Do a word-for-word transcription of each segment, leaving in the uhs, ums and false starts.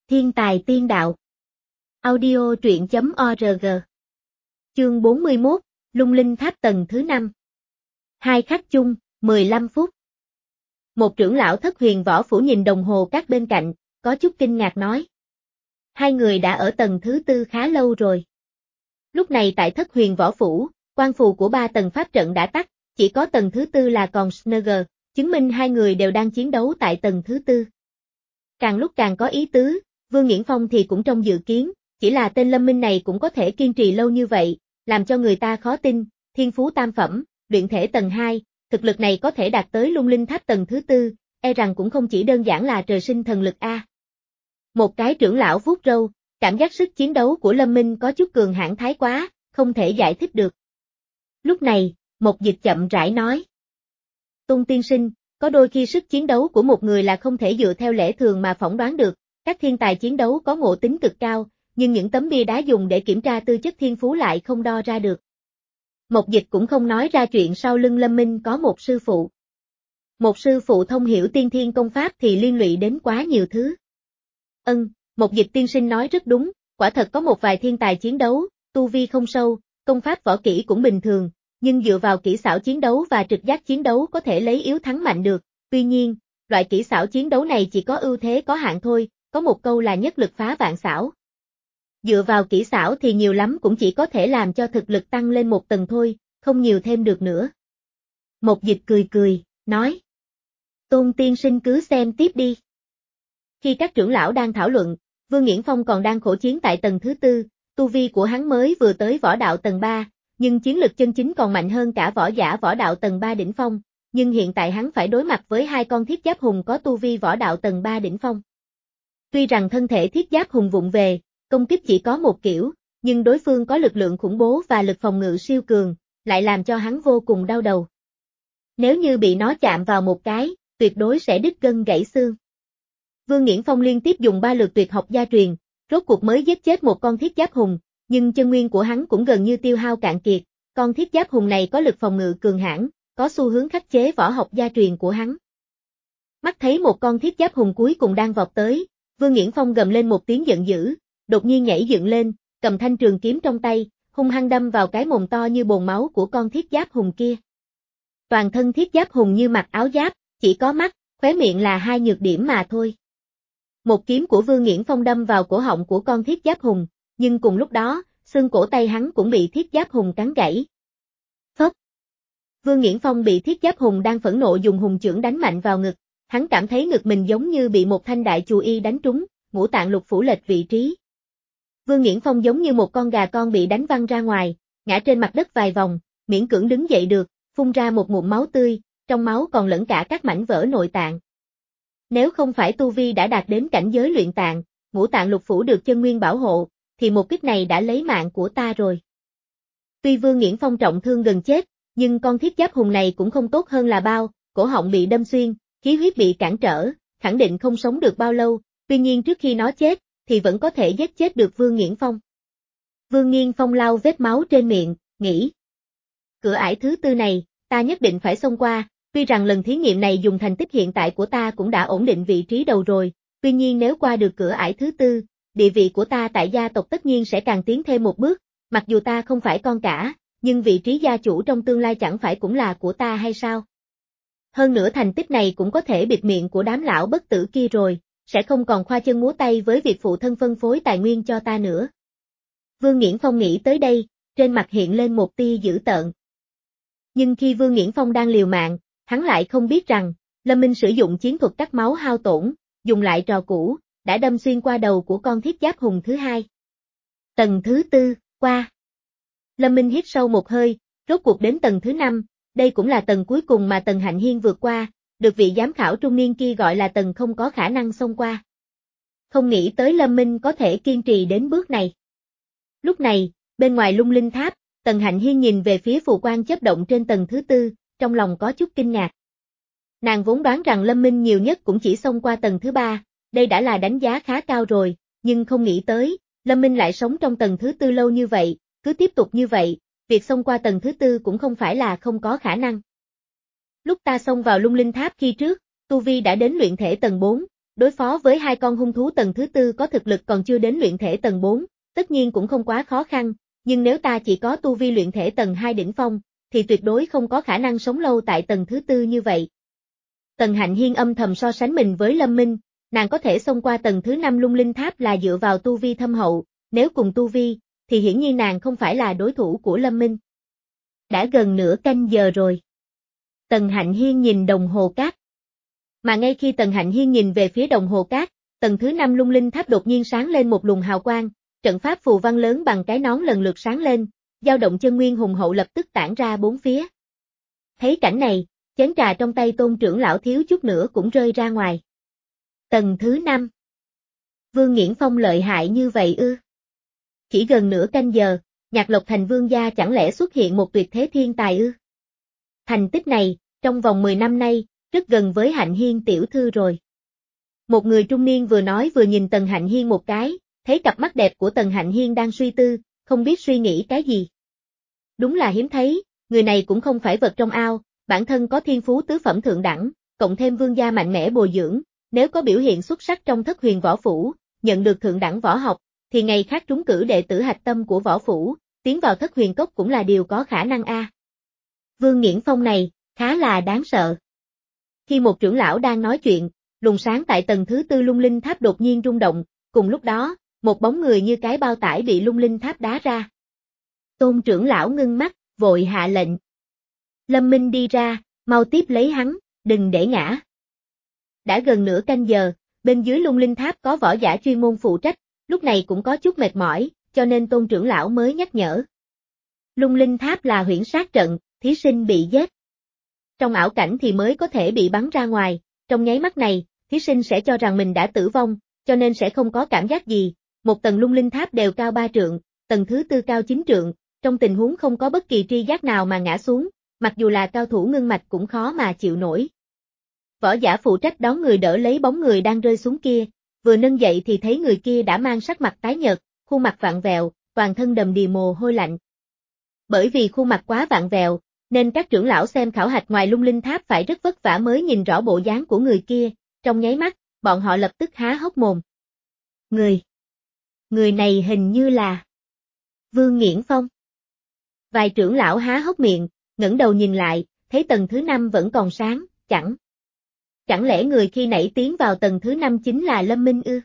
Thiên tài tiên đạo. Audio truyện chấm org. Chương bốn mươi mốt, Lung Linh Tháp tầng thứ năm. Hai khắc chung, mười lăm phút. Một trưởng lão Thất Huyền Võ Phủ nhìn đồng hồ các bên cạnh, có chút kinh ngạc nói. Hai người đã ở tầng thứ tư khá lâu rồi. Lúc này tại Thất Huyền Võ Phủ, quan phù của ba tầng pháp trận đã tắt, chỉ có tầng thứ tư là còn Snugger, chứng minh hai người đều đang chiến đấu tại tầng thứ tư. Càng lúc càng có ý tứ, Vương Nghiễn Phong thì cũng trong dự kiến, chỉ là tên Lâm Minh này cũng có thể kiên trì lâu như vậy, làm cho người ta khó tin, thiên phú tam phẩm, luyện thể tầng hai, thực lực này có thể đạt tới Lung Linh Tháp tầng thứ tư, e rằng cũng không chỉ đơn giản là trời sinh thần lực a. Một cái trưởng lão vuốt râu, cảm giác sức chiến đấu của Lâm Minh có chút cường hãn thái quá, không thể giải thích được. Lúc này, Mộc Dịch chậm rãi nói. Tôn tiên sinh, có đôi khi sức chiến đấu của một người là không thể dựa theo lẽ thường mà phỏng đoán được, các thiên tài chiến đấu có ngộ tính cực cao, nhưng những tấm bia đá dùng để kiểm tra tư chất thiên phú lại không đo ra được. Mộc Dịch cũng không nói ra chuyện sau lưng Lâm Minh có một sư phụ. Một sư phụ thông hiểu tiên thiên công pháp thì liên lụy đến quá nhiều thứ. Ân, Mộc Dịch tiên sinh nói rất đúng, quả thật có một vài thiên tài chiến đấu, tu vi không sâu, công pháp võ kỹ cũng bình thường, nhưng dựa vào kỹ xảo chiến đấu và trực giác chiến đấu có thể lấy yếu thắng mạnh được, tuy nhiên, loại kỹ xảo chiến đấu này chỉ có ưu thế có hạn thôi, có một câu là nhất lực phá vạn xảo. Dựa vào kỹ xảo thì nhiều lắm cũng chỉ có thể làm cho thực lực tăng lên một tầng thôi, không nhiều thêm được nữa. Mộc Dịch cười cười, nói. Tôn tiên sinh cứ xem tiếp đi. Khi các trưởng lão đang thảo luận, Vương Nghiễn Phong còn đang khổ chiến tại tầng thứ tư, tu vi của hắn mới vừa tới võ đạo tầng ba, nhưng chiến lực chân chính còn mạnh hơn cả võ giả võ đạo tầng ba đỉnh phong, nhưng hiện tại hắn phải đối mặt với hai con thiết giáp hùng có tu vi võ đạo tầng ba đỉnh phong. Tuy rằng thân thể thiết giáp hùng vụng về, công kích chỉ có một kiểu, nhưng đối phương có lực lượng khủng bố và lực phòng ngự siêu cường, lại làm cho hắn vô cùng đau đầu. Nếu như bị nó chạm vào một cái, tuyệt đối sẽ đứt gân gãy xương. Vương Nghiễn Phong liên tiếp dùng ba lượt tuyệt học gia truyền, rốt cuộc mới giết chết một con thiết giáp hùng, nhưng chân nguyên của hắn cũng gần như tiêu hao cạn kiệt, con thiết giáp hùng này có lực phòng ngự cường hãn, có xu hướng khắc chế võ học gia truyền của hắn. Mắt thấy một con thiết giáp hùng cuối cùng đang vọt tới, Vương Nghiễn Phong gầm lên một tiếng giận dữ, đột nhiên nhảy dựng lên, cầm thanh trường kiếm trong tay, hung hăng đâm vào cái mồm to như bồn máu của con thiết giáp hùng kia. Toàn thân thiết giáp hùng như mặc áo giáp, chỉ có mắt, khóe miệng là hai nhược điểm mà thôi. Một kiếm của Vương Nghiễn Phong đâm vào cổ họng của con thiết giáp hùng, nhưng cùng lúc đó, xương cổ tay hắn cũng bị thiết giáp hùng cắn gãy. Phốc. Vương Nghiễn Phong bị thiết giáp hùng đang phẫn nộ dùng hùng chưởng đánh mạnh vào ngực, hắn cảm thấy ngực mình giống như bị một thanh đại chù y đánh trúng, ngũ tạng lục phủ lệch vị trí. Vương Nghiễn Phong giống như một con gà con bị đánh văng ra ngoài, ngã trên mặt đất vài vòng, miễn cưỡng đứng dậy được, phun ra một ngụm máu tươi, trong máu còn lẫn cả các mảnh vỡ nội tạng. Nếu không phải tu vi đã đạt đến cảnh giới luyện tạng, ngũ tạng lục phủ được chân nguyên bảo hộ, thì một kích này đã lấy mạng của ta rồi. Tuy Vương Nghiễn Phong trọng thương gần chết, nhưng con thiết giáp hùng này cũng không tốt hơn là bao, cổ họng bị đâm xuyên, khí huyết bị cản trở, khẳng định không sống được bao lâu, tuy nhiên trước khi nó chết, thì vẫn có thể giết chết được Vương Nghiễn Phong. Vương Nghiễn Phong lau vết máu trên miệng, nghĩ. Cửa ải thứ tư này, ta nhất định phải xông qua, tuy rằng lần thí nghiệm này dùng thành tích hiện tại của ta cũng đã ổn định vị trí đầu rồi, tuy nhiên nếu qua được cửa ải thứ tư, địa vị của ta tại gia tộc tất nhiên sẽ càng tiến thêm một bước, mặc dù ta không phải con cả, nhưng vị trí gia chủ trong tương lai chẳng phải cũng là của ta hay sao? Hơn nữa thành tích này cũng có thể bịt miệng của đám lão bất tử kia rồi, sẽ không còn khoa chân múa tay với việc phụ thân phân phối tài nguyên cho ta nữa. Vương Nghiễn Phong nghĩ tới đây, trên mặt hiện lên một tia dữ tợn. Nhưng khi Vương Nghiễn Phong đang liều mạng, hắn lại không biết rằng, Lâm Minh sử dụng chiến thuật cắt máu hao tổn, dùng lại trò cũ, đã đâm xuyên qua đầu của con thiết giáp hùng thứ hai. Tầng thứ tư, qua. Lâm Minh hít sâu một hơi, rốt cuộc đến tầng thứ năm, đây cũng là tầng cuối cùng mà Tần Hạnh Hiên vượt qua, được vị giám khảo trung niên kia gọi là tầng không có khả năng xông qua. Không nghĩ tới Lâm Minh có thể kiên trì đến bước này. Lúc này, bên ngoài Lung Linh Tháp, Tần Hạnh Hiên nhìn về phía phù quang chớp động trên tầng thứ tư, trong lòng có chút kinh ngạc. Nàng vốn đoán rằng Lâm Minh nhiều nhất cũng chỉ xông qua tầng thứ ba, đây đã là đánh giá khá cao rồi, nhưng không nghĩ tới, Lâm Minh lại sống trong tầng thứ tư lâu như vậy, cứ tiếp tục như vậy, việc xông qua tầng thứ tư cũng không phải là không có khả năng. Lúc ta xông vào Lung Linh Tháp khi trước, tu vi đã đến luyện thể tầng bốn, đối phó với hai con hung thú tầng thứ tư có thực lực còn chưa đến luyện thể tầng bốn, tất nhiên cũng không quá khó khăn, nhưng nếu ta chỉ có tu vi luyện thể tầng hai đỉnh phong, thì tuyệt đối không có khả năng sống lâu tại tầng thứ tư như vậy. Tần Hạnh Hiên âm thầm so sánh mình với Lâm Minh, nàng có thể xông qua tầng thứ năm lung linh tháp là dựa vào tu vi thâm hậu, nếu cùng tu vi, thì hiển nhiên nàng không phải là đối thủ của Lâm Minh. Đã gần nửa canh giờ rồi. Tần Hạnh Hiên nhìn đồng hồ cát. Mà ngay khi Tần Hạnh Hiên nhìn về phía đồng hồ cát, tầng thứ năm lung linh tháp đột nhiên sáng lên một luồng hào quang, trận pháp phù văn lớn bằng cái nón lần lượt sáng lên, dao động chân nguyên hùng hậu lập tức tản ra bốn phía. Thấy cảnh này, chén trà trong tay Tôn trưởng lão thiếu chút nữa cũng rơi ra ngoài. Tầng thứ năm. Vương Nghiễn Phong lợi hại như vậy ư? Chỉ gần nửa canh giờ, Nhạc Lộc Thành vương gia chẳng lẽ xuất hiện một tuyệt thế thiên tài ư? Thành tích này, trong vòng mười năm nay, rất gần với Hạnh Hiên tiểu thư rồi. Một người trung niên vừa nói vừa nhìn Tần Hạnh Hiên một cái, thấy cặp mắt đẹp của Tần Hạnh Hiên đang suy tư, không biết suy nghĩ cái gì. Đúng là hiếm thấy, người này cũng không phải vật trong ao, bản thân có thiên phú tứ phẩm thượng đẳng, cộng thêm vương gia mạnh mẽ bồi dưỡng, nếu có biểu hiện xuất sắc trong thất huyền võ phủ, nhận được thượng đẳng võ học, thì ngày khác trúng cử đệ tử hạch tâm của võ phủ, tiến vào thất huyền cốc cũng là điều có khả năng a. À. Vương Nghiễn Phong này, khá là đáng sợ. Khi một trưởng lão đang nói chuyện, luồng sáng tại tầng thứ tư lung linh tháp đột nhiên rung động, cùng lúc đó, một bóng người như cái bao tải bị lung linh tháp đá ra. Tôn trưởng lão ngưng mắt, vội hạ lệnh. Lâm Minh đi ra, mau tiếp lấy hắn, đừng để ngã. Đã gần nửa canh giờ, bên dưới lung linh tháp có võ giả chuyên môn phụ trách, lúc này cũng có chút mệt mỏi, cho nên Tôn trưởng lão mới nhắc nhở. Lung linh tháp là huyễn sát trận, thí sinh bị giết. Trong ảo cảnh thì mới có thể bị bắn ra ngoài, trong nháy mắt này, thí sinh sẽ cho rằng mình đã tử vong, cho nên sẽ không có cảm giác gì. Một tầng lung linh tháp đều cao ba trượng, tầng thứ tư cao chín trượng, trong tình huống không có bất kỳ tri giác nào mà ngã xuống, mặc dù là cao thủ ngưng mạch cũng khó mà chịu nổi. Võ giả phụ trách đón người đỡ lấy bóng người đang rơi xuống kia, vừa nâng dậy thì thấy người kia đã mang sắc mặt tái nhợt, khuôn mặt vặn vẹo, toàn thân đầm đìa mồ hôi lạnh. Bởi vì khuôn mặt quá vặn vẹo, nên các trưởng lão xem khảo hạch ngoài lung linh tháp phải rất vất vả mới nhìn rõ bộ dáng của người kia, trong nháy mắt, bọn họ lập tức há hốc mồm. Người! Người này hình như là Vương Nghiễn Phong. Vài trưởng lão há hốc miệng, ngẩng đầu nhìn lại, thấy tầng thứ năm vẫn còn sáng, chẳng. Chẳng lẽ người khi nãy tiến vào tầng thứ năm chính là Lâm Minh ư?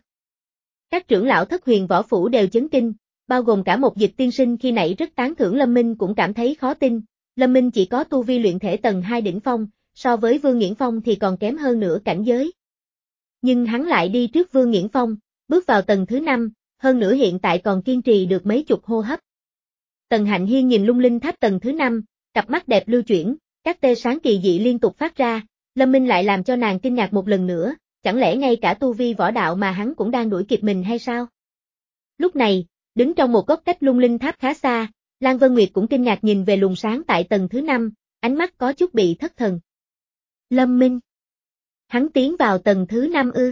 Các trưởng lão thất huyền võ phủ đều chấn kinh, bao gồm cả một dịch tiên sinh khi nãy rất tán thưởng Lâm Minh cũng cảm thấy khó tin. Lâm Minh chỉ có tu vi luyện thể tầng hai đỉnh phong, so với Vương Nghiễn Phong thì còn kém hơn nửa cảnh giới. Nhưng hắn lại đi trước Vương Nghiễn Phong, bước vào tầng thứ năm, hơn nữa hiện tại còn kiên trì được mấy chục hô hấp. Tần Hạnh Hiên nhìn lung linh tháp tầng thứ năm, cặp mắt đẹp lưu chuyển, các tia sáng kỳ dị liên tục phát ra, Lâm Minh lại làm cho nàng kinh ngạc một lần nữa, chẳng lẽ ngay cả tu vi võ đạo mà hắn cũng đang đuổi kịp mình hay sao? Lúc này, đứng trong một góc cách lung linh tháp khá xa, Lan Vân Nguyệt cũng kinh ngạc nhìn về luồng sáng tại tầng thứ năm, ánh mắt có chút bị thất thần. Lâm Minh. Hắn tiến vào tầng thứ năm ư?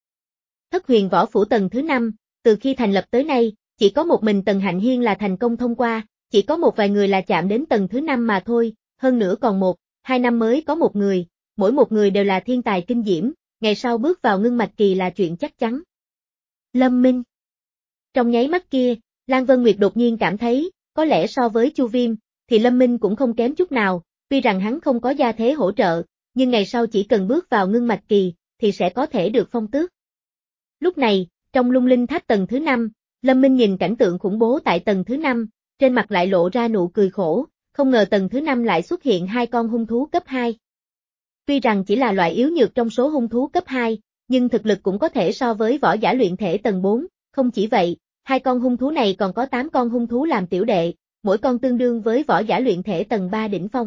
Thất huyền võ phủ tầng thứ năm, từ khi thành lập tới nay, chỉ có một mình Tần Hạnh Hiên là thành công thông qua, chỉ có một vài người là chạm đến tầng thứ năm mà thôi, hơn nữa còn một, hai năm mới có một người, mỗi một người đều là thiên tài kinh diễm, ngày sau bước vào ngưng mạch kỳ là chuyện chắc chắn. Lâm Minh. Trong nháy mắt kia, Lan Vân Nguyệt đột nhiên cảm thấy, có lẽ so với Chu Viêm, thì Lâm Minh cũng không kém chút nào, tuy rằng hắn không có gia thế hỗ trợ, nhưng ngày sau chỉ cần bước vào ngưng mạch kỳ, thì sẽ có thể được phong tước. Lúc này, trong lung linh tháp tầng thứ năm, Lâm Minh nhìn cảnh tượng khủng bố tại tầng thứ năm, trên mặt lại lộ ra nụ cười khổ, không ngờ tầng thứ năm lại xuất hiện hai con hung thú cấp hai. Tuy rằng chỉ là loại yếu nhược trong số hung thú cấp hai, nhưng thực lực cũng có thể so với võ giả luyện thể tầng bốn, không chỉ vậy, hai con hung thú này còn có tám con hung thú làm tiểu đệ, mỗi con tương đương với võ giả luyện thể tầng ba đỉnh phong.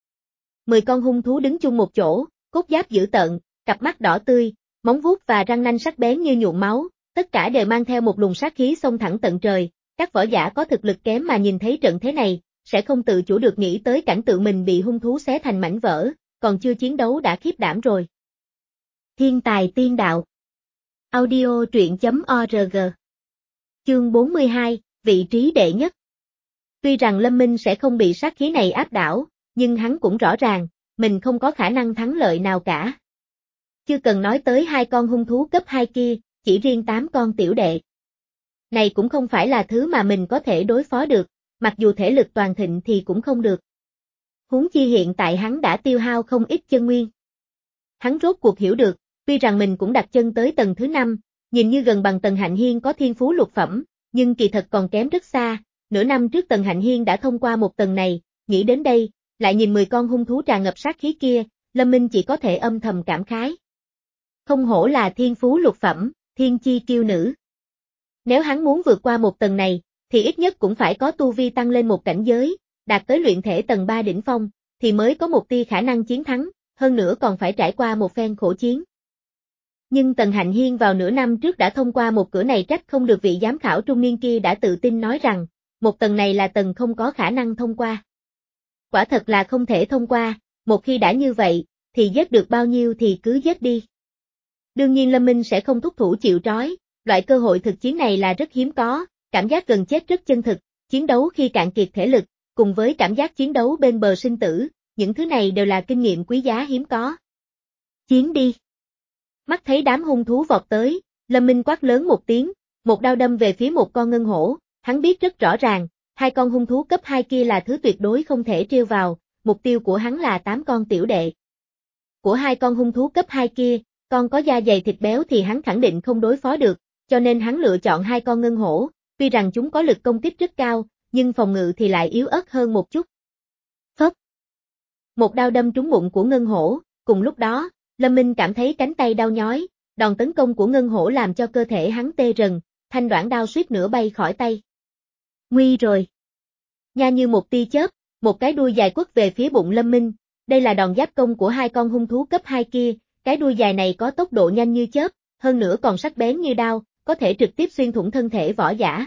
mười con hung thú đứng chung một chỗ, cốt giáp dữ tợn, cặp mắt đỏ tươi, móng vuốt và răng nanh sắc bén như nhuộm máu, tất cả đều mang theo một luồng sát khí xông thẳng tận trời, các võ giả có thực lực kém mà nhìn thấy trận thế này, sẽ không tự chủ được nghĩ tới cảnh tượng mình bị hung thú xé thành mảnh vỡ, còn chưa chiến đấu đã khiếp đảm rồi. Thiên tài tiên đạo. Audio truyện chấm org. Chương bốn mươi hai, vị trí đệ nhất. Tuy rằng Lâm Minh sẽ không bị sát khí này áp đảo, nhưng hắn cũng rõ ràng, mình không có khả năng thắng lợi nào cả. Chưa cần nói tới hai con hung thú cấp hai kia, chỉ riêng tám con tiểu đệ. Này cũng không phải là thứ mà mình có thể đối phó được, mặc dù thể lực toàn thịnh thì cũng không được. Huống chi hiện tại hắn đã tiêu hao không ít chân nguyên. Hắn rốt cuộc hiểu được, tuy rằng mình cũng đặt chân tới tầng thứ năm, nhìn như gần bằng Tần Hạnh Hiên có thiên phú lục phẩm, nhưng kỳ thật còn kém rất xa, nửa năm trước Tần Hạnh Hiên đã thông qua một tầng này, nghĩ đến đây, lại nhìn mười con hung thú tràn ngập sát khí kia, Lâm Minh chỉ có thể âm thầm cảm khái. Không hổ là thiên phú lục phẩm, thiên chi kiêu nữ. Nếu hắn muốn vượt qua một tầng này, thì ít nhất cũng phải có tu vi tăng lên một cảnh giới, đạt tới luyện thể tầng ba đỉnh phong, thì mới có một tia khả năng chiến thắng, hơn nữa còn phải trải qua một phen khổ chiến. Nhưng Tần Hạnh Hiên vào nửa năm trước đã thông qua một cửa này, trách không được vị giám khảo trung niên kia đã tự tin nói rằng, một tầng này là tầng không có khả năng thông qua. Quả thật là không thể thông qua, một khi đã như vậy, thì giết được bao nhiêu thì cứ giết đi. Đương nhiên Lâm Minh sẽ không thúc thủ chịu trói, loại cơ hội thực chiến này là rất hiếm có, cảm giác gần chết rất chân thực, chiến đấu khi cạn kiệt thể lực, cùng với cảm giác chiến đấu bên bờ sinh tử, những thứ này đều là kinh nghiệm quý giá hiếm có. Chiến đi! Mắt thấy đám hung thú vọt tới, Lâm Minh quát lớn một tiếng, một đao đâm về phía một con ngân hổ, hắn biết rất rõ ràng, hai con hung thú cấp hai kia là thứ tuyệt đối không thể trêu vào, mục tiêu của hắn là tám con tiểu đệ. Của hai con hung thú cấp hai kia, con có da dày thịt béo thì hắn khẳng định không đối phó được, cho nên hắn lựa chọn hai con ngân hổ, tuy rằng chúng có lực công kích rất cao, nhưng phòng ngự thì lại yếu ớt hơn một chút. Phốc! Một đao đâm trúng bụng của ngân hổ, cùng lúc đó, Lâm Minh cảm thấy cánh tay đau nhói, đòn tấn công của ngân hổ làm cho cơ thể hắn tê rần, thanh đoạn đao suýt nữa bay khỏi tay. Nguy rồi! Nha như một tia chớp, một cái đuôi dài quất về phía bụng Lâm Minh, đây là đòn giáp công của hai con hung thú cấp hai kia, cái đuôi dài này có tốc độ nhanh như chớp, hơn nữa còn sắc bén như đao, có thể trực tiếp xuyên thủng thân thể võ giả.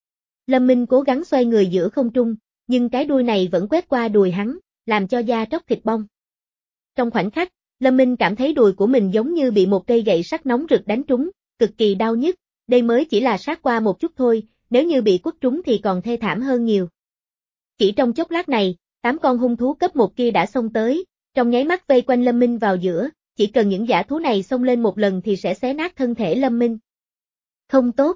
Lâm Minh cố gắng xoay người giữa không trung, nhưng cái đuôi này vẫn quét qua đùi hắn, làm cho da tróc thịt bong. Trong khoảnh khắc, Lâm Minh cảm thấy đùi của mình giống như bị một cây gậy sắt nóng rực đánh trúng, cực kỳ đau nhức, đây mới chỉ là sát qua một chút thôi, nếu như bị quất trúng thì còn thê thảm hơn nhiều. Chỉ trong chốc lát này, tám con hung thú cấp một kia đã xông tới, trong nháy mắt vây quanh Lâm Minh vào giữa, chỉ cần những dã thú này xông lên một lần thì sẽ xé nát thân thể Lâm Minh. Không tốt.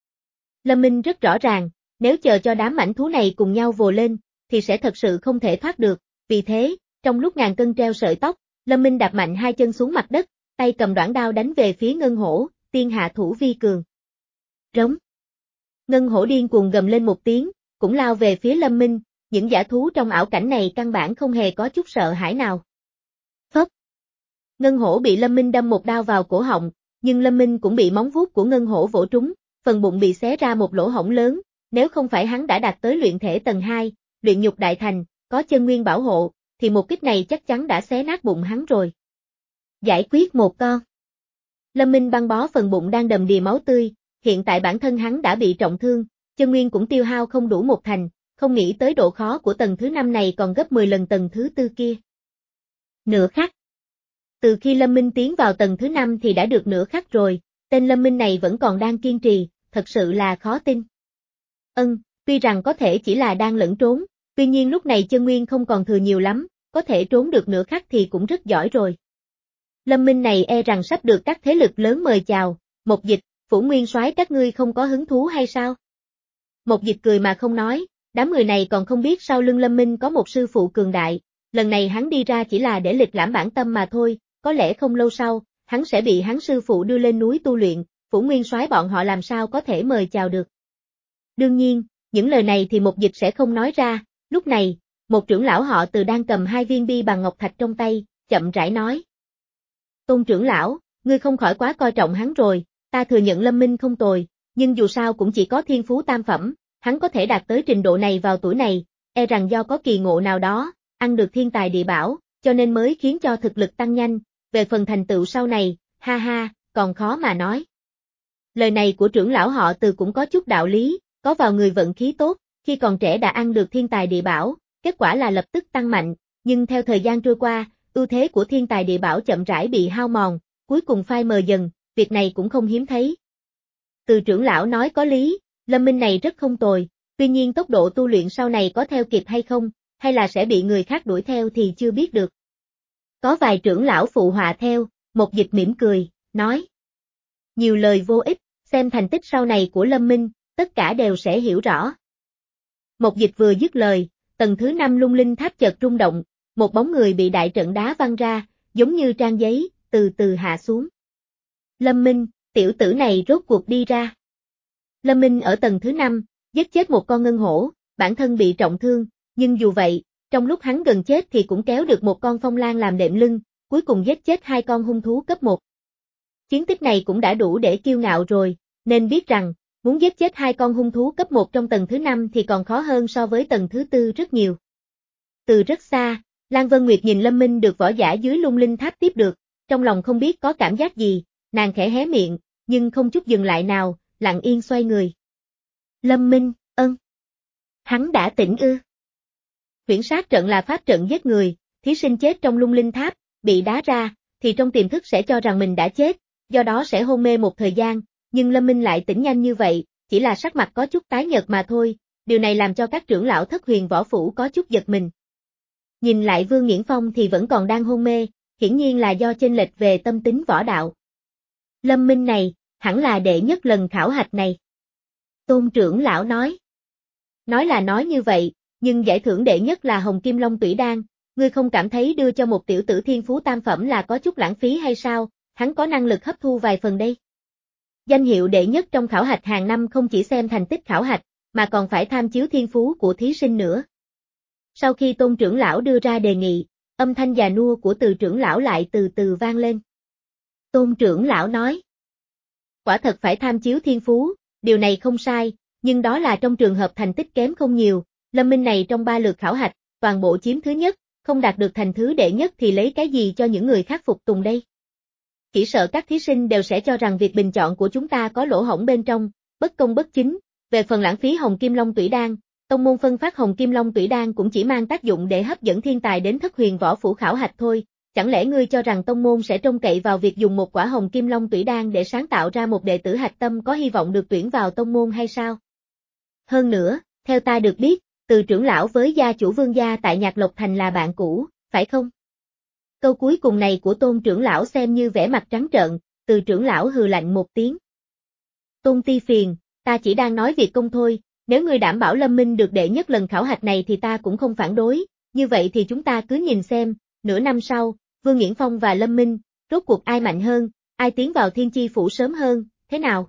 Lâm Minh rất rõ ràng, nếu chờ cho đám mãnh thú này cùng nhau vồ lên, thì sẽ thật sự không thể thoát được, vì thế, trong lúc ngàn cân treo sợi tóc, Lâm Minh đạp mạnh hai chân xuống mặt đất, tay cầm đoạn đao đánh về phía ngân hổ, tiên hạ thủ vi cường. Rống. Ngân hổ điên cuồng gầm lên một tiếng, cũng lao về phía Lâm Minh, những dã thú trong ảo cảnh này căn bản không hề có chút sợ hãi nào. Phốc. Ngân hổ bị Lâm Minh đâm một đao vào cổ họng, nhưng Lâm Minh cũng bị móng vuốt của ngân hổ vỗ trúng, phần bụng bị xé ra một lỗ hổng lớn, nếu không phải hắn đã đạt tới luyện thể tầng hai, luyện nhục đại thành, có chân nguyên bảo hộ, thì một kích này chắc chắn đã xé nát bụng hắn rồi. Giải quyết một con. Lâm Minh băng bó phần bụng đang đầm đìa máu tươi, hiện tại bản thân hắn đã bị trọng thương, chân nguyên cũng tiêu hao không đủ một thành, không nghĩ tới độ khó của tầng thứ năm này còn gấp mười lần tầng thứ tư kia. Nửa khắc. Từ khi Lâm Minh tiến vào tầng thứ năm thì đã được nửa khắc rồi, tên Lâm Minh này vẫn còn đang kiên trì, thật sự là khó tin. Ân, tuy rằng có thể chỉ là đang lẫn trốn, tuy nhiên lúc này chân nguyên không còn thừa nhiều lắm, có thể trốn được nửa khắc thì cũng rất giỏi rồi. Lâm Minh này e rằng sắp được các thế lực lớn mời chào, Mộc Dịch, Phủ Nguyên Soái các ngươi không có hứng thú hay sao? Mộc Dịch cười mà không nói, đám người này còn không biết sau lưng Lâm Minh có một sư phụ cường đại, lần này hắn đi ra chỉ là để lịch lãm bản tâm mà thôi, có lẽ không lâu sau, hắn sẽ bị hắn sư phụ đưa lên núi tu luyện, Phủ Nguyên Soái bọn họ làm sao có thể mời chào được. Đương nhiên, những lời này thì Mộc Dịch sẽ không nói ra, lúc này, một trưởng lão họ Từ đang cầm hai viên bi bằng ngọc thạch trong tay, chậm rãi nói. Tôn trưởng lão, ngươi không khỏi quá coi trọng hắn rồi, ta thừa nhận Lâm Minh không tồi, nhưng dù sao cũng chỉ có thiên phú tam phẩm, hắn có thể đạt tới trình độ này vào tuổi này, e rằng do có kỳ ngộ nào đó, ăn được thiên tài địa bảo, cho nên mới khiến cho thực lực tăng nhanh, về phần thành tựu sau này, ha ha, còn khó mà nói. Lời này của trưởng lão họ Từ cũng có chút đạo lý, có vào người vận khí tốt, khi còn trẻ đã ăn được thiên tài địa bảo, kết quả là lập tức tăng mạnh, nhưng theo thời gian trôi qua, ưu thế của thiên tài địa bảo chậm rãi bị hao mòn, cuối cùng phai mờ dần, việc này cũng không hiếm thấy. Từ trưởng lão nói có lý, Lâm Minh này rất không tồi, tuy nhiên tốc độ tu luyện sau này có theo kịp hay không, hay là sẽ bị người khác đuổi theo thì chưa biết được. Có vài trưởng lão phụ họa theo, Một Dịch mỉm cười, nói. Nhiều lời vô ích, xem thành tích sau này của Lâm Minh, tất cả đều sẽ hiểu rõ. Một Dịch vừa dứt lời, tầng thứ năm lung linh tháp chợt rung động, một bóng người bị đại trận đá văng ra, giống như trang giấy, từ từ hạ xuống. Lâm Minh, tiểu tử này rốt cuộc đi ra. Lâm Minh ở tầng thứ năm, giết chết một con ngân hổ, bản thân bị trọng thương, nhưng dù vậy, trong lúc hắn gần chết thì cũng kéo được một con phong lan làm đệm lưng, cuối cùng giết chết hai con hung thú cấp một. Chiến tích này cũng đã đủ để kiêu ngạo rồi, nên biết rằng, muốn giết chết hai con hung thú cấp một trong tầng thứ năm thì còn khó hơn so với tầng thứ tư rất nhiều. Từ rất xa, Lan Vân Nguyệt nhìn Lâm Minh được võ giả dưới lung linh tháp tiếp được, trong lòng không biết có cảm giác gì, nàng khẽ hé miệng, nhưng không chút dừng lại nào, lặng yên xoay người. Lâm Minh, ân. Hắn đã tỉnh ư? Huyễn sát trận là pháp trận giết người, thí sinh chết trong lung linh tháp, bị đá ra, thì trong tiềm thức sẽ cho rằng mình đã chết, do đó sẽ hôn mê một thời gian, nhưng Lâm Minh lại tỉnh nhanh như vậy, chỉ là sắc mặt có chút tái nhợt mà thôi, điều này làm cho các trưởng lão Thất Huyền Võ Phủ có chút giật mình. Nhìn lại Vương Nghiễn Phong thì vẫn còn đang hôn mê, hiển nhiên là do chênh lệch về tâm tính võ đạo. Lâm Minh này, hẳn là đệ nhất lần khảo hạch này. Tôn trưởng lão nói. Nói là nói như vậy, nhưng giải thưởng đệ nhất là Hồng Kim Long Tủy Đan, ngươi không cảm thấy đưa cho một tiểu tử thiên phú tam phẩm là có chút lãng phí hay sao, hắn có năng lực hấp thu vài phần đây. Danh hiệu đệ nhất trong khảo hạch hàng năm không chỉ xem thành tích khảo hạch, mà còn phải tham chiếu thiên phú của thí sinh nữa. Sau khi Tôn trưởng lão đưa ra đề nghị, âm thanh già nua của Từ trưởng lão lại từ từ vang lên. Tôn trưởng lão nói. Quả thật phải tham chiếu thiên phú, điều này không sai, nhưng đó là trong trường hợp thành tích kém không nhiều, Lâm Minh này trong ba lượt khảo hạch, toàn bộ chiếm thứ nhất, không đạt được thành thứ đệ nhất thì lấy cái gì cho những người khác phục tùng đây? Chỉ sợ các thí sinh đều sẽ cho rằng việc bình chọn của chúng ta có lỗ hổng bên trong, bất công bất chính, về phần lãng phí Hồng Kim Long Tủy Đan, tông môn phân phát Hồng Kim Long Tủy Đan cũng chỉ mang tác dụng để hấp dẫn thiên tài đến Thất Huyền Võ Phủ khảo hạch thôi, chẳng lẽ ngươi cho rằng tông môn sẽ trông cậy vào việc dùng một quả Hồng Kim Long Tủy Đan để sáng tạo ra một đệ tử hạch tâm có hy vọng được tuyển vào tông môn hay sao? Hơn nữa, theo ta được biết, Từ trưởng lão với gia chủ Vương gia tại Nhạc Lộc Thành là bạn cũ, phải không? Câu cuối cùng này của Tôn trưởng lão xem như vẻ mặt trắng trợn, Từ trưởng lão hừ lạnh một tiếng. Tôn Ti Phiền, ta chỉ đang nói việc công thôi, nếu ngươi đảm bảo Lâm Minh được đệ nhất lần khảo hạch này thì ta cũng không phản đối, như vậy thì chúng ta cứ nhìn xem, nửa năm sau, Vương Nghiễn Phong và Lâm Minh, rốt cuộc ai mạnh hơn, ai tiến vào Thiên Chi Phủ sớm hơn, thế nào?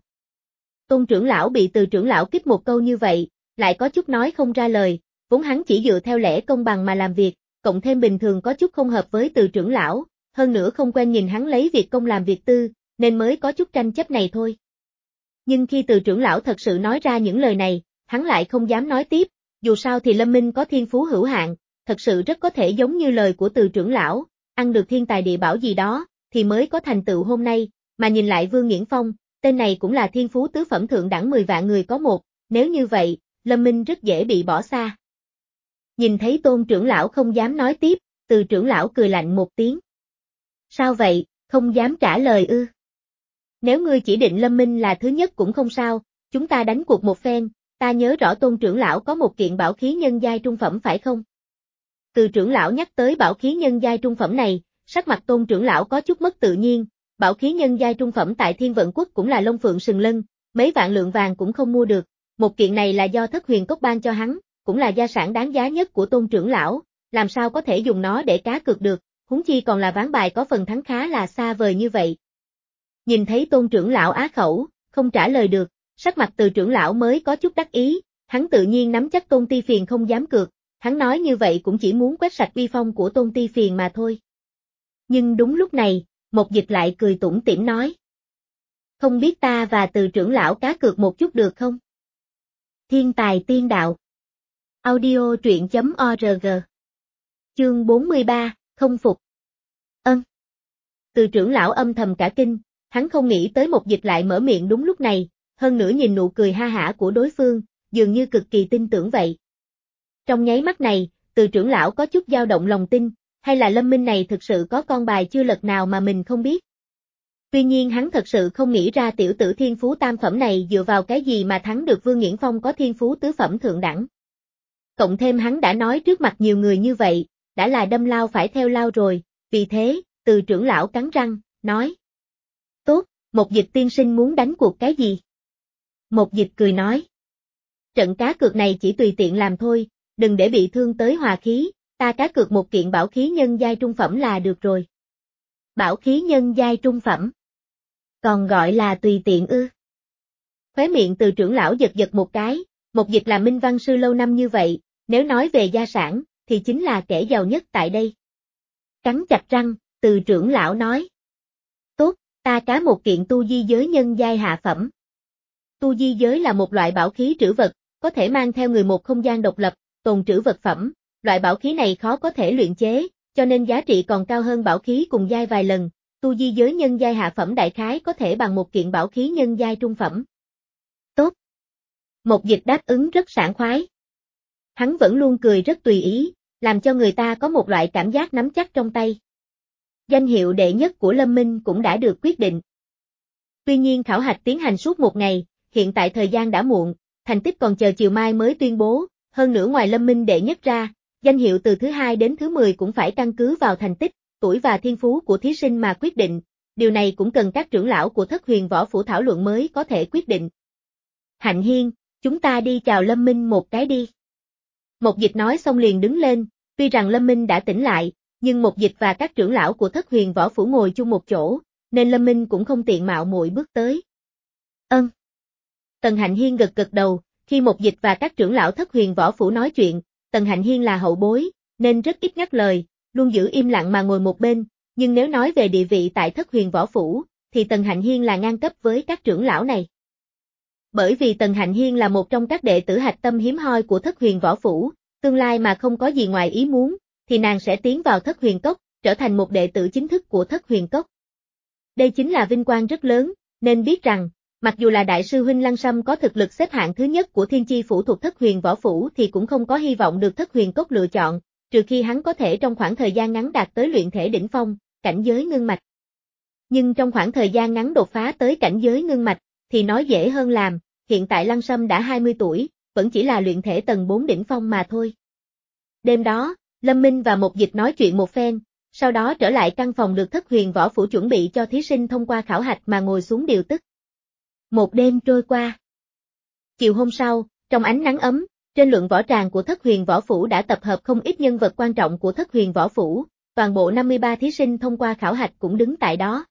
Tôn trưởng lão bị Từ trưởng lão kích một câu như vậy, lại có chút nói không ra lời, vốn hắn chỉ dựa theo lẽ công bằng mà làm việc, cộng thêm bình thường có chút không hợp với Từ trưởng lão, hơn nữa không quen nhìn hắn lấy việc công làm việc tư, nên mới có chút tranh chấp này thôi. Nhưng khi Từ trưởng lão thật sự nói ra những lời này, hắn lại không dám nói tiếp, dù sao thì Lâm Minh có thiên phú hữu hạn, thật sự rất có thể giống như lời của Từ trưởng lão, ăn được thiên tài địa bảo gì đó, thì mới có thành tựu hôm nay, mà nhìn lại Vương Nghiễn Phong, tên này cũng là thiên phú tứ phẩm thượng đẳng mười vạn người có một, nếu như vậy, Lâm Minh rất dễ bị bỏ xa. Nhìn thấy Tôn trưởng lão không dám nói tiếp, Từ trưởng lão cười lạnh một tiếng. Sao vậy, không dám trả lời ư? Nếu ngươi chỉ định Lâm Minh là thứ nhất cũng không sao, chúng ta đánh cuộc một phen, ta nhớ rõ Tôn trưởng lão có một kiện bảo khí nhân giai trung phẩm phải không? Từ trưởng lão nhắc tới bảo khí nhân giai trung phẩm này, sắc mặt Tôn trưởng lão có chút mất tự nhiên, bảo khí nhân giai trung phẩm tại Thiên Vận Quốc cũng là lông phượng sừng lân, mấy vạn lượng vàng cũng không mua được, một kiện này là do Thất Huyền Cốc ban cho hắn, cũng là gia sản đáng giá nhất của Tôn trưởng lão, làm sao có thể dùng nó để cá cược được, huống chi còn là ván bài có phần thắng khá là xa vời như vậy. Nhìn thấy Tôn trưởng lão á khẩu, không trả lời được, sắc mặt Từ trưởng lão mới có chút đắc ý, hắn tự nhiên nắm chắc Tôn Ti Phiền không dám cược, hắn nói như vậy cũng chỉ muốn quét sạch uy phong của Tôn Ti Phiền mà thôi. Nhưng đúng lúc này, Một Dịch lại cười tủm tỉm nói. Không biết ta và Từ trưởng lão cá cược một chút được không? Thiên tài tiên đạo. Audio truyện chấm org. Chương bốn mươi ba, không phục. Ân. Từ trưởng lão âm thầm cả kinh, hắn không nghĩ tới Một Dịch lại mở miệng đúng lúc này, hơn nữa nhìn nụ cười ha hả của đối phương, dường như cực kỳ tin tưởng vậy. Trong nháy mắt này, Từ trưởng lão có chút dao động lòng tin, hay là Lâm Minh này thực sự có con bài chưa lật nào mà mình không biết. Tuy nhiên hắn thật sự không nghĩ ra tiểu tử thiên phú tam phẩm này dựa vào cái gì mà thắng được Vương Nghiễn Phong có thiên phú tứ phẩm thượng đẳng. Cộng thêm hắn đã nói trước mặt nhiều người như vậy, đã là đâm lao phải theo lao rồi, vì thế, Từ trưởng lão cắn răng, nói. Tốt, Một Dịch tiên sinh muốn đánh cuộc cái gì? Một Dịch cười nói. Trận cá cược này chỉ tùy tiện làm thôi, đừng để bị thương tới hòa khí, ta cá cược một kiện bảo khí nhân giai trung phẩm là được rồi. Bảo khí nhân giai trung phẩm. Còn gọi là tùy tiện ư? Khóe miệng Từ trưởng lão giật giật một cái, Một Dịch là minh văn sư lâu năm như vậy, nếu nói về gia sản, thì chính là kẻ giàu nhất tại đây. Cắn chặt răng, Từ trưởng lão nói. Tốt, ta cá một kiện tu di giới nhân giai hạ phẩm. Tu di giới là một loại bảo khí trữ vật, có thể mang theo người một không gian độc lập, tồn trữ vật phẩm, loại bảo khí này khó có thể luyện chế, cho nên giá trị còn cao hơn bảo khí cùng giai vài lần, tu di giới nhân giai hạ phẩm đại khái có thể bằng một kiện bảo khí nhân giai trung phẩm. Tốt. Một Dịch đáp ứng rất sảng khoái. Hắn vẫn luôn cười rất tùy ý, làm cho người ta có một loại cảm giác nắm chắc trong tay. Danh hiệu đệ nhất của Lâm Minh cũng đã được quyết định. Tuy nhiên khảo hạch tiến hành suốt một ngày, hiện tại thời gian đã muộn, thành tích còn chờ chiều mai mới tuyên bố, hơn nữa ngoài Lâm Minh đệ nhất ra, danh hiệu từ thứ hai đến thứ mười cũng phải căn cứ vào thành tích, tuổi và thiên phú của thí sinh mà quyết định, điều này cũng cần các trưởng lão của Thất Huyền Võ Phủ thảo luận mới có thể quyết định. Hạnh Hiên, chúng ta đi chào Lâm Minh một cái đi. Một Dịch nói xong liền đứng lên, tuy rằng Lâm Minh đã tỉnh lại, nhưng Một Dịch và các trưởng lão của Thất Huyền Võ Phủ ngồi chung một chỗ, nên Lâm Minh cũng không tiện mạo muội bước tới. Ân. Tần Hạnh Hiên gật gật đầu, khi Một Dịch và các trưởng lão Thất Huyền Võ Phủ nói chuyện, Tần Hạnh Hiên là hậu bối, nên rất ít ngắt lời, luôn giữ im lặng mà ngồi một bên, nhưng nếu nói về địa vị tại Thất Huyền Võ Phủ, thì Tần Hạnh Hiên là ngang cấp với các trưởng lão này. Bởi vì Tần Hạnh Hiên là một trong các đệ tử hạch tâm hiếm hoi của Thất Huyền Võ Phủ, tương lai mà không có gì ngoài ý muốn, thì nàng sẽ tiến vào Thất Huyền Cốc, trở thành một đệ tử chính thức của Thất Huyền Cốc. Đây chính là vinh quang rất lớn, nên biết rằng, mặc dù là đại sư huynh Lăng Sâm có thực lực xếp hạng thứ nhất của Thiên Chi Phủ thuộc Thất Huyền Võ Phủ thì cũng không có hy vọng được Thất Huyền Cốc lựa chọn, trừ khi hắn có thể trong khoảng thời gian ngắn đạt tới luyện thể đỉnh phong, cảnh giới ngưng mạch. Nhưng trong khoảng thời gian ngắn đột phá tới cảnh giới ngưng mạch, thì nói dễ hơn làm, hiện tại Lăng Sâm đã hai mươi tuổi, vẫn chỉ là luyện thể tầng bốn đỉnh phong mà thôi. Đêm đó, Lâm Minh và Một Dịch nói chuyện một phen, sau đó trở lại căn phòng được Thất Huyền Võ Phủ chuẩn bị cho thí sinh thông qua khảo hạch mà ngồi xuống điều tức. Một đêm trôi qua. Chiều hôm sau, trong ánh nắng ấm, trên luận võ tràng của Thất Huyền Võ Phủ đã tập hợp không ít nhân vật quan trọng của Thất Huyền Võ Phủ, toàn bộ năm mươi ba thí sinh thông qua khảo hạch cũng đứng tại đó.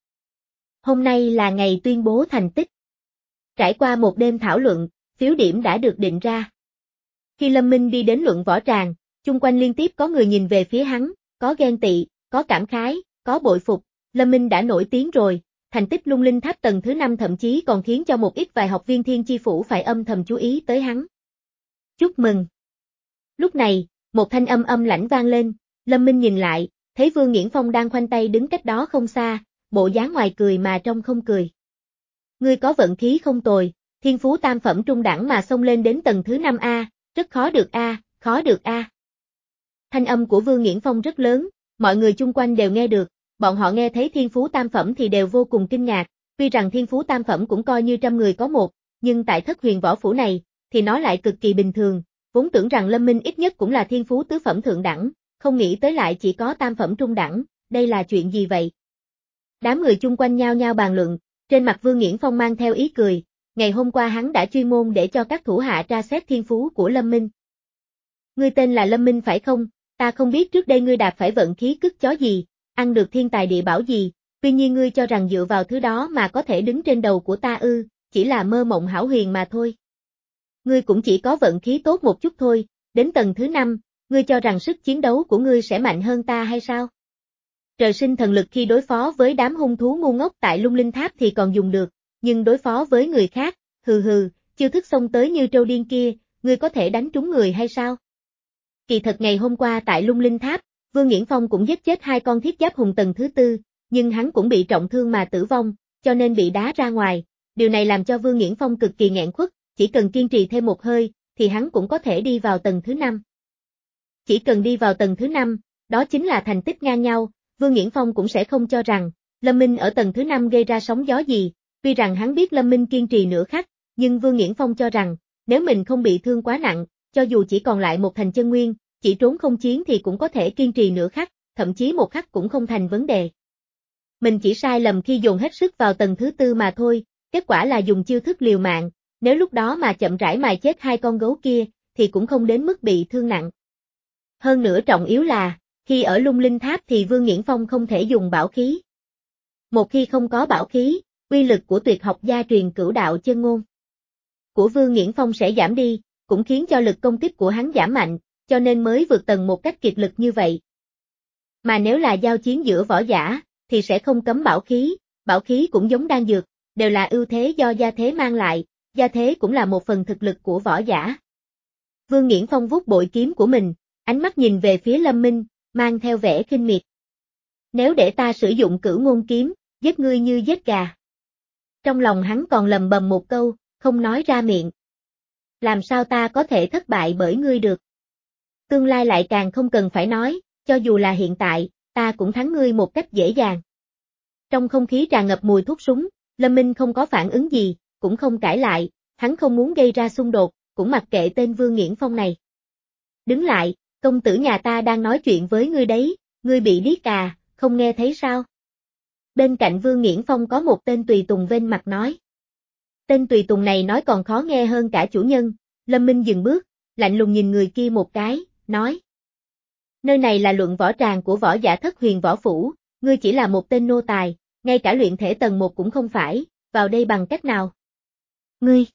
Hôm nay là ngày tuyên bố thành tích. Trải qua một đêm thảo luận, phiếu điểm đã được định ra. Khi Lâm Minh đi đến luận võ tràng, chung quanh liên tiếp có người nhìn về phía hắn, có ghen tị, có cảm khái, có bội phục, Lâm Minh đã nổi tiếng rồi, thành tích lung linh tháp tầng thứ năm thậm chí còn khiến cho một ít vài học viên Thiên Chi Phủ phải âm thầm chú ý tới hắn. Chúc mừng. Lúc này, một thanh âm âm lãnh vang lên, Lâm Minh nhìn lại, thấy Vương Nghiễn Phong đang khoanh tay đứng cách đó không xa, bộ dáng ngoài cười mà trong không cười. Ngươi có vận khí không tồi, thiên phú tam phẩm trung đẳng mà xông lên đến tầng thứ năm A, rất khó được A, khó được A. Thanh âm của Vương Nghiễn Phong rất lớn, mọi người chung quanh đều nghe được, bọn họ nghe thấy thiên phú tam phẩm thì đều vô cùng kinh ngạc, tuy rằng thiên phú tam phẩm cũng coi như trăm người có một, nhưng tại Thất Huyền Võ Phủ này, thì nó lại cực kỳ bình thường, vốn tưởng rằng Lâm Minh ít nhất cũng là thiên phú tứ phẩm thượng đẳng, không nghĩ tới lại chỉ có tam phẩm trung đẳng, đây là chuyện gì vậy? Đám người chung quanh nhao nhao bàn luận, trên mặt Vương Nghiễn Phong mang theo ý cười, ngày hôm qua hắn đã chuyên môn để cho các thủ hạ tra xét thiên phú của Lâm Minh. Ngươi tên là Lâm Minh phải không? Ta không biết trước đây ngươi đạp phải vận khí cứt chó gì, ăn được thiên tài địa bảo gì, tuy nhiên ngươi cho rằng dựa vào thứ đó mà có thể đứng trên đầu của ta ư, chỉ là mơ mộng hão huyền mà thôi. Ngươi cũng chỉ có vận khí tốt một chút thôi, đến tầng thứ năm, ngươi cho rằng sức chiến đấu của ngươi sẽ mạnh hơn ta hay sao? Trời sinh thần lực khi đối phó với đám hung thú ngu ngốc tại Lung Linh Tháp thì còn dùng được, nhưng đối phó với người khác, hừ hừ, chiêu thức xông tới như trâu điên kia, ngươi có thể đánh trúng người hay sao? Kỳ thật ngày hôm qua tại Lung Linh Tháp, Vương Nghiễn Phong cũng giết chết hai con thiết giáp hùng tầng thứ tư, nhưng hắn cũng bị trọng thương mà tử vong, cho nên bị đá ra ngoài, điều này làm cho Vương Nghiễn Phong cực kỳ nghẹn khuất, chỉ cần kiên trì thêm một hơi, thì hắn cũng có thể đi vào tầng thứ năm. Chỉ cần đi vào tầng thứ năm, đó chính là thành tích ngang nhau, Vương Nghiễn Phong cũng sẽ không cho rằng, Lâm Minh ở tầng thứ năm gây ra sóng gió gì, tuy rằng hắn biết Lâm Minh kiên trì nửa khắc, nhưng Vương Nghiễn Phong cho rằng, nếu mình không bị thương quá nặng, cho dù chỉ còn lại một thành chân nguyên, chỉ trốn không chiến thì cũng có thể kiên trì nửa khắc, thậm chí một khắc cũng không thành vấn đề. Mình chỉ sai lầm khi dồn hết sức vào tầng thứ tư mà thôi, kết quả là dùng chiêu thức liều mạng, nếu lúc đó mà chậm rãi mài chết hai con gấu kia, thì cũng không đến mức bị thương nặng. Hơn nữa trọng yếu là, khi ở Lung Linh Tháp thì Vương Nghiễn Phong không thể dùng bảo khí. Một khi không có bảo khí, uy lực của tuyệt học gia truyền cửu đạo chân ngôn của Vương Nghiễn Phong sẽ giảm đi, cũng khiến cho lực công kích của hắn giảm mạnh, cho nên mới vượt tầng một cách kiệt lực như vậy. Mà nếu là giao chiến giữa võ giả, thì sẽ không cấm bảo khí, bảo khí cũng giống đan dược, đều là ưu thế do gia thế mang lại, gia thế cũng là một phần thực lực của võ giả. Vương Nghiễn Phong vuốt bội kiếm của mình, ánh mắt nhìn về phía Lâm Minh, mang theo vẻ khinh miệt. Nếu để ta sử dụng cửu ngôn kiếm, giết ngươi như giết gà. Trong lòng hắn còn lầm bầm một câu, không nói ra miệng. Làm sao ta có thể thất bại bởi ngươi được? Tương lai lại càng không cần phải nói, cho dù là hiện tại, ta cũng thắng ngươi một cách dễ dàng. Trong không khí tràn ngập mùi thuốc súng, Lâm Minh không có phản ứng gì, cũng không cãi lại, hắn không muốn gây ra xung đột, cũng mặc kệ tên Vương Nghiễn Phong này. Đứng lại, công tử nhà ta đang nói chuyện với ngươi đấy, ngươi bị điếc à, không nghe thấy sao? Bên cạnh Vương Nghiễn Phong có một tên tùy tùng vênh mặt nói. Tên tùy tùng này nói còn khó nghe hơn cả chủ nhân, Lâm Minh dừng bước, lạnh lùng nhìn người kia một cái, nói. Nơi này là luận võ tràng của võ giả Thất Huyền Võ Phủ, ngươi chỉ là một tên nô tài, ngay cả luyện thể tầng một cũng không phải, vào đây bằng cách nào? Ngươi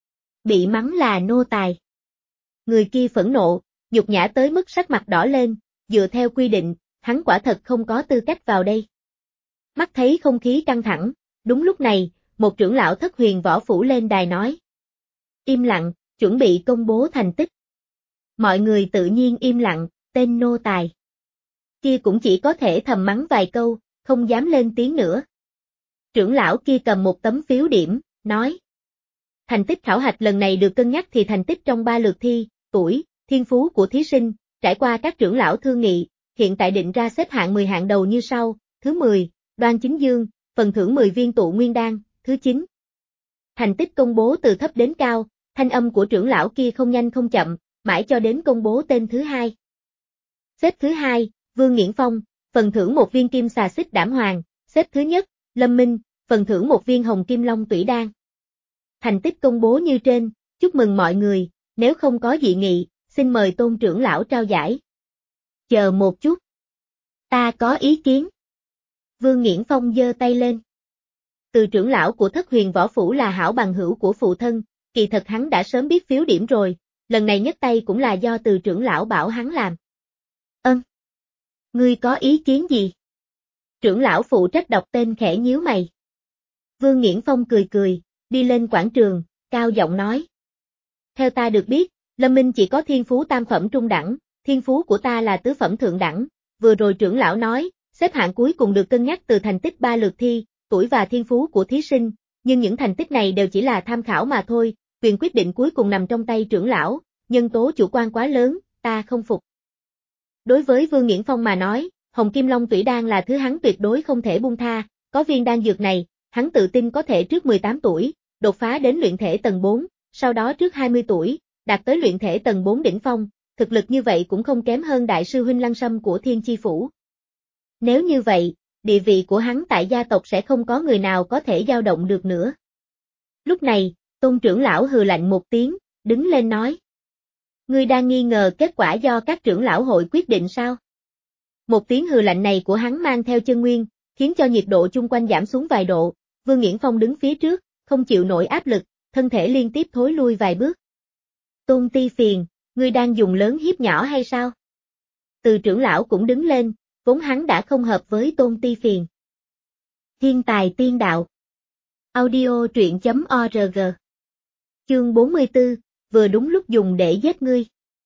bị mắng là nô tài. Người kia phẫn nộ, nhục nhã tới mức sắc mặt đỏ lên, dựa theo quy định, hắn quả thật không có tư cách vào đây. Mắt thấy không khí căng thẳng, đúng lúc này, một trưởng lão Thất Huyền Võ Phủ lên đài nói. Im lặng, chuẩn bị công bố thành tích. Mọi người tự nhiên im lặng, tên nô tài kia cũng chỉ có thể thầm mắng vài câu, không dám lên tiếng nữa. Trưởng lão kia cầm một tấm phiếu điểm, nói. Thành tích khảo hạch lần này được cân nhắc thì thành tích trong ba lượt thi, tuổi, thiên phú của thí sinh, trải qua các trưởng lão thương nghị, hiện tại định ra xếp hạng mười hạng đầu như sau, thứ mười, Đoan Chính Dương, phần thưởng mười viên tụ nguyên đan, thứ chín. Thành tích công bố từ thấp đến cao, thanh âm của trưởng lão kia không nhanh không chậm, mãi cho đến công bố tên thứ hai. Xếp thứ hai, Vương Nghiễn Phong, phần thưởng một viên kim xà xích đảm hoàng, xếp thứ nhất, Lâm Minh, phần thưởng một viên hồng kim long tủy đan. Thành tích công bố như trên, chúc mừng mọi người, nếu không có dị nghị, xin mời tôn trưởng lão trao giải. Chờ một chút. Ta có ý kiến. Vương Nghiễn Phong giơ tay lên. Từ trưởng lão của Thất Huyền Võ Phủ là hảo bằng hữu của phụ thân, kỳ thật hắn đã sớm biết phiếu điểm rồi, lần này nhấc tay cũng là do từ trưởng lão bảo hắn làm. Ân. Ngươi có ý kiến gì? Trưởng lão phụ trách đọc tên khẽ nhíu mày. Vương Nghiễn Phong cười cười, đi lên quảng trường, cao giọng nói. Theo ta được biết, Lâm Minh chỉ có thiên phú tam phẩm trung đẳng, thiên phú của ta là tứ phẩm thượng đẳng, vừa rồi trưởng lão nói, xếp hạng cuối cùng được cân nhắc từ thành tích ba lượt thi, tuổi và thiên phú của thí sinh, nhưng những thành tích này đều chỉ là tham khảo mà thôi, quyền quyết định cuối cùng nằm trong tay trưởng lão, nhân tố chủ quan quá lớn, ta không phục. Đối với Vương Nghiễn Phong mà nói, Hồng Kim Long Tủy Đan là thứ hắn tuyệt đối không thể buông tha, có viên đan dược này, hắn tự tin có thể trước mười tám tuổi, đột phá đến luyện thể tầng bốn, sau đó trước hai mươi tuổi, đạt tới luyện thể tầng bốn đỉnh phong, thực lực như vậy cũng không kém hơn đại sư huynh Lăng Sâm của Thiên Chi Phủ. Nếu như vậy, địa vị của hắn tại gia tộc sẽ không có người nào có thể dao động được nữa. Lúc này, tôn trưởng lão hừ lạnh một tiếng, đứng lên nói. Ngươi đang nghi ngờ kết quả do các trưởng lão hội quyết định sao? Một tiếng hừ lạnh này của hắn mang theo chân nguyên, khiến cho nhiệt độ chung quanh giảm xuống vài độ, Vương Nghiễn Phong đứng phía trước, không chịu nổi áp lực, thân thể liên tiếp thối lui vài bước. Tôn Ti Phiền, ngươi đang dùng lớn hiếp nhỏ hay sao? Từ trưởng lão cũng đứng lên, vốn hắn đã không hợp với Tôn Ti Phiền. Thiên tài tiên đạo. Audio truyện chấm org. Chương bốn mươi tư, vừa đúng lúc dùng để giết ngươi.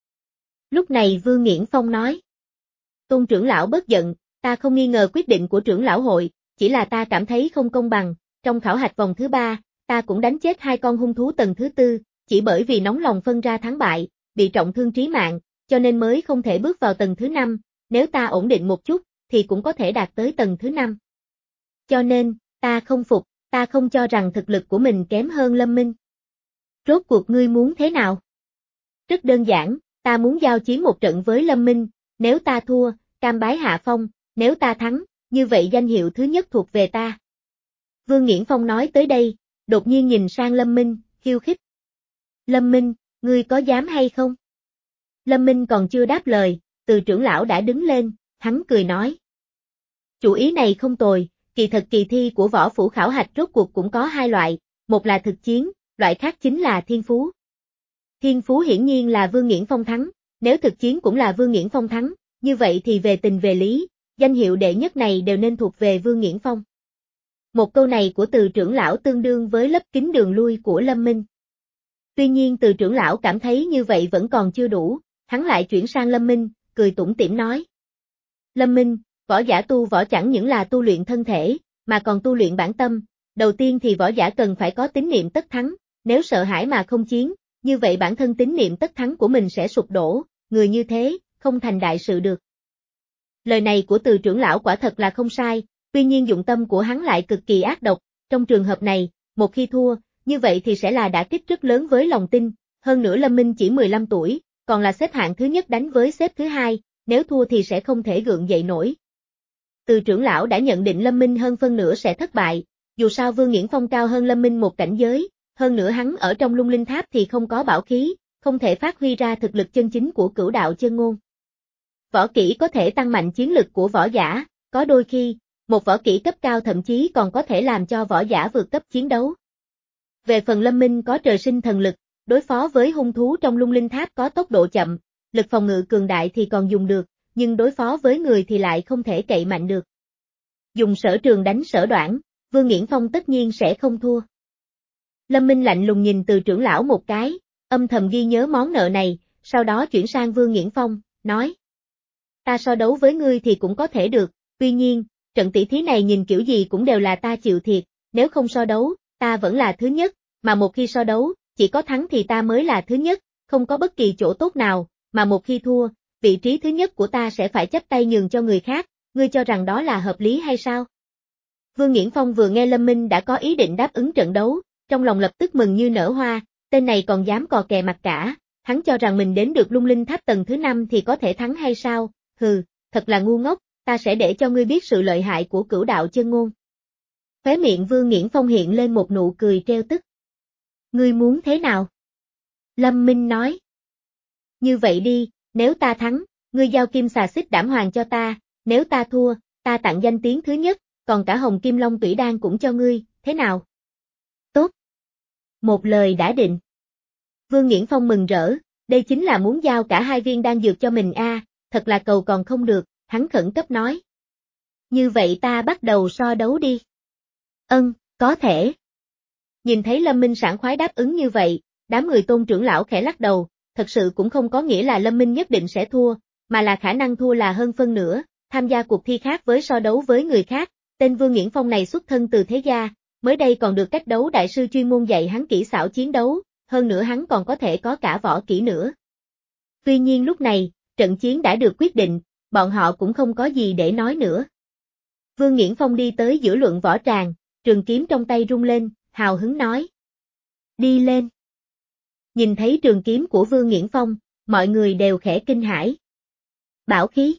Lúc này Vương Nghiễn Phong nói. Tôn trưởng lão bớt giận, ta không nghi ngờ quyết định của trưởng lão hội, chỉ là ta cảm thấy không công bằng, trong khảo hạch vòng thứ ba, ta cũng đánh chết hai con hung thú tầng thứ tư, chỉ bởi vì nóng lòng phân ra thắng bại, bị trọng thương trí mạng, cho nên mới không thể bước vào tầng thứ năm, nếu ta ổn định một chút, thì cũng có thể đạt tới tầng thứ năm. Cho nên, ta không phục, ta không cho rằng thực lực của mình kém hơn Lâm Minh. Rốt cuộc ngươi muốn thế nào? Rất đơn giản, ta muốn giao chiến một trận với Lâm Minh, nếu ta thua, cam bái hạ phong, nếu ta thắng, như vậy danh hiệu thứ nhất thuộc về ta. Vương Nghiễn Phong nói tới đây, đột nhiên nhìn sang Lâm Minh, khiêu khích. Lâm Minh, ngươi có dám hay không? Lâm Minh còn chưa đáp lời, Từ trưởng lão đã đứng lên, hắn cười nói. Chủ ý này không tồi, kỳ thật kỳ thi của võ phủ khảo hạch rốt cuộc cũng có hai loại, một là thực chiến, loại khác chính là thiên phú. Thiên phú hiển nhiên là Vương Nghiễn Phong thắng, nếu thực chiến cũng là Vương Nghiễn Phong thắng, như vậy thì về tình về lý, danh hiệu đệ nhất này đều nên thuộc về Vương Nghiễn Phong. Một câu này của Từ trưởng lão tương đương với lấp kín đường lui của Lâm Minh. Tuy nhiên Từ trưởng lão cảm thấy như vậy vẫn còn chưa đủ, hắn lại chuyển sang Lâm Minh, cười tủm tỉm nói. Lâm Minh, võ giả tu võ chẳng những là tu luyện thân thể, mà còn tu luyện bản tâm, đầu tiên thì võ giả cần phải có tín niệm tất thắng, nếu sợ hãi mà không chiến, như vậy bản thân tín niệm tất thắng của mình sẽ sụp đổ, người như thế, không thành đại sự được. Lời này của Từ trưởng lão quả thật là không sai, tuy nhiên dụng tâm của hắn lại cực kỳ ác độc, trong trường hợp này, một khi thua, như vậy thì sẽ là đả kích rất lớn với lòng tin, hơn nữa Lâm Minh chỉ mười lăm tuổi, còn là xếp hạng thứ nhất đánh với xếp thứ hai, nếu thua thì sẽ không thể gượng dậy nổi. Từ trưởng lão đã nhận định Lâm Minh hơn phân nửa sẽ thất bại, dù sao Vương Nghiễn Phong cao hơn Lâm Minh một cảnh giới, hơn nữa hắn ở trong Lung Linh Tháp thì không có bảo khí, không thể phát huy ra thực lực chân chính của Cửu Đạo Chân Ngôn. Võ kỹ có thể tăng mạnh chiến lực của võ giả, có đôi khi, một võ kỹ cấp cao thậm chí còn có thể làm cho võ giả vượt cấp chiến đấu. Về phần Lâm Minh có trời sinh thần lực, đối phó với hung thú trong Lung Linh Tháp có tốc độ chậm, lực phòng ngự cường đại thì còn dùng được, nhưng đối phó với người thì lại không thể cậy mạnh được. Dùng sở trường đánh sở đoạn, Vương Nghiễn Phong tất nhiên sẽ không thua. Lâm Minh lạnh lùng nhìn Từ trưởng lão một cái, âm thầm ghi nhớ món nợ này, sau đó chuyển sang Vương Nghiễn Phong, nói. Ta so đấu với ngươi thì cũng có thể được, tuy nhiên, trận tỷ thí này nhìn kiểu gì cũng đều là ta chịu thiệt, nếu không so đấu, ta vẫn là thứ nhất, mà một khi so đấu, chỉ có thắng thì ta mới là thứ nhất, không có bất kỳ chỗ tốt nào, mà một khi thua, vị trí thứ nhất của ta sẽ phải chắp tay nhường cho người khác, ngươi cho rằng đó là hợp lý hay sao? Vương Nghiễn Phong vừa nghe Lâm Minh đã có ý định đáp ứng trận đấu, trong lòng lập tức mừng như nở hoa, tên này còn dám cò kè mặt cả, hắn cho rằng mình đến được Lung Linh Tháp tầng thứ năm thì có thể thắng hay sao, hừ, thật là ngu ngốc, ta sẽ để cho ngươi biết sự lợi hại của Cửu Đạo Chân Ngôn. Khóe miệng Vương Nghiễn Phong hiện lên một nụ cười trêu tức. Ngươi muốn thế nào? Lâm Minh nói. Như vậy đi, nếu ta thắng, ngươi giao kim xà xích đảm hoàng cho ta, nếu ta thua, ta tặng danh tiếng thứ nhất, còn cả hồng kim long tủy đan cũng cho ngươi, thế nào? Tốt. Một lời đã định. Vương Nghiễn Phong mừng rỡ, đây chính là muốn giao cả hai viên đan dược cho mình a, à, thật là cầu còn không được, hắn khẩn cấp nói. Như vậy ta bắt đầu so đấu đi. Ân, có thể. Nhìn thấy Lâm Minh sảng khoái đáp ứng như vậy, đám người Tôn trưởng lão khẽ lắc đầu, thật sự cũng không có nghĩa là Lâm Minh nhất định sẽ thua, mà là khả năng thua là hơn phân nửa, tham gia cuộc thi khác với so đấu với người khác, tên Vương Nghiễn Phong này xuất thân từ thế gia, mới đây còn được cách đấu đại sư chuyên môn dạy hắn kỹ xảo chiến đấu, hơn nữa hắn còn có thể có cả võ kỹ nữa. Tuy nhiên lúc này, trận chiến đã được quyết định, bọn họ cũng không có gì để nói nữa. Vương Nghiễn Phong đi tới giữa luận võ tràng, trường kiếm trong tay rung lên, hào hứng nói. Đi lên. Nhìn thấy trường kiếm của Vương Nghiễn Phong, mọi người đều khẽ kinh hãi. Bảo khí.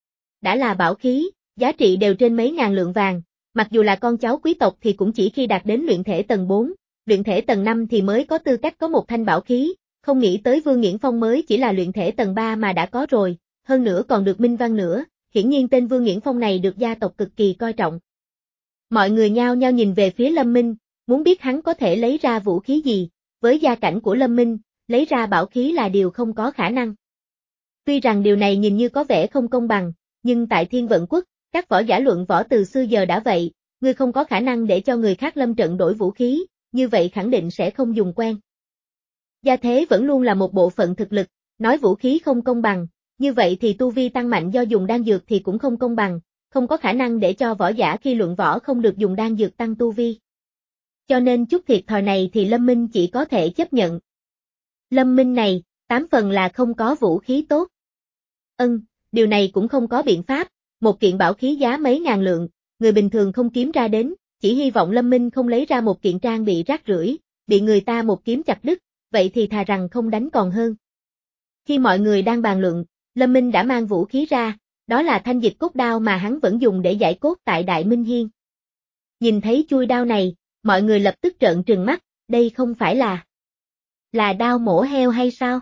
Đã là bảo khí, giá trị đều trên mấy ngàn lượng vàng, mặc dù là con cháu quý tộc thì cũng chỉ khi đạt đến luyện thể tầng bốn, luyện thể tầng năm thì mới có tư cách có một thanh bảo khí, không nghĩ tới Vương Nghiễn Phong mới chỉ là luyện thể tầng ba mà đã có rồi, hơn nữa còn được minh văn nữa, hiển nhiên tên Vương Nghiễn Phong này được gia tộc cực kỳ coi trọng. Mọi người nhao nhao nhìn về phía Lâm Minh, muốn biết hắn có thể lấy ra vũ khí gì, với gia cảnh của Lâm Minh, lấy ra bảo khí là điều không có khả năng. Tuy rằng điều này nhìn như có vẻ không công bằng, nhưng tại Thiên Vận Quốc, các võ giả luận võ từ xưa giờ đã vậy, ngươi không có khả năng để cho người khác lâm trận đổi vũ khí, như vậy khẳng định sẽ không dùng quen. Gia thế vẫn luôn là một bộ phận thực lực, nói vũ khí không công bằng, như vậy thì tu vi tăng mạnh do dùng đan dược thì cũng không công bằng, không có khả năng để cho võ giả khi luận võ không được dùng đan dược tăng tu vi. Cho nên chút thiệt thòi này thì Lâm Minh chỉ có thể chấp nhận. Lâm Minh này, tám phần là không có vũ khí tốt. Ừm, điều này cũng không có biện pháp, một kiện bảo khí giá mấy ngàn lượng, người bình thường không kiếm ra đến, chỉ hy vọng Lâm Minh không lấy ra một kiện trang bị rác rưởi, bị người ta một kiếm chặt đứt, vậy thì thà rằng không đánh còn hơn. Khi mọi người đang bàn luận, Lâm Minh đã mang vũ khí ra, đó là thanh dịch cốt đao mà hắn vẫn dùng để giải cốt tại Đại Minh Hiên. Nhìn thấy chuôi đao này, mọi người lập tức trợn trừng mắt, đây không phải là... là đao mổ heo hay sao?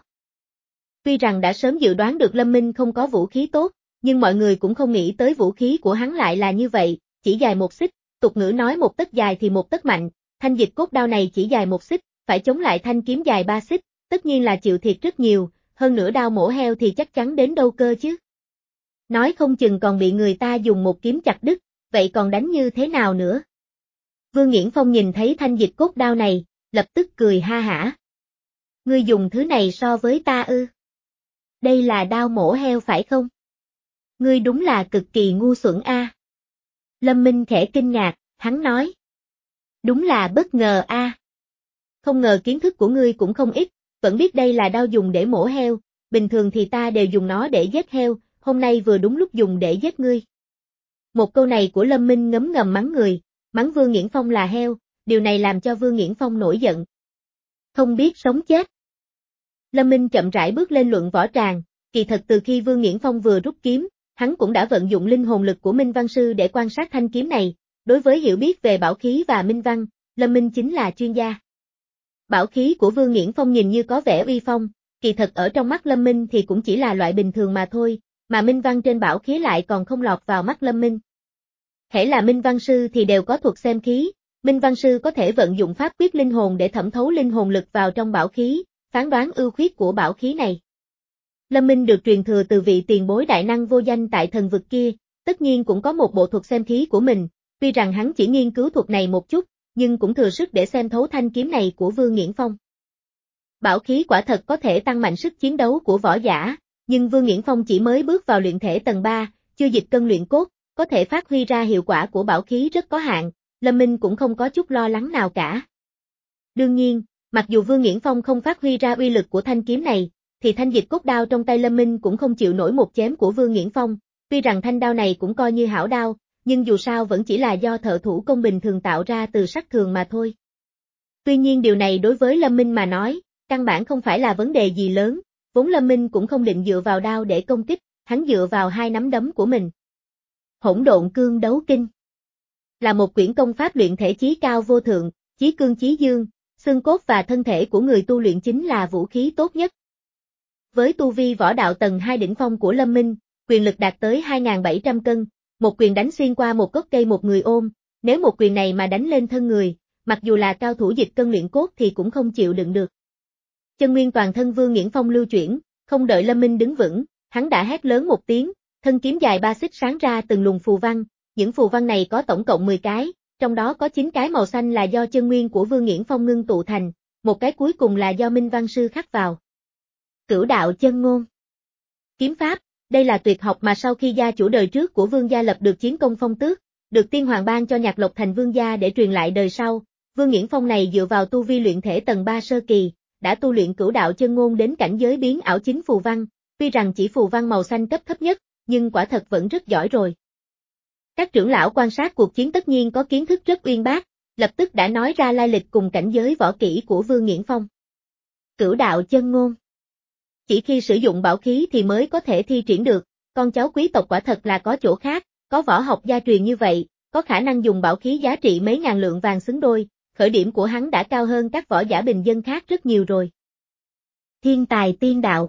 Tuy rằng đã sớm dự đoán được Lâm Minh không có vũ khí tốt, nhưng mọi người cũng không nghĩ tới vũ khí của hắn lại là như vậy, chỉ dài một xích, tục ngữ nói một tấc dài thì một tấc mạnh, thanh dịch cốt đao này chỉ dài một xích, phải chống lại thanh kiếm dài ba xích, tất nhiên là chịu thiệt rất nhiều, hơn nữa đao mổ heo thì chắc chắn đến đâu cơ chứ. Nói không chừng còn bị người ta dùng một kiếm chặt đứt, vậy còn đánh như thế nào nữa? Vương Nghiễn Phong nhìn thấy thanh dịch cốt đao này, lập tức cười ha hả. Ngươi dùng thứ này so với ta ư? Đây là đao mổ heo phải không? Ngươi đúng là cực kỳ ngu xuẩn a. Lâm Minh khẽ kinh ngạc, hắn nói. Đúng là bất ngờ a. Không ngờ kiến thức của ngươi cũng không ít, vẫn biết đây là đao dùng để mổ heo, bình thường thì ta đều dùng nó để giết heo, hôm nay vừa đúng lúc dùng để giết ngươi. Một câu này của Lâm Minh ngấm ngầm mắng người, mắng Vương Nghiễn Phong là heo, điều này làm cho Vương Nghiễn Phong nổi giận. Không biết sống chết. Lâm Minh chậm rãi bước lên luận võ tràng, kỳ thật từ khi Vương Nghiễn Phong vừa rút kiếm, hắn cũng đã vận dụng linh hồn lực của Minh Văn Sư để quan sát thanh kiếm này, đối với hiểu biết về bảo khí và minh văn, Lâm Minh chính là chuyên gia. Bảo khí của Vương Nghiễn Phong nhìn như có vẻ uy phong, kỳ thật ở trong mắt Lâm Minh thì cũng chỉ là loại bình thường mà thôi, mà minh văn trên bảo khí lại còn không lọt vào mắt Lâm Minh. Hễ là Minh Văn Sư thì đều có thuật xem khí, Minh Văn Sư có thể vận dụng pháp quyết linh hồn để thẩm thấu linh hồn lực vào trong bảo khí, phán đoán ưu khuyết của bảo khí này. Lâm Minh được truyền thừa từ vị tiền bối đại năng vô danh tại thần vực kia, tất nhiên cũng có một bộ thuật xem khí của mình, tuy rằng hắn chỉ nghiên cứu thuật này một chút, nhưng cũng thừa sức để xem thấu thanh kiếm này của Vương Nghiễn Phong. Bảo khí quả thật có thể tăng mạnh sức chiến đấu của võ giả, nhưng Vương Nghiễn Phong chỉ mới bước vào luyện thể tầng ba, chưa dịch cân luyện cốt, có thể phát huy ra hiệu quả của bảo khí rất có hạn, Lâm Minh cũng không có chút lo lắng nào cả. Đương nhiên, mặc dù Vương Nghiễn Phong không phát huy ra uy lực của thanh kiếm này, thì thanh dịch cốt đao trong tay Lâm Minh cũng không chịu nổi một chém của Vương Nghiễn Phong, tuy rằng thanh đao này cũng coi như hảo đao, nhưng dù sao vẫn chỉ là do thợ thủ công bình thường tạo ra từ sắt thường mà thôi. Tuy nhiên điều này đối với Lâm Minh mà nói, căn bản không phải là vấn đề gì lớn, vốn Lâm Minh cũng không định dựa vào đao để công kích, hắn dựa vào hai nắm đấm của mình. Hỗn độn cương đấu kinh là một quyển công pháp luyện thể chí cao vô thượng, chí cương chí dương, xương cốt và thân thể của người tu luyện chính là vũ khí tốt nhất. Với tu vi võ đạo tầng hai đỉnh phong của Lâm Minh, quyền lực đạt tới hai nghìn bảy trăm cân, một quyền đánh xuyên qua một gốc cây một người ôm, nếu một quyền này mà đánh lên thân người, mặc dù là cao thủ dịch cân luyện cốt thì cũng không chịu đựng được. Chân nguyên toàn thân Vương Nghiễn Phong lưu chuyển, không đợi Lâm Minh đứng vững, hắn đã hét lớn một tiếng, thân kiếm dài ba xích sáng ra từng luồng phù văn, những phù văn này có tổng cộng mười cái, trong đó có chín cái màu xanh là do chân nguyên của Vương Nghiễn Phong ngưng tụ thành, một cái cuối cùng là do Minh Văn Sư khắc vào. Cửu đạo chân ngôn. Kiếm pháp, đây là tuyệt học mà sau khi gia chủ đời trước của Vương gia lập được chiến công phong tước, được tiên hoàng ban cho Nhạc Lộc Thành Vương gia để truyền lại đời sau, Vương Nghiễn Phong này dựa vào tu vi luyện thể tầng ba sơ kỳ, đã tu luyện cửu đạo chân ngôn đến cảnh giới biến ảo chính phù văn, tuy rằng chỉ phù văn màu xanh cấp thấp nhất, nhưng quả thật vẫn rất giỏi rồi. Các trưởng lão quan sát cuộc chiến tất nhiên có kiến thức rất uyên bác, lập tức đã nói ra lai lịch cùng cảnh giới võ kỹ của Vương Nghiễn Phong. Cửu đạo chân ngôn. Chỉ khi sử dụng bảo khí thì mới có thể thi triển được, con cháu quý tộc quả thật là có chỗ khác, có võ học gia truyền như vậy, có khả năng dùng bảo khí giá trị mấy ngàn lượng vàng xứng đôi, khởi điểm của hắn đã cao hơn các võ giả bình dân khác rất nhiều rồi. Thiên tài tiên đạo.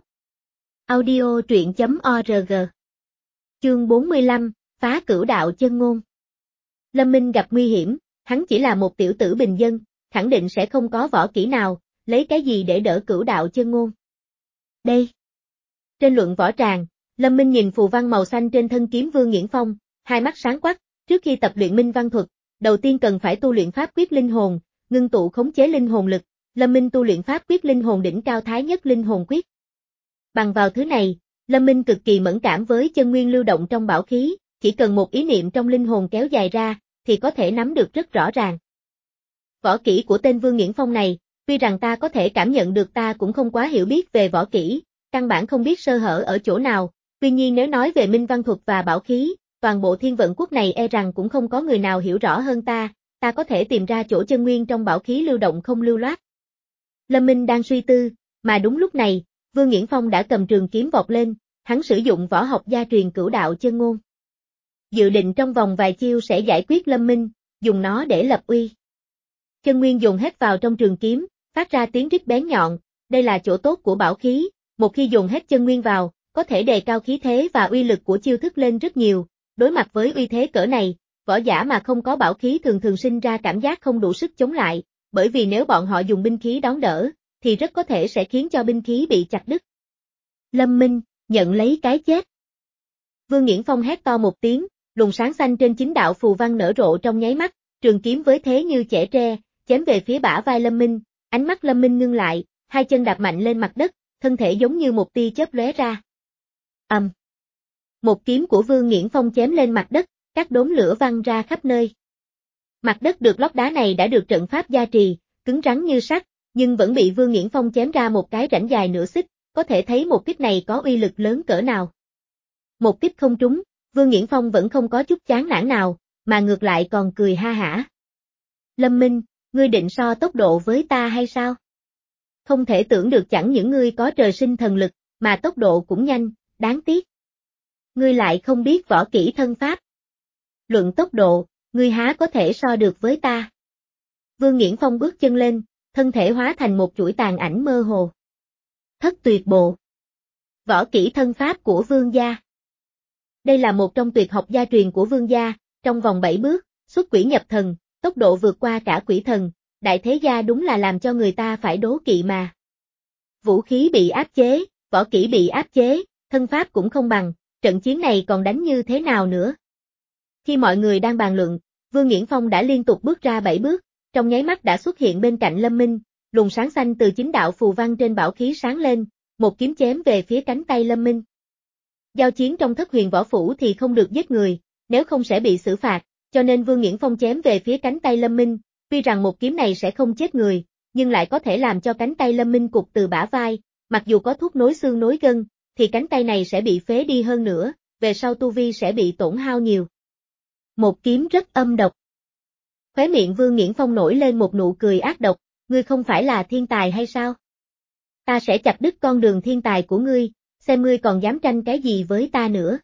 Audio truyện chấm org. Chương bốn mươi lăm, phá cửu đạo chân ngôn. Lâm Minh gặp nguy hiểm, hắn chỉ là một tiểu tử bình dân, khẳng định sẽ không có võ kỹ nào, lấy cái gì để đỡ cửu đạo chân ngôn. Đây. Trên luận võ tràng, Lâm Minh nhìn phù văn màu xanh trên thân kiếm Vương Nghiễn Phong, hai mắt sáng quắc, trước khi tập luyện minh văn thuật, đầu tiên cần phải tu luyện pháp quyết linh hồn, ngưng tụ khống chế linh hồn lực, Lâm Minh tu luyện pháp quyết linh hồn đỉnh cao thái nhất linh hồn quyết. Bằng vào thứ này, Lâm Minh cực kỳ mẫn cảm với chân nguyên lưu động trong bảo khí, chỉ cần một ý niệm trong linh hồn kéo dài ra, thì có thể nắm được rất rõ ràng. Võ kỹ của tên Vương Nghiễn Phong này, tuy rằng ta có thể cảm nhận được ta cũng không quá hiểu biết về võ kỹ, căn bản không biết sơ hở ở chỗ nào, tuy nhiên nếu nói về minh văn thuật và bảo khí, toàn bộ thiên vận quốc này e rằng cũng không có người nào hiểu rõ hơn ta, ta có thể tìm ra chỗ chân nguyên trong bảo khí lưu động không lưu loát. Lâm Minh đang suy tư, mà đúng lúc này, Vương Nghiễn Phong đã cầm trường kiếm vọt lên, hắn sử dụng võ học gia truyền cửu đạo chân ngôn. Dự định trong vòng vài chiêu sẽ giải quyết Lâm Minh, dùng nó để lập uy. Chân nguyên dồn hết vào trong trường kiếm, phát ra tiếng rít bén nhọn, đây là chỗ tốt của bảo khí, một khi dồn hết chân nguyên vào, có thể đề cao khí thế và uy lực của chiêu thức lên rất nhiều, đối mặt với uy thế cỡ này, võ giả mà không có bảo khí thường thường sinh ra cảm giác không đủ sức chống lại, bởi vì nếu bọn họ dùng binh khí đón đỡ, thì rất có thể sẽ khiến cho binh khí bị chặt đứt. Lâm Minh, nhận lấy cái chết. Vương Nghiễn Phong hét to một tiếng, luồng sáng xanh trên chính đạo phù văn nở rộ trong nháy mắt, trường kiếm với thế như chẻ tre, chém về phía bả vai Lâm Minh, ánh mắt Lâm Minh ngưng lại, hai chân đạp mạnh lên mặt đất, thân thể giống như một tia chớp lóe ra. Ầm. Um. Một kiếm của Vương Nghiễn Phong chém lên mặt đất, các đốm lửa văng ra khắp nơi. Mặt đất được lót đá này đã được trận pháp gia trì, cứng rắn như sắt, nhưng vẫn bị Vương Nghiễn Phong chém ra một cái rãnh dài nửa xích, có thể thấy một kích này có uy lực lớn cỡ nào. Một kích không trúng, Vương Nghiễn Phong vẫn không có chút chán nản nào, mà ngược lại còn cười ha hả. Lâm Minh, ngươi định so tốc độ với ta hay sao? Không thể tưởng được chẳng những ngươi có trời sinh thần lực, mà tốc độ cũng nhanh, đáng tiếc. Ngươi lại không biết võ kỹ thân pháp. Luận tốc độ, ngươi há có thể so được với ta. Vương Nghiễn Phong bước chân lên, thân thể hóa thành một chuỗi tàn ảnh mơ hồ. Thất tuyệt bộ. Võ kỹ thân pháp của Vương gia. Đây là một trong tuyệt học gia truyền của Vương gia, trong vòng bảy bước, xuất quỷ nhập thần, tốc độ vượt qua cả quỷ thần, đại thế gia đúng là làm cho người ta phải đố kỵ mà. Vũ khí bị áp chế, võ kỹ bị áp chế, thân pháp cũng không bằng, trận chiến này còn đánh như thế nào nữa? Khi mọi người đang bàn luận, Vương Nghiễn Phong đã liên tục bước ra bảy bước, trong nháy mắt đã xuất hiện bên cạnh Lâm Minh, luồng sáng xanh từ chính đạo phù văn trên bảo khí sáng lên, một kiếm chém về phía cánh tay Lâm Minh. Giao chiến trong Thất Huyền Võ Phủ thì không được giết người, nếu không sẽ bị xử phạt, cho nên Vương Nghiễn Phong chém về phía cánh tay Lâm Minh, tuy rằng một kiếm này sẽ không chết người, nhưng lại có thể làm cho cánh tay Lâm Minh cụt từ bả vai, mặc dù có thuốc nối xương nối gân, thì cánh tay này sẽ bị phế đi hơn nữa, về sau tu vi sẽ bị tổn hao nhiều. Một kiếm rất âm độc. Khóe miệng Vương Nghiễn Phong nổi lên một nụ cười ác độc, ngươi không phải là thiên tài hay sao? Ta sẽ chặt đứt con đường thiên tài của ngươi, xem ngươi còn dám tranh cái gì với ta nữa.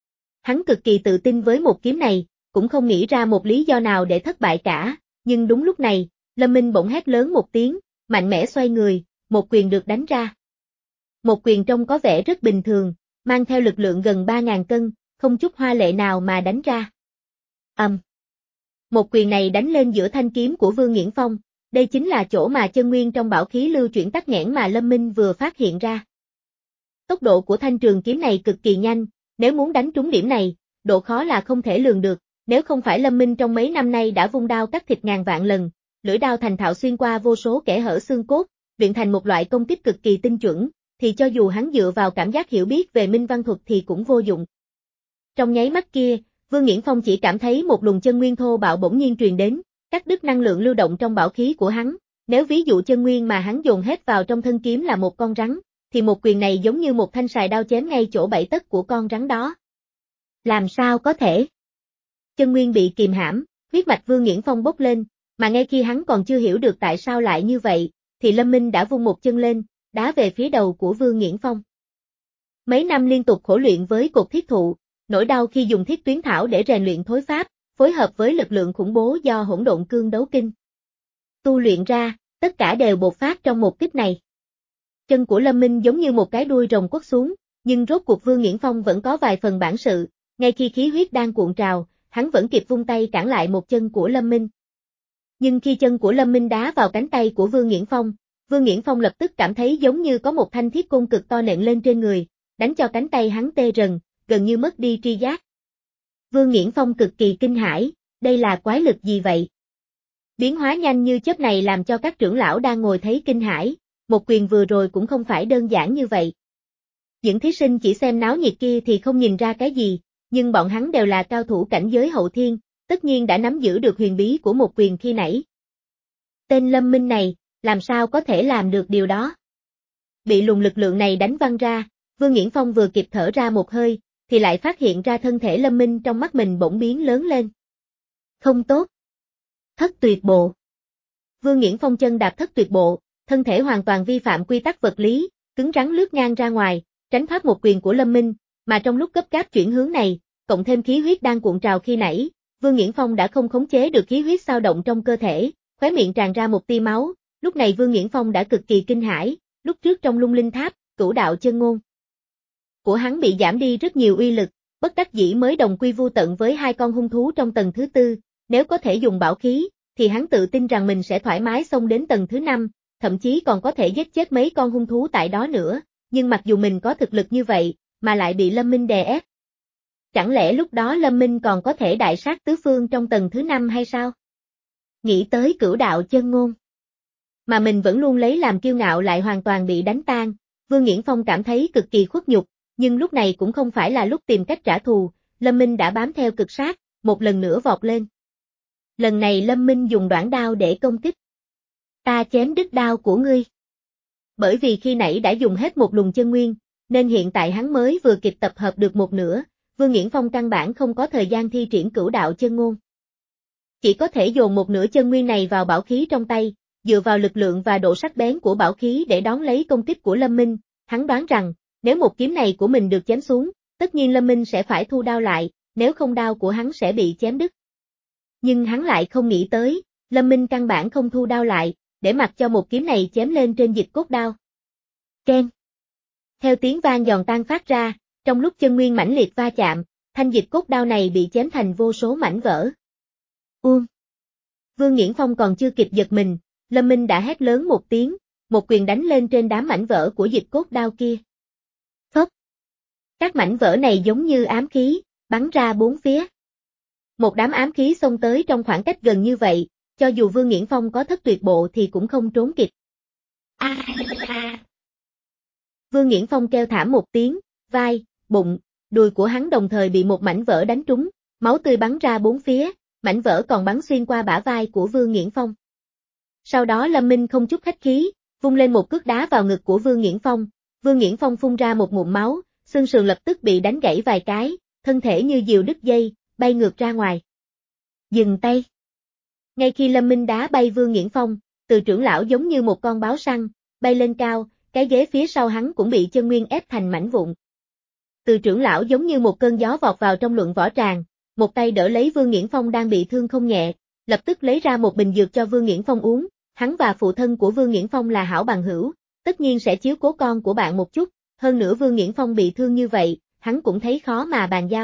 Hắn cực kỳ tự tin với một kiếm này, cũng không nghĩ ra một lý do nào để thất bại cả, nhưng đúng lúc này, Lâm Minh bỗng hét lớn một tiếng, mạnh mẽ xoay người, một quyền được đánh ra. Một quyền trông có vẻ rất bình thường, mang theo lực lượng gần ba ngàn cân, không chút hoa lệ nào mà đánh ra. Ầm. Um. Một quyền này đánh lên giữa thanh kiếm của Vương Nghiễn Phong, đây chính là chỗ mà chân nguyên trong bảo khí lưu chuyển tắc nghẽn mà Lâm Minh vừa phát hiện ra. Tốc độ của thanh trường kiếm này cực kỳ nhanh, nếu muốn đánh trúng điểm này, độ khó là không thể lường được, nếu không phải Lâm Minh trong mấy năm nay đã vung đao cắt thịt ngàn vạn lần, lưỡi đao thành thạo xuyên qua vô số kẽ hở xương cốt, luyện thành một loại công kích cực kỳ tinh chuẩn, thì cho dù hắn dựa vào cảm giác hiểu biết về minh văn thuật thì cũng vô dụng. Trong nháy mắt kia, Vương Nghiễn Phong chỉ cảm thấy một luồng chân nguyên thô bạo bỗng nhiên truyền đến, cắt đứt năng lượng lưu động trong bảo khí của hắn, nếu ví dụ chân nguyên mà hắn dồn hết vào trong thân kiếm là một con rắn, thì một quyền này giống như một thanh sài đao chém ngay chỗ bảy tấc của con rắn đó. Làm sao có thể? Chân nguyên bị kìm hãm, huyết mạch Vương Nghiễn Phong bốc lên, mà ngay khi hắn còn chưa hiểu được tại sao lại như vậy, thì Lâm Minh đã vung một chân lên, đá về phía đầu của Vương Nghiễn Phong. Mấy năm liên tục khổ luyện với cột thiết thụ, nỗi đau khi dùng thiết tuyến thảo để rèn luyện thối pháp, phối hợp với lực lượng khủng bố do hỗn độn cương đấu kinh tu luyện ra, tất cả đều bộc phát trong một kích này. Chân của Lâm Minh giống như một cái đuôi rồng quất xuống, nhưng rốt cuộc Vương Nghiễn Phong vẫn có vài phần bản sự, ngay khi khí huyết đang cuộn trào, hắn vẫn kịp vung tay cản lại một chân của Lâm Minh. Nhưng khi chân của Lâm Minh đá vào cánh tay của Vương Nghiễn Phong, Vương Nghiễn Phong lập tức cảm thấy giống như có một thanh thiết côn cực to nện lên trên người, đánh cho cánh tay hắn tê rần, gần như mất đi tri giác. Vương Nghiễn Phong cực kỳ kinh hãi, đây là quái lực gì vậy? Biến hóa nhanh như chớp này làm cho các trưởng lão đang ngồi thấy kinh hãi, một quyền vừa rồi cũng không phải đơn giản như vậy. Những thí sinh chỉ xem náo nhiệt kia thì không nhìn ra cái gì, nhưng bọn hắn đều là cao thủ cảnh giới hậu thiên, tất nhiên đã nắm giữ được huyền bí của một quyền khi nãy. Tên Lâm Minh này, làm sao có thể làm được điều đó? Bị luồng lực lượng này đánh văng ra, Vương Nghiễn Phong vừa kịp thở ra một hơi, thì lại phát hiện ra thân thể Lâm Minh trong mắt mình bỗng biến lớn lên. Không tốt. Thất tuyệt bộ. Vương Nghiễn Phong chân đạp thất tuyệt bộ, thân thể hoàn toàn vi phạm quy tắc vật lý, cứng rắn lướt ngang ra ngoài, tránh thoát một quyền của Lâm Minh, mà trong lúc gấp gáp chuyển hướng này, cộng thêm khí huyết đang cuộn trào khi nãy, Vương Nghiễn Phong đã không khống chế được khí huyết xao động trong cơ thể, khóe miệng tràn ra một tia máu, lúc này Vương Nghiễn Phong đã cực kỳ kinh hãi, lúc trước trong Lung Linh Tháp, Cửu Đạo Chân Ngôn của hắn bị giảm đi rất nhiều uy lực, bất đắc dĩ mới đồng quy vu tận với hai con hung thú trong tầng thứ tư, nếu có thể dùng bảo khí, thì hắn tự tin rằng mình sẽ thoải mái xông đến tầng thứ năm, thậm chí còn có thể giết chết mấy con hung thú tại đó nữa, nhưng mặc dù mình có thực lực như vậy, mà lại bị Lâm Minh đè ép. Chẳng lẽ lúc đó Lâm Minh còn có thể đại sát tứ phương trong tầng thứ năm hay sao? Nghĩ tới Cửu Đạo Chân Ngôn, mà mình vẫn luôn lấy làm kiêu ngạo lại hoàn toàn bị đánh tan, Vương Nghiễn Phong cảm thấy cực kỳ khuất nhục, nhưng lúc này cũng không phải là lúc tìm cách trả thù, Lâm Minh đã bám theo cực sát, một lần nữa vọt lên. Lần này Lâm Minh dùng đoạn đao để công kích. Ta chém đứt đao của ngươi. Bởi vì khi nãy đã dùng hết một luồng chân nguyên, nên hiện tại hắn mới vừa kịp tập hợp được một nửa, Vương Nghiễn Phong căn bản không có thời gian thi triển Cửu Đạo Chân Ngôn. Chỉ có thể dồn một nửa chân nguyên này vào bảo khí trong tay, dựa vào lực lượng và độ sắc bén của bảo khí để đón lấy công kích của Lâm Minh, hắn đoán rằng, nếu một kiếm này của mình được chém xuống, tất nhiên Lâm Minh sẽ phải thu đao lại, nếu không đao của hắn sẽ bị chém đứt. Nhưng hắn lại không nghĩ tới, Lâm Minh căn bản không thu đao lại, để mặc cho một kiếm này chém lên trên dịch cốt đao. Keng. Theo tiếng vang giòn tan phát ra, trong lúc chân nguyên mãnh liệt va chạm, thanh dịch cốt đao này bị chém thành vô số mảnh vỡ. Uông. Vương Nghiễn Phong còn chưa kịp giật mình, Lâm Minh đã hét lớn một tiếng, một quyền đánh lên trên đám mảnh vỡ của dịch cốt đao kia. Phốc. Các mảnh vỡ này giống như ám khí, bắn ra bốn phía. Một đám ám khí xông tới trong khoảng cách gần như vậy, cho dù Vương Nghiễn Phong có thất tuyệt bộ thì cũng không trốn kịp. À, à. Vương Nghiễn Phong kêu thảm một tiếng, vai, bụng, đùi của hắn đồng thời bị một mảnh vỡ đánh trúng, máu tươi bắn ra bốn phía, mảnh vỡ còn bắn xuyên qua bả vai của Vương Nghiễn Phong. Sau đó Lâm Minh không chút khách khí, vung lên một cước đá vào ngực của Vương Nghiễn Phong, Vương Nghiễn Phong phun ra một ngụm máu, xương sườn lập tức bị đánh gãy vài cái, thân thể như diều đứt dây, bay ngược ra ngoài. Dừng tay. Ngay khi Lâm Minh đá bay Vương Nghiễn Phong, Từ trưởng lão giống như một con báo săn, bay lên cao, cái ghế phía sau hắn cũng bị chân nguyên ép thành mảnh vụn. Từ trưởng lão giống như một cơn gió vọt vào trong luận võ tràng, một tay đỡ lấy Vương Nghiễn Phong đang bị thương không nhẹ, lập tức lấy ra một bình dược cho Vương Nghiễn Phong uống, hắn và phụ thân của Vương Nghiễn Phong là hảo bằng hữu, tất nhiên sẽ chiếu cố con của bạn một chút, hơn nữa Vương Nghiễn Phong bị thương như vậy, hắn cũng thấy khó mà bàn giao.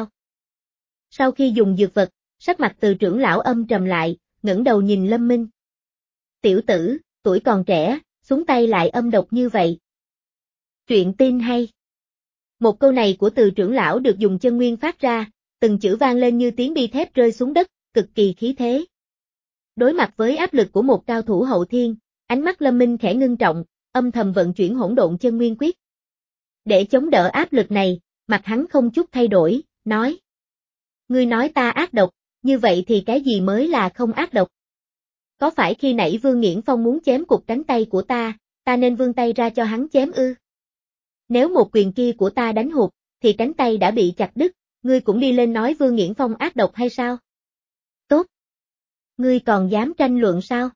Sau khi dùng dược vật, sắc mặt Từ trưởng lão âm trầm lại, ngẩng đầu nhìn Lâm Minh. Tiểu tử, tuổi còn trẻ, xuống tay lại âm độc như vậy. Truyện tin hay. Một câu này của Từ trưởng lão được dùng chân nguyên phát ra, từng chữ vang lên như tiếng bi thép rơi xuống đất, cực kỳ khí thế. Đối mặt với áp lực của một cao thủ hậu thiên, ánh mắt Lâm Minh khẽ ngưng trọng, âm thầm vận chuyển hỗn độn chân nguyên quyết. Để chống đỡ áp lực này, mặt hắn không chút thay đổi, nói. Ngươi nói ta ác độc, như vậy thì cái gì mới là không ác độc? Có phải khi nãy Vương Nghiễn Phong muốn chém cục cánh tay của ta, ta nên vươn tay ra cho hắn chém ư? Nếu một quyền kia của ta đánh hụt, thì cánh tay đã bị chặt đứt, ngươi cũng đi lên nói Vương Nghiễn Phong ác độc hay sao? Tốt. Ngươi còn dám tranh luận sao?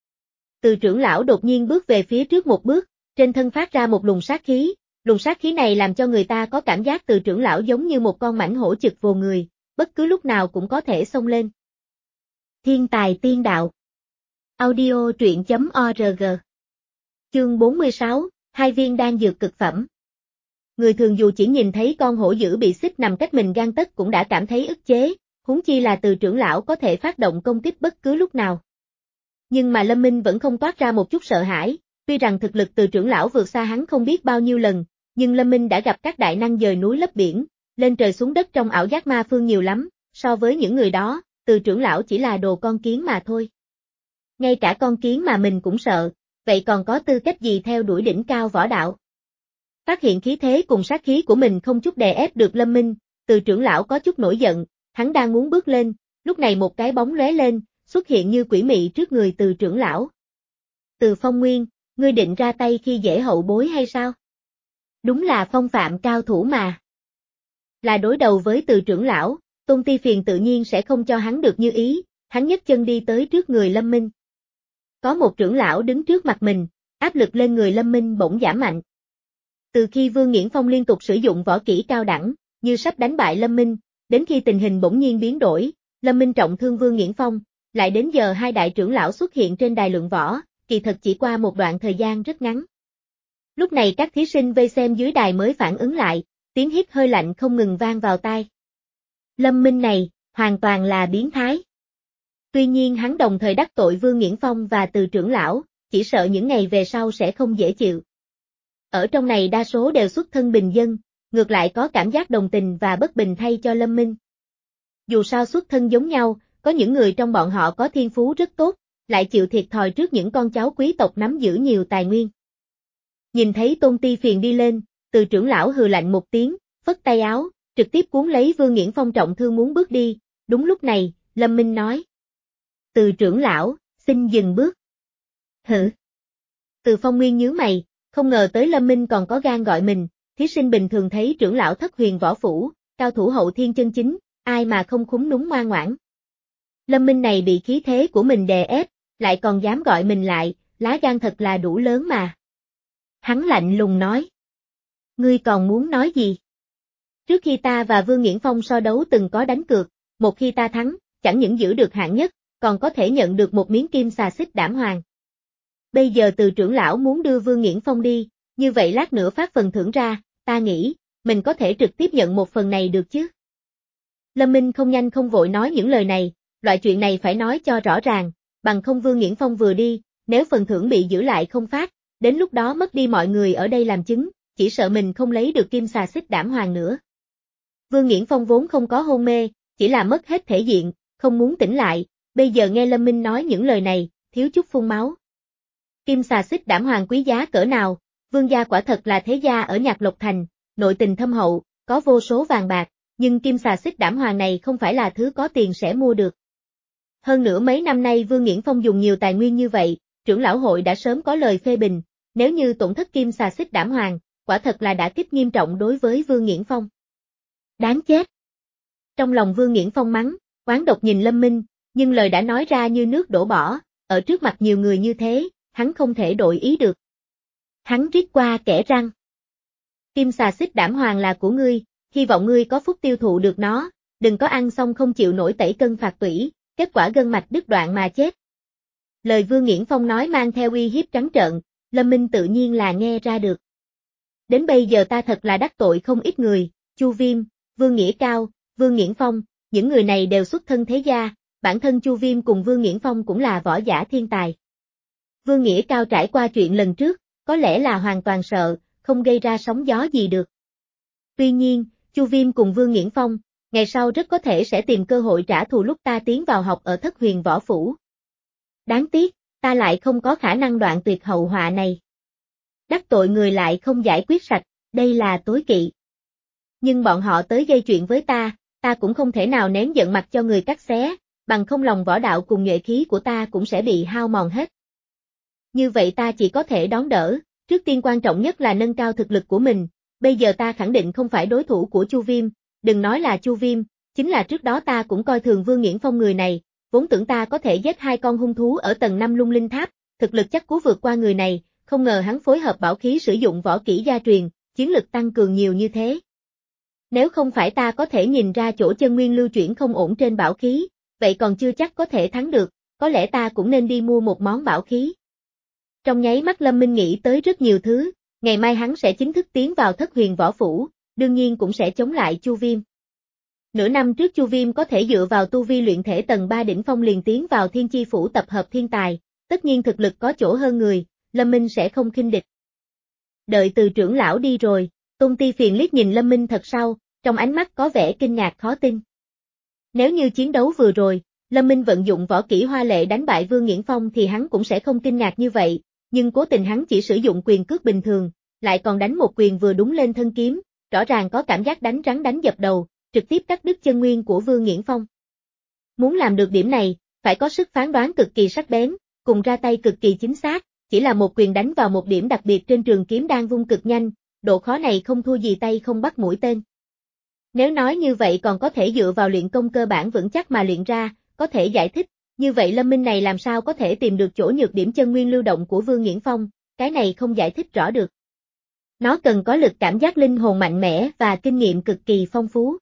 Từ trưởng lão đột nhiên bước về phía trước một bước, trên thân phát ra một luồng sát khí, luồng sát khí này làm cho người ta có cảm giác Từ trưởng lão giống như một con mãnh hổ chực vồ người, bất cứ lúc nào cũng có thể xông lên. Thiên tài tiên đạo. Audio truyện chấm org. Chương bốn mươi sáu, hai viên đan dược cực phẩm. Người thường dù chỉ nhìn thấy con hổ dữ bị xích nằm cách mình gang tấc cũng đã cảm thấy ức chế, huống chi là Từ trưởng lão có thể phát động công kích bất cứ lúc nào. Nhưng mà Lâm Minh vẫn không toát ra một chút sợ hãi, tuy rằng thực lực Từ trưởng lão vượt xa hắn không biết bao nhiêu lần, nhưng Lâm Minh đã gặp các đại năng dời núi lấp biển, lên trời xuống đất trong ảo giác ma phương nhiều lắm, so với những người đó, Từ trưởng lão chỉ là đồ con kiến mà thôi. Ngay cả con kiến mà mình cũng sợ, vậy còn có tư cách gì theo đuổi đỉnh cao võ đạo? Phát hiện khí thế cùng sát khí của mình không chút đè ép được Lâm Minh, Từ trưởng lão có chút nổi giận, hắn đang muốn bước lên, lúc này một cái bóng lóe lên, xuất hiện như quỷ mị trước người Từ trưởng lão. Từ Phong Nguyên, ngươi định ra tay khi dễ hậu bối hay sao? Đúng là phong phạm cao thủ mà. Là đối đầu với Từ trưởng lão, Tôn Ti Phiền tự nhiên sẽ không cho hắn được như ý, hắn nhấc chân đi tới trước người Lâm Minh. Có một trưởng lão đứng trước mặt mình, áp lực lên người Lâm Minh bỗng giảm mạnh. Từ khi Vương Nghiễn Phong liên tục sử dụng võ kỹ cao đẳng, như sắp đánh bại Lâm Minh, đến khi tình hình bỗng nhiên biến đổi, Lâm Minh trọng thương Vương Nghiễn Phong, lại đến giờ hai đại trưởng lão xuất hiện trên đài luận võ, kỳ thật chỉ qua một đoạn thời gian rất ngắn. Lúc này các thí sinh vây xem dưới đài mới phản ứng lại, tiếng hít hơi lạnh không ngừng vang vào tai. Lâm Minh này, hoàn toàn là biến thái. Tuy nhiên hắn đồng thời đắc tội Vương Nghiễn Phong và Từ trưởng lão, chỉ sợ những ngày về sau sẽ không dễ chịu. Ở trong này đa số đều xuất thân bình dân, ngược lại có cảm giác đồng tình và bất bình thay cho Lâm Minh. Dù sao xuất thân giống nhau, có những người trong bọn họ có thiên phú rất tốt, lại chịu thiệt thòi trước những con cháu quý tộc nắm giữ nhiều tài nguyên. Nhìn thấy Tôn Ti Phiền đi lên, Từ trưởng lão hừ lạnh một tiếng, phất tay áo, trực tiếp cuốn lấy Vương Nghiễn Phong trọng thương muốn bước đi, đúng lúc này, Lâm Minh nói. Từ trưởng lão, xin dừng bước. Hử? Từ Phong Nguyên nhíu mày, không ngờ tới Lâm Minh còn có gan gọi mình, thí sinh bình thường thấy trưởng lão Thất Huyền võ phủ, cao thủ hậu thiên chân chính, ai mà không khúm núm ngoan ngoãn. Lâm Minh này bị khí thế của mình đè ép, lại còn dám gọi mình lại, lá gan thật là đủ lớn mà. Hắn lạnh lùng nói. Ngươi còn muốn nói gì? Trước khi ta và Vương Nghiễn Phong so đấu từng có đánh cược, một khi ta thắng, chẳng những giữ được hạng nhất, còn có thể nhận được một miếng kim xà xích đảm hoàng. Bây giờ Từ trưởng lão muốn đưa Vương Nghiễn Phong đi, như vậy lát nữa phát phần thưởng ra, ta nghĩ, mình có thể trực tiếp nhận một phần này được chứ? Lâm Minh không nhanh không vội nói những lời này, loại chuyện này phải nói cho rõ ràng, bằng không Vương Nghiễn Phong vừa đi, nếu phần thưởng bị giữ lại không phát, đến lúc đó mất đi mọi người ở đây làm chứng, chỉ sợ mình không lấy được kim xà xích đảm hoàng nữa. Vương Nghiễn Phong vốn không có hôn mê, chỉ là mất hết thể diện, không muốn tỉnh lại, bây giờ nghe Lâm Minh nói những lời này, thiếu chút phun máu. Kim xà xích đảm hoàng quý giá cỡ nào, Vương gia quả thật là thế gia ở Nhạc Lộc Thành, nội tình thâm hậu, có vô số vàng bạc, nhưng kim xà xích đảm hoàng này không phải là thứ có tiền sẽ mua được. Hơn nữa mấy năm nay Vương Nghiễn Phong dùng nhiều tài nguyên như vậy, trưởng lão hội đã sớm có lời phê bình, nếu như tổn thất kim xà xích đảm hoàng, quả thật là đả kích nghiêm trọng đối với Vương Nghiễn Phong. Đáng chết! Trong lòng Vương Nghiễn Phong mắng, oán độc nhìn Lâm Minh, nhưng lời đã nói ra như nước đổ bỏ, ở trước mặt nhiều người như thế, hắn không thể đổi ý được. Hắn rít qua kẻ răng. Kim xà xích đảm hoàng là của ngươi, hy vọng ngươi có phúc tiêu thụ được nó, đừng có ăn xong không chịu nổi tẩy cân phạt tủy, kết quả gân mạch đứt đoạn mà chết. Lời Vương Nghiễn Phong nói mang theo uy hiếp trắng trợn, Lâm Minh tự nhiên là nghe ra được. Đến bây giờ ta thật là đắc tội không ít người, Chu Viêm, Vương Nghĩa Cao, Vương Nghiễn Phong, những người này đều xuất thân thế gia, bản thân Chu Viêm cùng Vương Nghiễn Phong cũng là võ giả thiên tài. Vương Nghĩa Cao trải qua chuyện lần trước, có lẽ là hoàn toàn sợ, không gây ra sóng gió gì được. Tuy nhiên, Chu Viêm cùng Vương Nghiễn Phong, ngày sau rất có thể sẽ tìm cơ hội trả thù lúc ta tiến vào học ở Thất Huyền võ phủ. Đáng tiếc, ta lại không có khả năng đoạn tuyệt hậu họa này. Đắc tội người lại không giải quyết sạch, đây là tối kỵ. Nhưng bọn họ tới gây chuyện với ta, ta cũng không thể nào nén giận mặt cho người cắt xé, bằng không lòng võ đạo cùng nhuệ khí của ta cũng sẽ bị hao mòn hết. Như vậy ta chỉ có thể đón đỡ, trước tiên quan trọng nhất là nâng cao thực lực của mình, bây giờ ta khẳng định không phải đối thủ của Chu Viêm, đừng nói là Chu Viêm, chính là trước đó ta cũng coi thường Vương Nghiễn Phong người này, vốn tưởng ta có thể giết hai con hung thú ở tầng năm lung linh tháp, thực lực chắc cú vượt qua người này, không ngờ hắn phối hợp bảo khí sử dụng võ kỹ gia truyền, chiến lực tăng cường nhiều như thế. Nếu không phải ta có thể nhìn ra chỗ chân nguyên lưu chuyển không ổn trên bảo khí, vậy còn chưa chắc có thể thắng được, có lẽ ta cũng nên đi mua một món bảo khí. Trong nháy mắt Lâm Minh nghĩ tới rất nhiều thứ, ngày mai hắn sẽ chính thức tiến vào Thất Huyền võ phủ, đương nhiên cũng sẽ chống lại Chu Viêm. Nửa năm trước Chu Viêm có thể dựa vào tu vi luyện thể tầng ba đỉnh phong liền tiến vào Thiên Chi phủ tập hợp thiên tài, tất nhiên thực lực có chỗ hơn người, Lâm Minh sẽ không khinh địch. Đợi Từ trưởng lão đi rồi, Tôn Ti Phiền liếc nhìn Lâm Minh thật sâu, trong ánh mắt có vẻ kinh ngạc khó tin. Nếu như chiến đấu vừa rồi, Lâm Minh vận dụng võ kỹ hoa lệ đánh bại Vương Nghiễn Phong thì hắn cũng sẽ không kinh ngạc như vậy, nhưng cố tình hắn chỉ sử dụng quyền cước bình thường, lại còn đánh một quyền vừa đúng lên thân kiếm, rõ ràng có cảm giác đánh rắn đánh dập đầu, trực tiếp cắt đứt chân nguyên của Vương Nghiễn Phong. Muốn làm được điểm này, phải có sức phán đoán cực kỳ sắc bén, cùng ra tay cực kỳ chính xác, chỉ là một quyền đánh vào một điểm đặc biệt trên trường kiếm đang vung cực nhanh, độ khó này không thua gì tay không bắt mũi tên. Nếu nói như vậy còn có thể dựa vào luyện công cơ bản vững chắc mà luyện ra, có thể giải thích, như vậy Lâm Minh này làm sao có thể tìm được chỗ nhược điểm chân nguyên lưu động của Vương Nghiễn Phong, cái này không giải thích rõ được. Nó cần có lực cảm giác linh hồn mạnh mẽ và kinh nghiệm cực kỳ phong phú.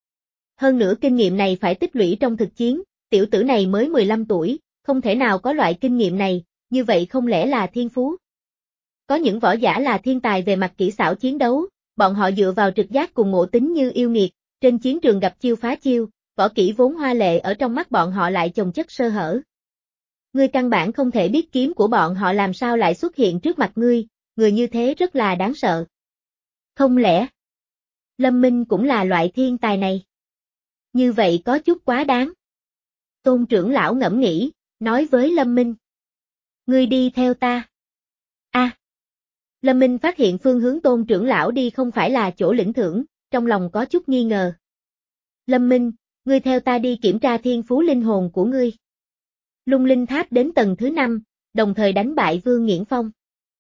Hơn nữa kinh nghiệm này phải tích lũy trong thực chiến, tiểu tử này mới mười lăm tuổi, không thể nào có loại kinh nghiệm này, như vậy không lẽ là thiên phú? Có những võ giả là thiên tài về mặt kỹ xảo chiến đấu, bọn họ dựa vào trực giác cùng ngộ tính như yêu nghiệt, trên chiến trường gặp chiêu phá chiêu, võ kỹ vốn hoa lệ ở trong mắt bọn họ lại chồng chất sơ hở. Ngươi căn bản không thể biết kiếm của bọn họ làm sao lại xuất hiện trước mặt ngươi, người như thế rất là đáng sợ. Không lẽ Lâm Minh cũng là loại thiên tài này? Như vậy có chút quá đáng. Tôn trưởng lão ngẫm nghĩ, nói với Lâm Minh. Ngươi đi theo ta. A. À. Lâm Minh phát hiện phương hướng tôn trưởng lão đi không phải là chỗ lĩnh thưởng, trong lòng có chút nghi ngờ. Lâm Minh, ngươi theo ta đi kiểm tra thiên phú linh hồn của ngươi. Lung linh tháp đến tầng thứ năm, đồng thời đánh bại Vương Nghiễn Phong.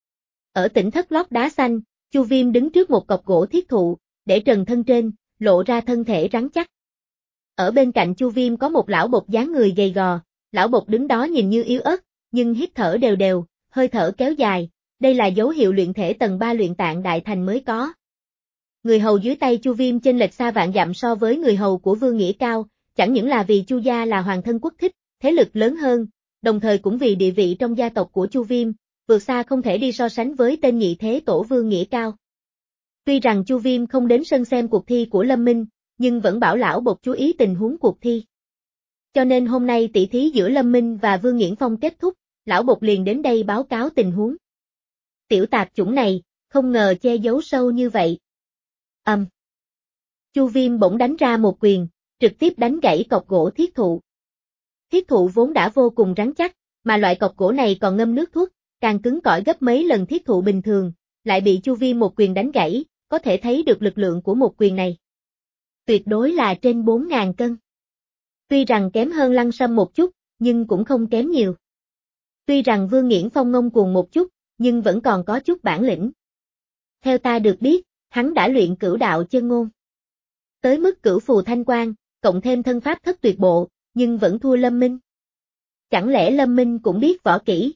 Ở tỉnh thất lót đá xanh, Chu Viêm đứng trước một cọc gỗ thiết thụ, để trần thân trên, lộ ra thân thể rắn chắc. Ở bên cạnh Chu Viêm có một lão bộc dáng người gầy gò, lão bộc đứng đó nhìn như yếu ớt, nhưng hít thở đều đều, hơi thở kéo dài, đây là dấu hiệu luyện thể tầng ba luyện tạng đại thành mới có. Người hầu dưới tay Chu Viêm chênh lệch xa vạn dặm so với người hầu của Vương Nghĩa Cao, chẳng những là vì Chu gia là hoàng thân quốc thích, thế lực lớn hơn, đồng thời cũng vì địa vị trong gia tộc của Chu Viêm, vượt xa không thể đi so sánh với tên nhị thế tổ Vương Nghĩa Cao. Tuy rằng Chu Viêm không đến sân xem cuộc thi của Lâm Minh, nhưng vẫn bảo lão bộc chú ý tình huống cuộc thi. Cho nên hôm nay tỷ thí giữa Lâm Minh và Vương Nghiễn Phong kết thúc, lão bộc liền đến đây báo cáo tình huống. Tiểu tạp chủng này, không ngờ che giấu sâu như vậy. Ầm. Um. Chu Viêm bỗng đánh ra một quyền, trực tiếp đánh gãy cọc gỗ thiết thụ. Thiết thụ vốn đã vô cùng rắn chắc, mà loại cọc gỗ này còn ngâm nước thuốc, càng cứng cỏi gấp mấy lần thiết thụ bình thường, lại bị Chu Viêm một quyền đánh gãy, có thể thấy được lực lượng của một quyền này. Tuyệt đối là trên bốn ngàn cân. Tuy rằng kém hơn Lăng Sâm một chút, nhưng cũng không kém nhiều. Tuy rằng Vương Nghiễn Phong ngông cuồng một chút, nhưng vẫn còn có chút bản lĩnh. Theo ta được biết, hắn đã luyện cửu đạo chân ngôn. Tới mức cửu phù thanh quan, cộng thêm thân pháp thất tuyệt bộ, nhưng vẫn thua Lâm Minh. Chẳng lẽ Lâm Minh cũng biết võ kỹ?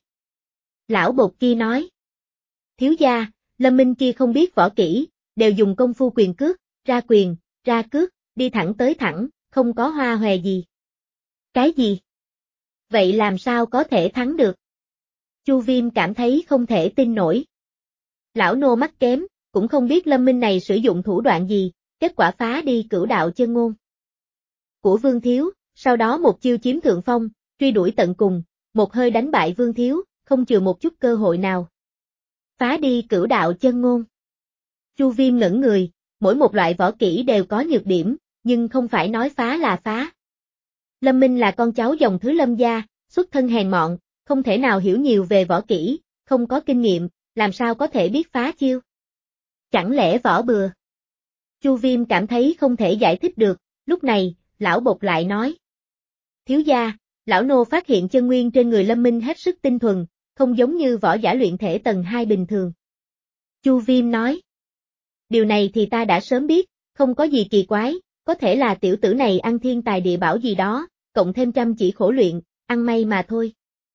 Lão bột kia nói. Thiếu gia, Lâm Minh kia không biết võ kỹ, đều dùng công phu quyền cước, ra quyền, ra cước, đi thẳng tới thẳng, không có hoa hòe gì. Cái gì? Vậy làm sao có thể thắng được? Chu Viêm cảm thấy không thể tin nổi. Lão nô mắt kém, cũng không biết Lâm Minh này sử dụng thủ đoạn gì, kết quả phá đi cửu đạo chân ngôn của Vương Thiếu, sau đó một chiêu chiếm thượng phong, truy đuổi tận cùng, một hơi đánh bại Vương Thiếu, không chừa một chút cơ hội nào. Phá đi cửu đạo chân ngôn. Chu Viêm ngẩn người, mỗi một loại võ kỹ đều có nhược điểm, nhưng không phải nói phá là phá. Lâm Minh là con cháu dòng thứ Lâm gia, xuất thân hèn mọn, không thể nào hiểu nhiều về võ kỹ, không có kinh nghiệm, làm sao có thể biết phá chiêu. Chẳng lẽ võ bừa? Chu Viêm cảm thấy không thể giải thích được, lúc này, lão bột lại nói. Thiếu gia, lão nô phát hiện chân nguyên trên người Lâm Minh hết sức tinh thuần, không giống như võ giả luyện thể tầng hai bình thường. Chu Viêm nói. Điều này thì ta đã sớm biết, không có gì kỳ quái, có thể là tiểu tử này ăn thiên tài địa bảo gì đó, cộng thêm chăm chỉ khổ luyện, ăn may mà thôi.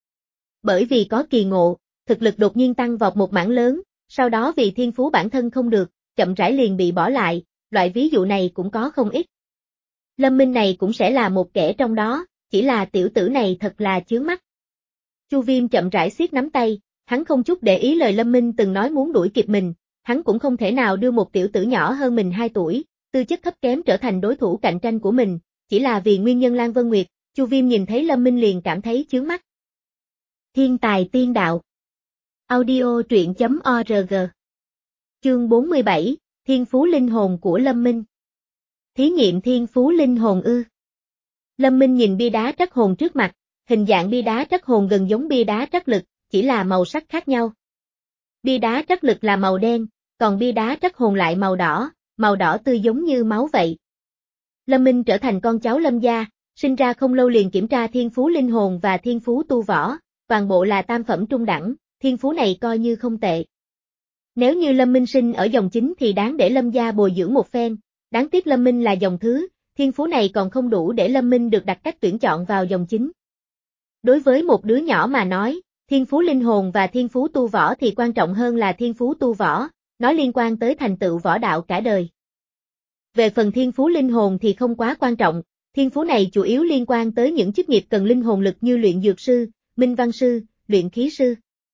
Bởi vì có kỳ ngộ, thực lực đột nhiên tăng vọt một mảng lớn, sau đó vì thiên phú bản thân không được, chậm rãi liền bị bỏ lại, loại ví dụ này cũng có không ít. Lâm Minh này cũng sẽ là một kẻ trong đó, chỉ là tiểu tử này thật là chướng mắt. Chu Viêm chậm rãi siết nắm tay, hắn không chút để ý lời Lâm Minh từng nói muốn đuổi kịp mình, hắn cũng không thể nào đưa một tiểu tử nhỏ hơn mình hai tuổi, tư chất thấp kém trở thành đối thủ cạnh tranh của mình, chỉ là vì nguyên nhân Lan Vân Nguyệt, Chu Viêm nhìn thấy Lâm Minh liền cảm thấy chướng mắt. Thiên tài tiên đạo. Audio truyện chấm org. Chương bốn mươi bảy, Thiên phú linh hồn của Lâm Minh. Thí nghiệm thiên phú linh hồn ư. Lâm Minh nhìn bia đá trắc hồn trước mặt, hình dạng bia đá trắc hồn gần giống bia đá trắc lực, chỉ là màu sắc khác nhau. Bia đá trắc lực là màu đen, còn bia đá trắc hồn lại màu đỏ, màu đỏ tươi giống như máu vậy. Lâm Minh trở thành con cháu Lâm gia, sinh ra không lâu liền kiểm tra thiên phú linh hồn và thiên phú tu võ, toàn bộ là tam phẩm trung đẳng, thiên phú này coi như không tệ. Nếu như Lâm Minh sinh ở dòng chính thì đáng để Lâm gia bồi dưỡng một phen, đáng tiếc Lâm Minh là dòng thứ, thiên phú này còn không đủ để Lâm Minh được đặt cách tuyển chọn vào dòng chính. Đối với một đứa nhỏ mà nói, thiên phú linh hồn và thiên phú tu võ thì quan trọng hơn là thiên phú tu võ, nó liên quan tới thành tựu võ đạo cả đời. Về phần thiên phú linh hồn thì không quá quan trọng, thiên phú này chủ yếu liên quan tới những chức nghiệp cần linh hồn lực như luyện dược sư, minh văn sư, luyện khí sư.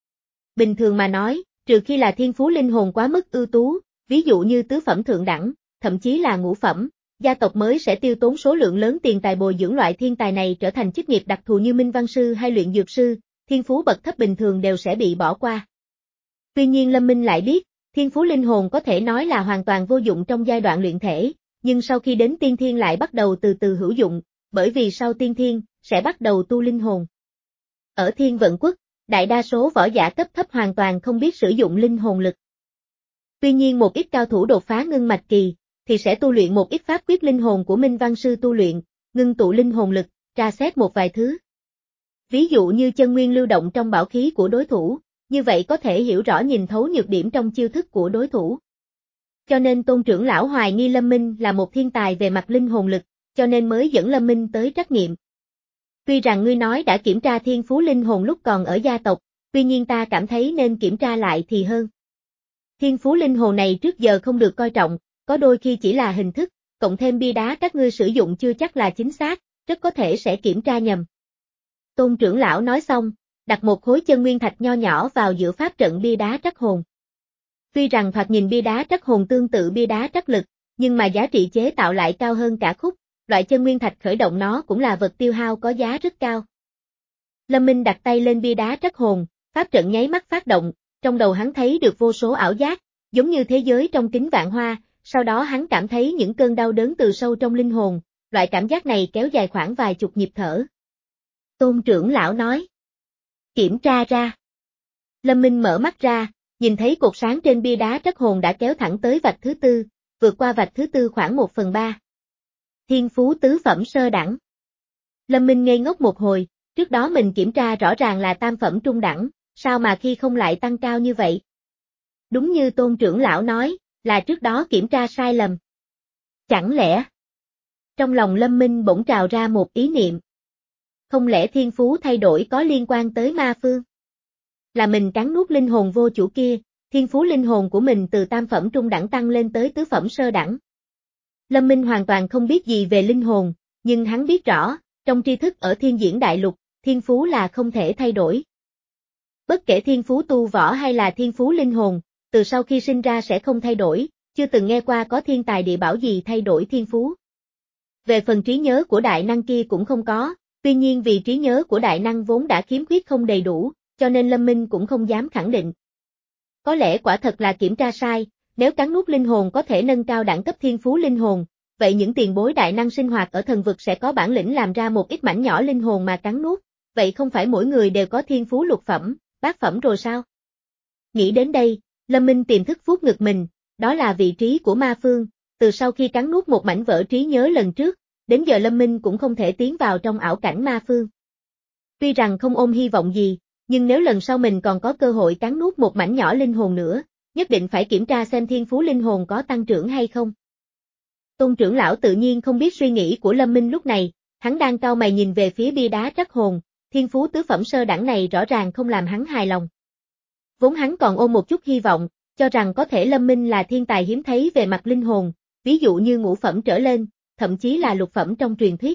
Bình thường mà nói, trừ khi là thiên phú linh hồn quá mức ưu tú, ví dụ như tứ phẩm thượng đẳng, thậm chí là ngũ phẩm, gia tộc mới sẽ tiêu tốn số lượng lớn tiền tài bồi dưỡng loại thiên tài này trở thành chức nghiệp đặc thù như minh văn sư hay luyện dược sư, thiên phú bậc thấp bình thường đều sẽ bị bỏ qua. Tuy nhiên Lâm Minh lại biết, thiên phú linh hồn có thể nói là hoàn toàn vô dụng trong giai đoạn luyện thể, nhưng sau khi đến tiên thiên lại bắt đầu từ từ hữu dụng, bởi vì sau tiên thiên, sẽ bắt đầu tu linh hồn. Ở Thiên Vận Quốc, đại đa số võ giả cấp thấp hoàn toàn không biết sử dụng linh hồn lực. Tuy nhiên một ít cao thủ đột phá ngưng mạch kỳ, thì sẽ tu luyện một ít pháp quyết linh hồn của minh văn sư tu luyện, ngưng tụ linh hồn lực, tra xét một vài thứ. Ví dụ như chân nguyên lưu động trong bảo khí của đối thủ, như vậy có thể hiểu rõ nhìn thấu nhược điểm trong chiêu thức của đối thủ. Cho nên Tôn trưởng lão hoài nghi Lâm Minh là một thiên tài về mặt linh hồn lực, cho nên mới dẫn Lâm Minh tới trắc nghiệm. Tuy rằng ngươi nói đã kiểm tra thiên phú linh hồn lúc còn ở gia tộc, tuy nhiên ta cảm thấy nên kiểm tra lại thì hơn. Thiên phú linh hồn này trước giờ không được coi trọng, có đôi khi chỉ là hình thức, cộng thêm bia đá các ngươi sử dụng chưa chắc là chính xác, rất có thể sẽ kiểm tra nhầm. Tôn trưởng lão nói xong, đặt một khối chân nguyên thạch nho nhỏ vào giữa pháp trận bia đá trắc hồn. Tuy rằng thoạt nhìn bia đá trắc hồn tương tự bia đá trắc lực, nhưng mà giá trị chế tạo lại cao hơn cả khúc, loại chân nguyên thạch khởi động nó cũng là vật tiêu hao có giá rất cao. Lâm Minh đặt tay lên bia đá trắc hồn, pháp trận nháy mắt phát động, trong đầu hắn thấy được vô số ảo giác, giống như thế giới trong kính vạn hoa, sau đó hắn cảm thấy những cơn đau đớn từ sâu trong linh hồn, loại cảm giác này kéo dài khoảng vài chục nhịp thở. Tôn trưởng lão nói. Kiểm tra ra. Lâm Minh mở mắt ra, nhìn thấy cột sáng trên bia đá trắc hồn đã kéo thẳng tới vạch thứ tư, vượt qua vạch thứ tư khoảng một phần ba. Thiên phú tứ phẩm sơ đẳng. Lâm Minh ngây ngốc một hồi, trước đó mình kiểm tra rõ ràng là tam phẩm trung đẳng, sao mà khi không lại tăng cao như vậy? Đúng như Tôn trưởng lão nói, là trước đó kiểm tra sai lầm. Chẳng lẽ? Trong lòng Lâm Minh bỗng trào ra một ý niệm. Không lẽ thiên phú thay đổi có liên quan tới ma phương? Là mình cắn nuốt linh hồn vô chủ kia, thiên phú linh hồn của mình từ tam phẩm trung đẳng tăng lên tới tứ phẩm sơ đẳng. Lâm Minh hoàn toàn không biết gì về linh hồn, nhưng hắn biết rõ, trong tri thức ở thiên diễn đại lục, thiên phú là không thể thay đổi. Bất kể thiên phú tu võ hay là thiên phú linh hồn, từ sau khi sinh ra sẽ không thay đổi, chưa từng nghe qua có thiên tài địa bảo gì thay đổi thiên phú. Về phần trí nhớ của đại năng kia cũng không có, tuy nhiên vì trí nhớ của đại năng vốn đã khiếm khuyết không đầy đủ, cho nên Lâm Minh cũng không dám khẳng định. Có lẽ quả thật là kiểm tra sai, nếu cắn nuốt linh hồn có thể nâng cao đẳng cấp thiên phú linh hồn, vậy những tiền bối đại năng sinh hoạt ở thần vực sẽ có bản lĩnh làm ra một ít mảnh nhỏ linh hồn mà cắn nuốt, vậy không phải mỗi người đều có thiên phú lục phẩm, bát phẩm rồi sao? Nghĩ đến đây, Lâm Minh tiềm thức vuốt ngực mình, đó là vị trí của ma phương, từ sau khi cắn nuốt một mảnh vỡ trí nhớ lần trước, đến giờ Lâm Minh cũng không thể tiến vào trong ảo cảnh ma phương. Tuy rằng không ôm hy vọng gì, nhưng nếu lần sau mình còn có cơ hội cắn nuốt một mảnh nhỏ linh hồn nữa, nhất định phải kiểm tra xem thiên phú linh hồn có tăng trưởng hay không. Tôn trưởng lão tự nhiên không biết suy nghĩ của Lâm Minh lúc này, hắn đang cau mày nhìn về phía bia đá trắc hồn, thiên phú tứ phẩm sơ đẳng này rõ ràng không làm hắn hài lòng. Vốn hắn còn ôm một chút hy vọng, cho rằng có thể Lâm Minh là thiên tài hiếm thấy về mặt linh hồn, ví dụ như ngũ phẩm trở lên, thậm chí là lục phẩm trong truyền thuyết.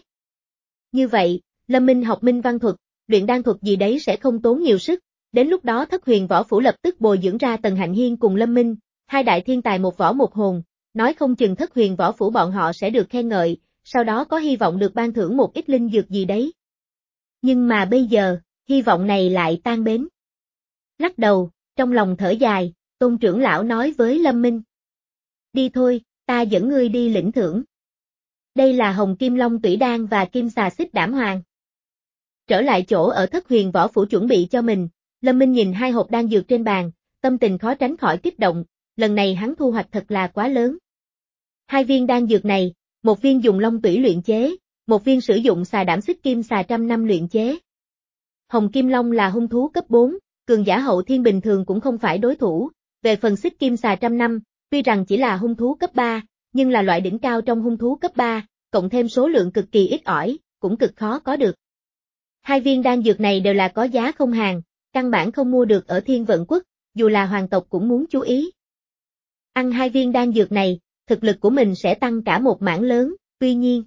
Như vậy, Lâm Minh học minh văn thuật, luyện đan thuật gì đấy sẽ không tốn nhiều sức, đến lúc đó Thất Huyền Võ Phủ lập tức bồi dưỡng ra Tần Hạnh Hiên cùng Lâm Minh, hai đại thiên tài một võ một hồn, nói không chừng Thất Huyền Võ Phủ bọn họ sẽ được khen ngợi, sau đó có hy vọng được ban thưởng một ít linh dược gì đấy. Nhưng mà bây giờ, hy vọng này lại tan bến. Lắc đầu, trong lòng thở dài, Tôn trưởng lão nói với Lâm Minh. Đi thôi, ta dẫn ngươi đi lĩnh thưởng. Đây là Hồng Kim Long Tủy Đan và Kim Xà Xích Đảm Hoàng. Trở lại chỗ ở Thất Huyền Võ Phủ chuẩn bị cho mình, Lâm Minh nhìn hai hộp đan dược trên bàn, tâm tình khó tránh khỏi kích động, lần này hắn thu hoạch thật là quá lớn. Hai viên đan dược này, một viên dùng long tủy luyện chế, một viên sử dụng xà đảm xích kim xà trăm năm luyện chế. Hồng Kim Long là hung thú cấp bốn, cường giả hậu thiên bình thường cũng không phải đối thủ, về phần xích kim xà trăm năm, tuy rằng chỉ là hung thú cấp ba, nhưng là loại đỉnh cao trong hung thú cấp ba, cộng thêm số lượng cực kỳ ít ỏi, cũng cực khó có được. Hai viên đan dược này đều là có giá không hàng, căn bản không mua được ở Thiên Vận Quốc, dù là hoàng tộc cũng muốn chú ý. Ăn hai viên đan dược này, thực lực của mình sẽ tăng cả một mảng lớn, tuy nhiên.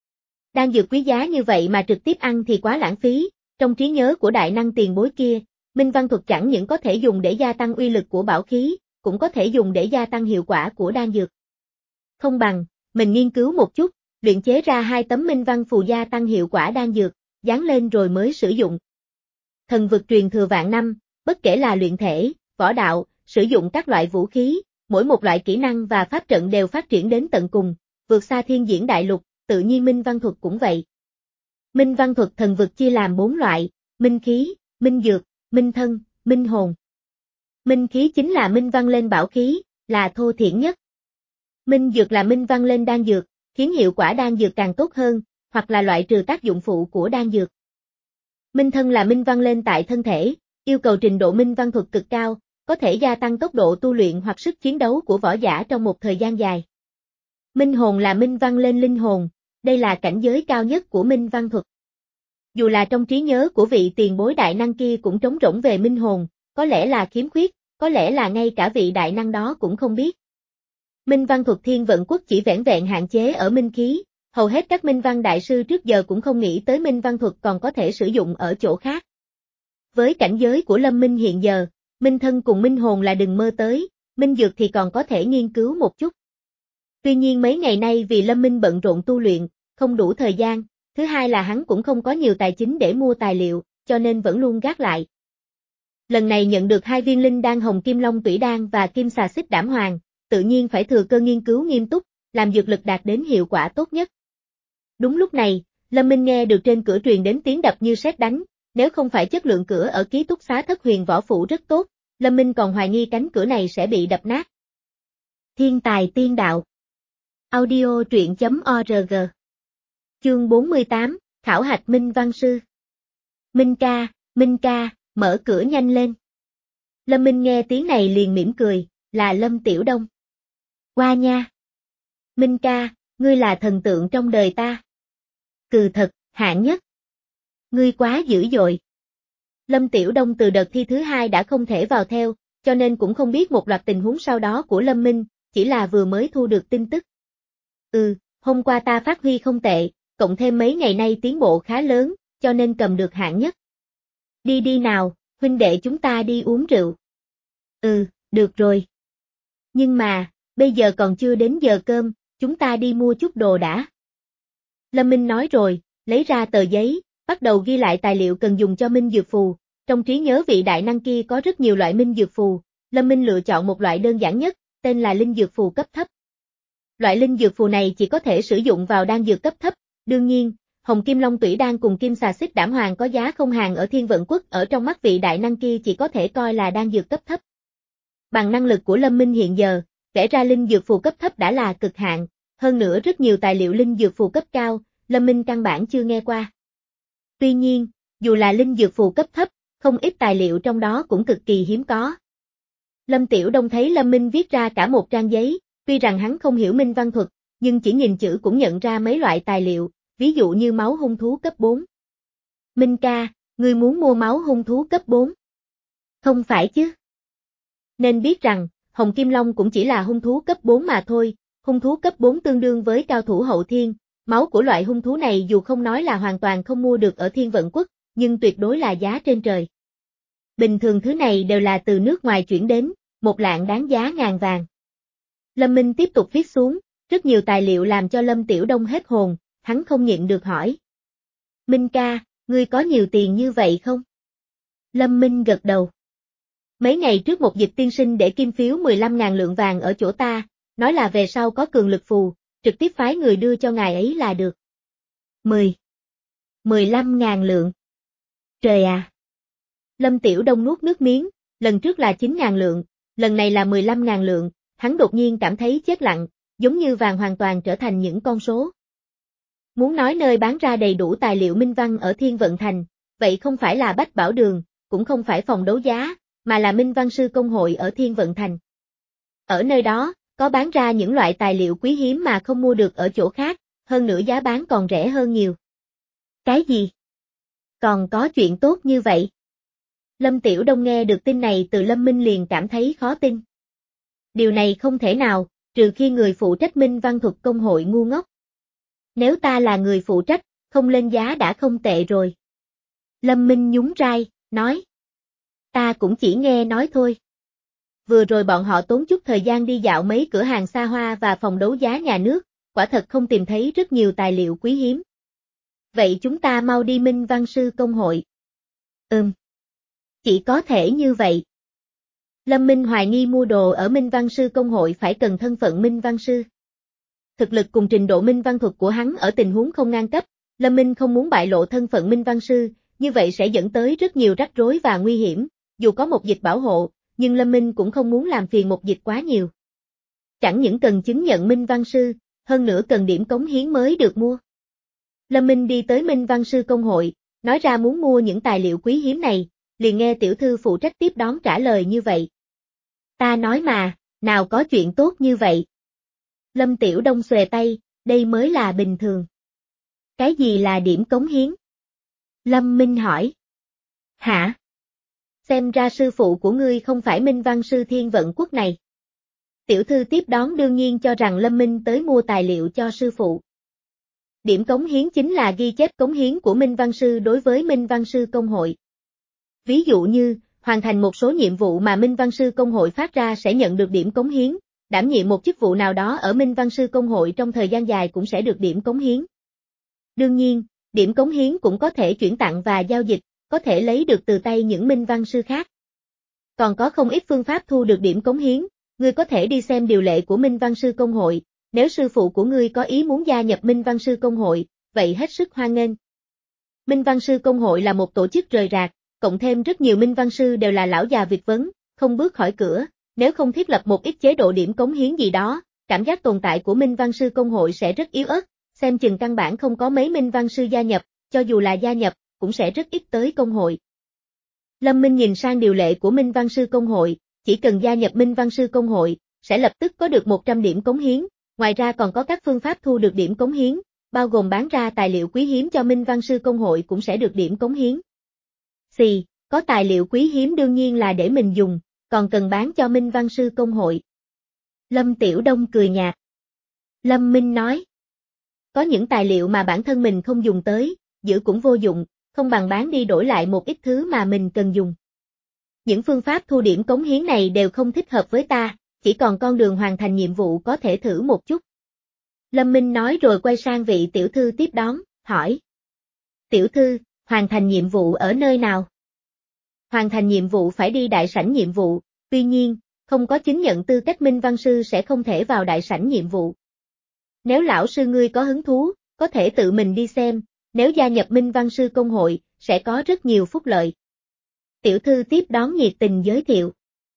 Đan dược quý giá như vậy mà trực tiếp ăn thì quá lãng phí, trong trí nhớ của đại năng tiền bối kia, minh văn thuật chẳng những có thể dùng để gia tăng uy lực của bảo khí, cũng có thể dùng để gia tăng hiệu quả của đan dược. Không bằng, mình nghiên cứu một chút, luyện chế ra hai tấm minh văn phù gia tăng hiệu quả đan dược, dán lên rồi mới sử dụng. Thần vực truyền thừa vạn năm, bất kể là luyện thể, võ đạo, sử dụng các loại vũ khí, mỗi một loại kỹ năng và pháp trận đều phát triển đến tận cùng, vượt xa thiên diễn đại lục, tự nhiên minh văn thuật cũng vậy. Minh văn thuật thần vực chia làm bốn loại, minh khí, minh dược, minh thân, minh hồn. Minh khí chính là minh văn lên bảo khí, là thô thiển nhất. Minh dược là minh văn lên đan dược, khiến hiệu quả đan dược càng tốt hơn, hoặc là loại trừ tác dụng phụ của đan dược. Minh thân là minh văn lên tại thân thể, yêu cầu trình độ minh văn thuật cực cao, có thể gia tăng tốc độ tu luyện hoặc sức chiến đấu của võ giả trong một thời gian dài. Minh hồn là minh văn lên linh hồn, đây là cảnh giới cao nhất của minh văn thuật. Dù là trong trí nhớ của vị tiền bối đại năng kia cũng trống rỗng về minh hồn, có lẽ là khiếm khuyết, có lẽ là ngay cả vị đại năng đó cũng không biết. Minh văn thuật thiên vận quốc chỉ vẻn vẹn hạn chế ở minh khí, hầu hết các minh văn đại sư trước giờ cũng không nghĩ tới minh văn thuật còn có thể sử dụng ở chỗ khác. Với cảnh giới của Lâm Minh hiện giờ, minh thân cùng minh hồn là đừng mơ tới, minh dược thì còn có thể nghiên cứu một chút. Tuy nhiên mấy ngày nay vì Lâm Minh bận rộn tu luyện, không đủ thời gian, thứ hai là hắn cũng không có nhiều tài chính để mua tài liệu, cho nên vẫn luôn gác lại. Lần này nhận được hai viên linh đan hồng kim long tủy đan và kim xà xích đảm hoàng, tự nhiên phải thừa cơ nghiên cứu nghiêm túc, làm dược lực đạt đến hiệu quả tốt nhất. Đúng lúc này, Lâm Minh nghe được trên cửa truyền đến tiếng đập như sét đánh, nếu không phải chất lượng cửa ở ký túc xá Thất Huyền Võ Phủ rất tốt, Lâm Minh còn hoài nghi cánh cửa này sẽ bị đập nát. Thiên tài tiên đạo. Audio truyện chấm org. Chương bốn mươi tám, Khảo hạch Minh Văn Sư. Minh ca, Minh ca, mở cửa nhanh lên. Lâm Minh nghe tiếng này liền mỉm cười, là Lâm Tiểu Đông. Qua nha. Minh ca, ngươi là thần tượng trong đời ta. Cừ thật, hạng nhất. Ngươi quá dữ dội. Lâm Tiểu Đông từ đợt thi thứ hai đã không thể vào theo, cho nên cũng không biết một loạt tình huống sau đó của Lâm Minh, chỉ là vừa mới thu được tin tức. Ừ, hôm qua ta phát huy không tệ, cộng thêm mấy ngày nay tiến bộ khá lớn, cho nên cầm được hạng nhất. Đi đi nào, huynh đệ chúng ta đi uống rượu. Ừ, được rồi. Nhưng mà, bây giờ còn chưa đến giờ cơm, chúng ta đi mua chút đồ đã. Lâm Minh nói rồi, lấy ra tờ giấy, bắt đầu ghi lại tài liệu cần dùng cho minh dược phù. Trong trí nhớ vị đại năng kia có rất nhiều loại minh dược phù, Lâm Minh lựa chọn một loại đơn giản nhất, tên là linh dược phù cấp thấp. Loại linh dược phù này chỉ có thể sử dụng vào đan dược cấp thấp, đương nhiên, Hồng Kim Long Tủy Đan cùng Kim Xà Xích Đảm Hoàng có giá không hàng ở Thiên Vận Quốc, ở trong mắt vị đại năng kia chỉ có thể coi là đan dược cấp thấp. Bằng năng lực của Lâm Minh hiện giờ, vẽ ra linh dược phù cấp thấp đã là cực hạn, hơn nữa rất nhiều tài liệu linh dược phù cấp cao, Lâm Minh căn bản chưa nghe qua. Tuy nhiên, dù là linh dược phù cấp thấp, không ít tài liệu trong đó cũng cực kỳ hiếm có. Lâm Tiểu Đông thấy Lâm Minh viết ra cả một trang giấy, tuy rằng hắn không hiểu minh văn thuật, nhưng chỉ nhìn chữ cũng nhận ra mấy loại tài liệu, ví dụ như máu hung thú cấp bốn. Minh ca, ngươi muốn mua máu hung thú cấp bốn? Không phải chứ? Nên biết rằng, Hồng Kim Long cũng chỉ là hung thú cấp bốn mà thôi, hung thú cấp bốn tương đương với cao thủ hậu thiên, máu của loại hung thú này dù không nói là hoàn toàn không mua được ở Thiên Vận Quốc, nhưng tuyệt đối là giá trên trời. Bình thường thứ này đều là từ nước ngoài chuyển đến, một lạng đáng giá ngàn vàng. Lâm Minh tiếp tục viết xuống, rất nhiều tài liệu làm cho Lâm Tiểu Đông hết hồn, hắn không nhịn được hỏi. Minh ca, ngươi có nhiều tiền như vậy không? Lâm Minh gật đầu. Mấy ngày trước một dịch tiên sinh để kim phiếu mười lăm ngàn lượng vàng ở chỗ ta, nói là về sau có cường lực phù, trực tiếp phái người đưa cho ngài ấy là được. mười. mười lăm ngàn lượng. Trời à! Lâm Tiểu Đông nuốt nước miếng, lần trước là chín ngàn lượng, lần này là mười lăm ngàn lượng, hắn đột nhiên cảm thấy chết lặng, giống như vàng hoàn toàn trở thành những con số. Muốn nói nơi bán ra đầy đủ tài liệu minh văn ở Thiên Vận Thành, vậy không phải là Bách Bảo Đường, cũng không phải phòng đấu giá, mà là Minh Văn Sư Công Hội ở Thiên Vận Thành. Ở nơi đó, có bán ra những loại tài liệu quý hiếm mà không mua được ở chỗ khác, hơn nữa giá bán còn rẻ hơn nhiều. Cái gì? Còn có chuyện tốt như vậy? Lâm Tiểu Đông nghe được tin này từ Lâm Minh liền cảm thấy khó tin. Điều này không thể nào, trừ khi người phụ trách Minh Văn Thuật Công hội ngu ngốc. Nếu ta là người phụ trách, không lên giá đã không tệ rồi. Lâm Minh nhún vai, nói. Ta cũng chỉ nghe nói thôi. Vừa rồi bọn họ tốn chút thời gian đi dạo mấy cửa hàng xa hoa và phòng đấu giá nhà nước, quả thật không tìm thấy rất nhiều tài liệu quý hiếm. Vậy chúng ta mau đi Minh Văn Sư Công hội. Ừm. Chỉ có thể như vậy. Lâm Minh hoài nghi mua đồ ở Minh Văn Sư Công hội phải cần thân phận Minh Văn Sư. Thực lực cùng trình độ Minh Văn Thuật của hắn ở tình huống không ngang cấp, Lâm Minh không muốn bại lộ thân phận Minh Văn Sư, như vậy sẽ dẫn tới rất nhiều rắc rối và nguy hiểm, dù có một dịch bảo hộ, nhưng Lâm Minh cũng không muốn làm phiền một dịch quá nhiều. Chẳng những cần chứng nhận Minh Văn Sư, hơn nữa cần điểm cống hiến mới được mua. Lâm Minh đi tới Minh Văn Sư Công hội, nói ra muốn mua những tài liệu quý hiếm này, liền nghe tiểu thư phụ trách tiếp đón trả lời như vậy. Ta nói mà, nào có chuyện tốt như vậy. Lâm Tiểu Đông xòe tay, đây mới là bình thường. Cái gì là điểm cống hiến? Lâm Minh hỏi. Hả? Xem ra sư phụ của ngươi không phải Minh Văn Sư Thiên Vận Quốc này. Tiểu thư tiếp đón đương nhiên cho rằng Lâm Minh tới mua tài liệu cho sư phụ. Điểm cống hiến chính là ghi chép cống hiến của Minh Văn Sư đối với Minh Văn Sư Công hội. Ví dụ như, hoàn thành một số nhiệm vụ mà Minh Văn Sư Công hội phát ra sẽ nhận được điểm cống hiến, đảm nhiệm một chức vụ nào đó ở Minh Văn Sư Công hội trong thời gian dài cũng sẽ được điểm cống hiến. Đương nhiên, điểm cống hiến cũng có thể chuyển tặng và giao dịch, có thể lấy được từ tay những Minh Văn Sư khác. Còn có không ít phương pháp thu được điểm cống hiến, ngươi có thể đi xem điều lệ của Minh Văn Sư Công hội, nếu sư phụ của ngươi có ý muốn gia nhập Minh Văn Sư Công hội, vậy hết sức hoan nghênh. Minh Văn Sư Công hội là một tổ chức rời rạc, cộng thêm rất nhiều Minh Văn Sư đều là lão già việt vấn, không bước khỏi cửa, nếu không thiết lập một ít chế độ điểm cống hiến gì đó, cảm giác tồn tại của Minh Văn Sư Công hội sẽ rất yếu ớt, xem chừng căn bản không có mấy Minh Văn Sư gia nhập, cho dù là gia nhập, cũng sẽ rất ít tới công hội. Lâm Minh nhìn sang điều lệ của Minh Văn Sư Công hội, chỉ cần gia nhập Minh Văn Sư Công hội, sẽ lập tức có được một trăm điểm cống hiến, ngoài ra còn có các phương pháp thu được điểm cống hiến, bao gồm bán ra tài liệu quý hiếm cho Minh Văn Sư Công hội cũng sẽ được điểm cống hiến. Xì, có tài liệu quý hiếm đương nhiên là để mình dùng, còn cần bán cho Minh Văn Sư Công hội. Lâm Tiểu Đông cười nhạt. Lâm Minh nói. Có những tài liệu mà bản thân mình không dùng tới, giữ cũng vô dụng, không bằng bán đi đổi lại một ít thứ mà mình cần dùng. Những phương pháp thu điểm cống hiến này đều không thích hợp với ta, chỉ còn con đường hoàn thành nhiệm vụ có thể thử một chút. Lâm Minh nói rồi quay sang vị tiểu thư tiếp đón, hỏi. Tiểu thư, hoàn thành nhiệm vụ ở nơi nào? Hoàn thành nhiệm vụ phải đi đại sảnh nhiệm vụ, tuy nhiên, không có chứng nhận tư cách Minh Văn Sư sẽ không thể vào đại sảnh nhiệm vụ. Nếu lão sư ngươi có hứng thú, có thể tự mình đi xem, nếu gia nhập Minh Văn Sư Công hội, sẽ có rất nhiều phúc lợi. Tiểu thư tiếp đón nhiệt tình giới thiệu.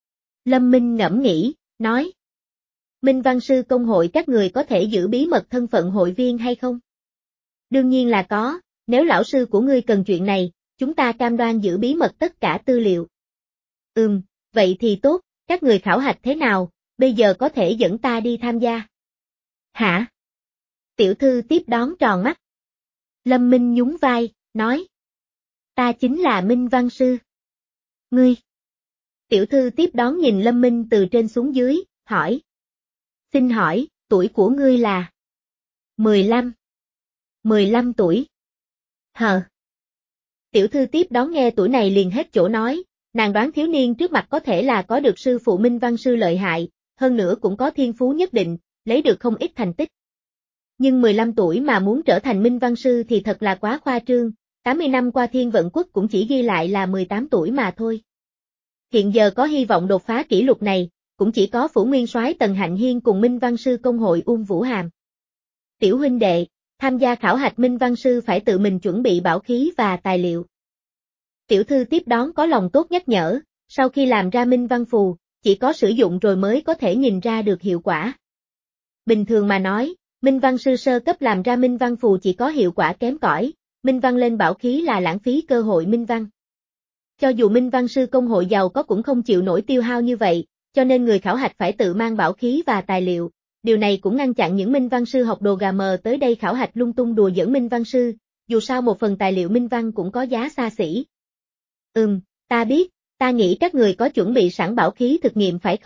Lâm Minh ngẫm nghĩ, nói. Minh Văn Sư Công hội các người có thể giữ bí mật thân phận hội viên hay không? Đương nhiên là có, nếu lão sư của ngươi cần chuyện này, chúng ta cam đoan giữ bí mật tất cả tư liệu. Ừm, vậy thì tốt, các người khảo hạch thế nào, bây giờ có thể dẫn ta đi tham gia. Hả? Tiểu thư tiếp đón tròn mắt. Lâm Minh nhún vai, nói. Ta chính là Minh Văn Sư. Ngươi. Tiểu thư tiếp đón nhìn Lâm Minh từ trên xuống dưới, hỏi. Xin hỏi, tuổi của ngươi là? mười lăm. mười lăm tuổi. Hờ. Tiểu thư tiếp đón nghe tuổi này liền hết chỗ nói, nàng đoán thiếu niên trước mặt có thể là có được sư phụ Minh Văn Sư lợi hại, hơn nữa cũng có thiên phú nhất định, lấy được không ít thành tích. Nhưng mười lăm tuổi mà muốn trở thành Minh Văn Sư thì thật là quá khoa trương, tám mươi năm qua Thiên Vận Quốc cũng chỉ ghi lại là mười tám tuổi mà thôi. Hiện giờ có hy vọng đột phá kỷ lục này, cũng chỉ có Phủ Nguyên Soái Tần Hạnh Hiên cùng Minh Văn Sư Công hội Uông Vũ Hàm. Tiểu huynh đệ, tham gia khảo hạch Minh Văn Sư phải tự mình chuẩn bị bảo khí và tài liệu. Tiểu thư tiếp đón có lòng tốt nhắc nhở, sau khi làm ra Minh Văn Phù, chỉ có sử dụng rồi mới có thể nhìn ra được hiệu quả. Bình thường mà nói, Minh Văn Sư sơ cấp làm ra Minh Văn Phù chỉ có hiệu quả kém cỏi, Minh Văn lên bảo khí là lãng phí cơ hội Minh Văn. Cho dù Minh Văn Sư Công hội giàu có cũng không chịu nổi tiêu hao như vậy, cho nên người khảo hạch phải tự mang bảo khí và tài liệu. Điều này cũng ngăn chặn những Minh Văn Sư học đồ gà mờ tới đây khảo hạch lung tung đùa giỡn Minh Văn Sư, dù sao một phần tài liệu Minh Văn cũng có giá xa xỉ. Ừm, ta biết, ta nghĩ các người có chuẩn bị sẵn bảo khí thực nghiệm phải không,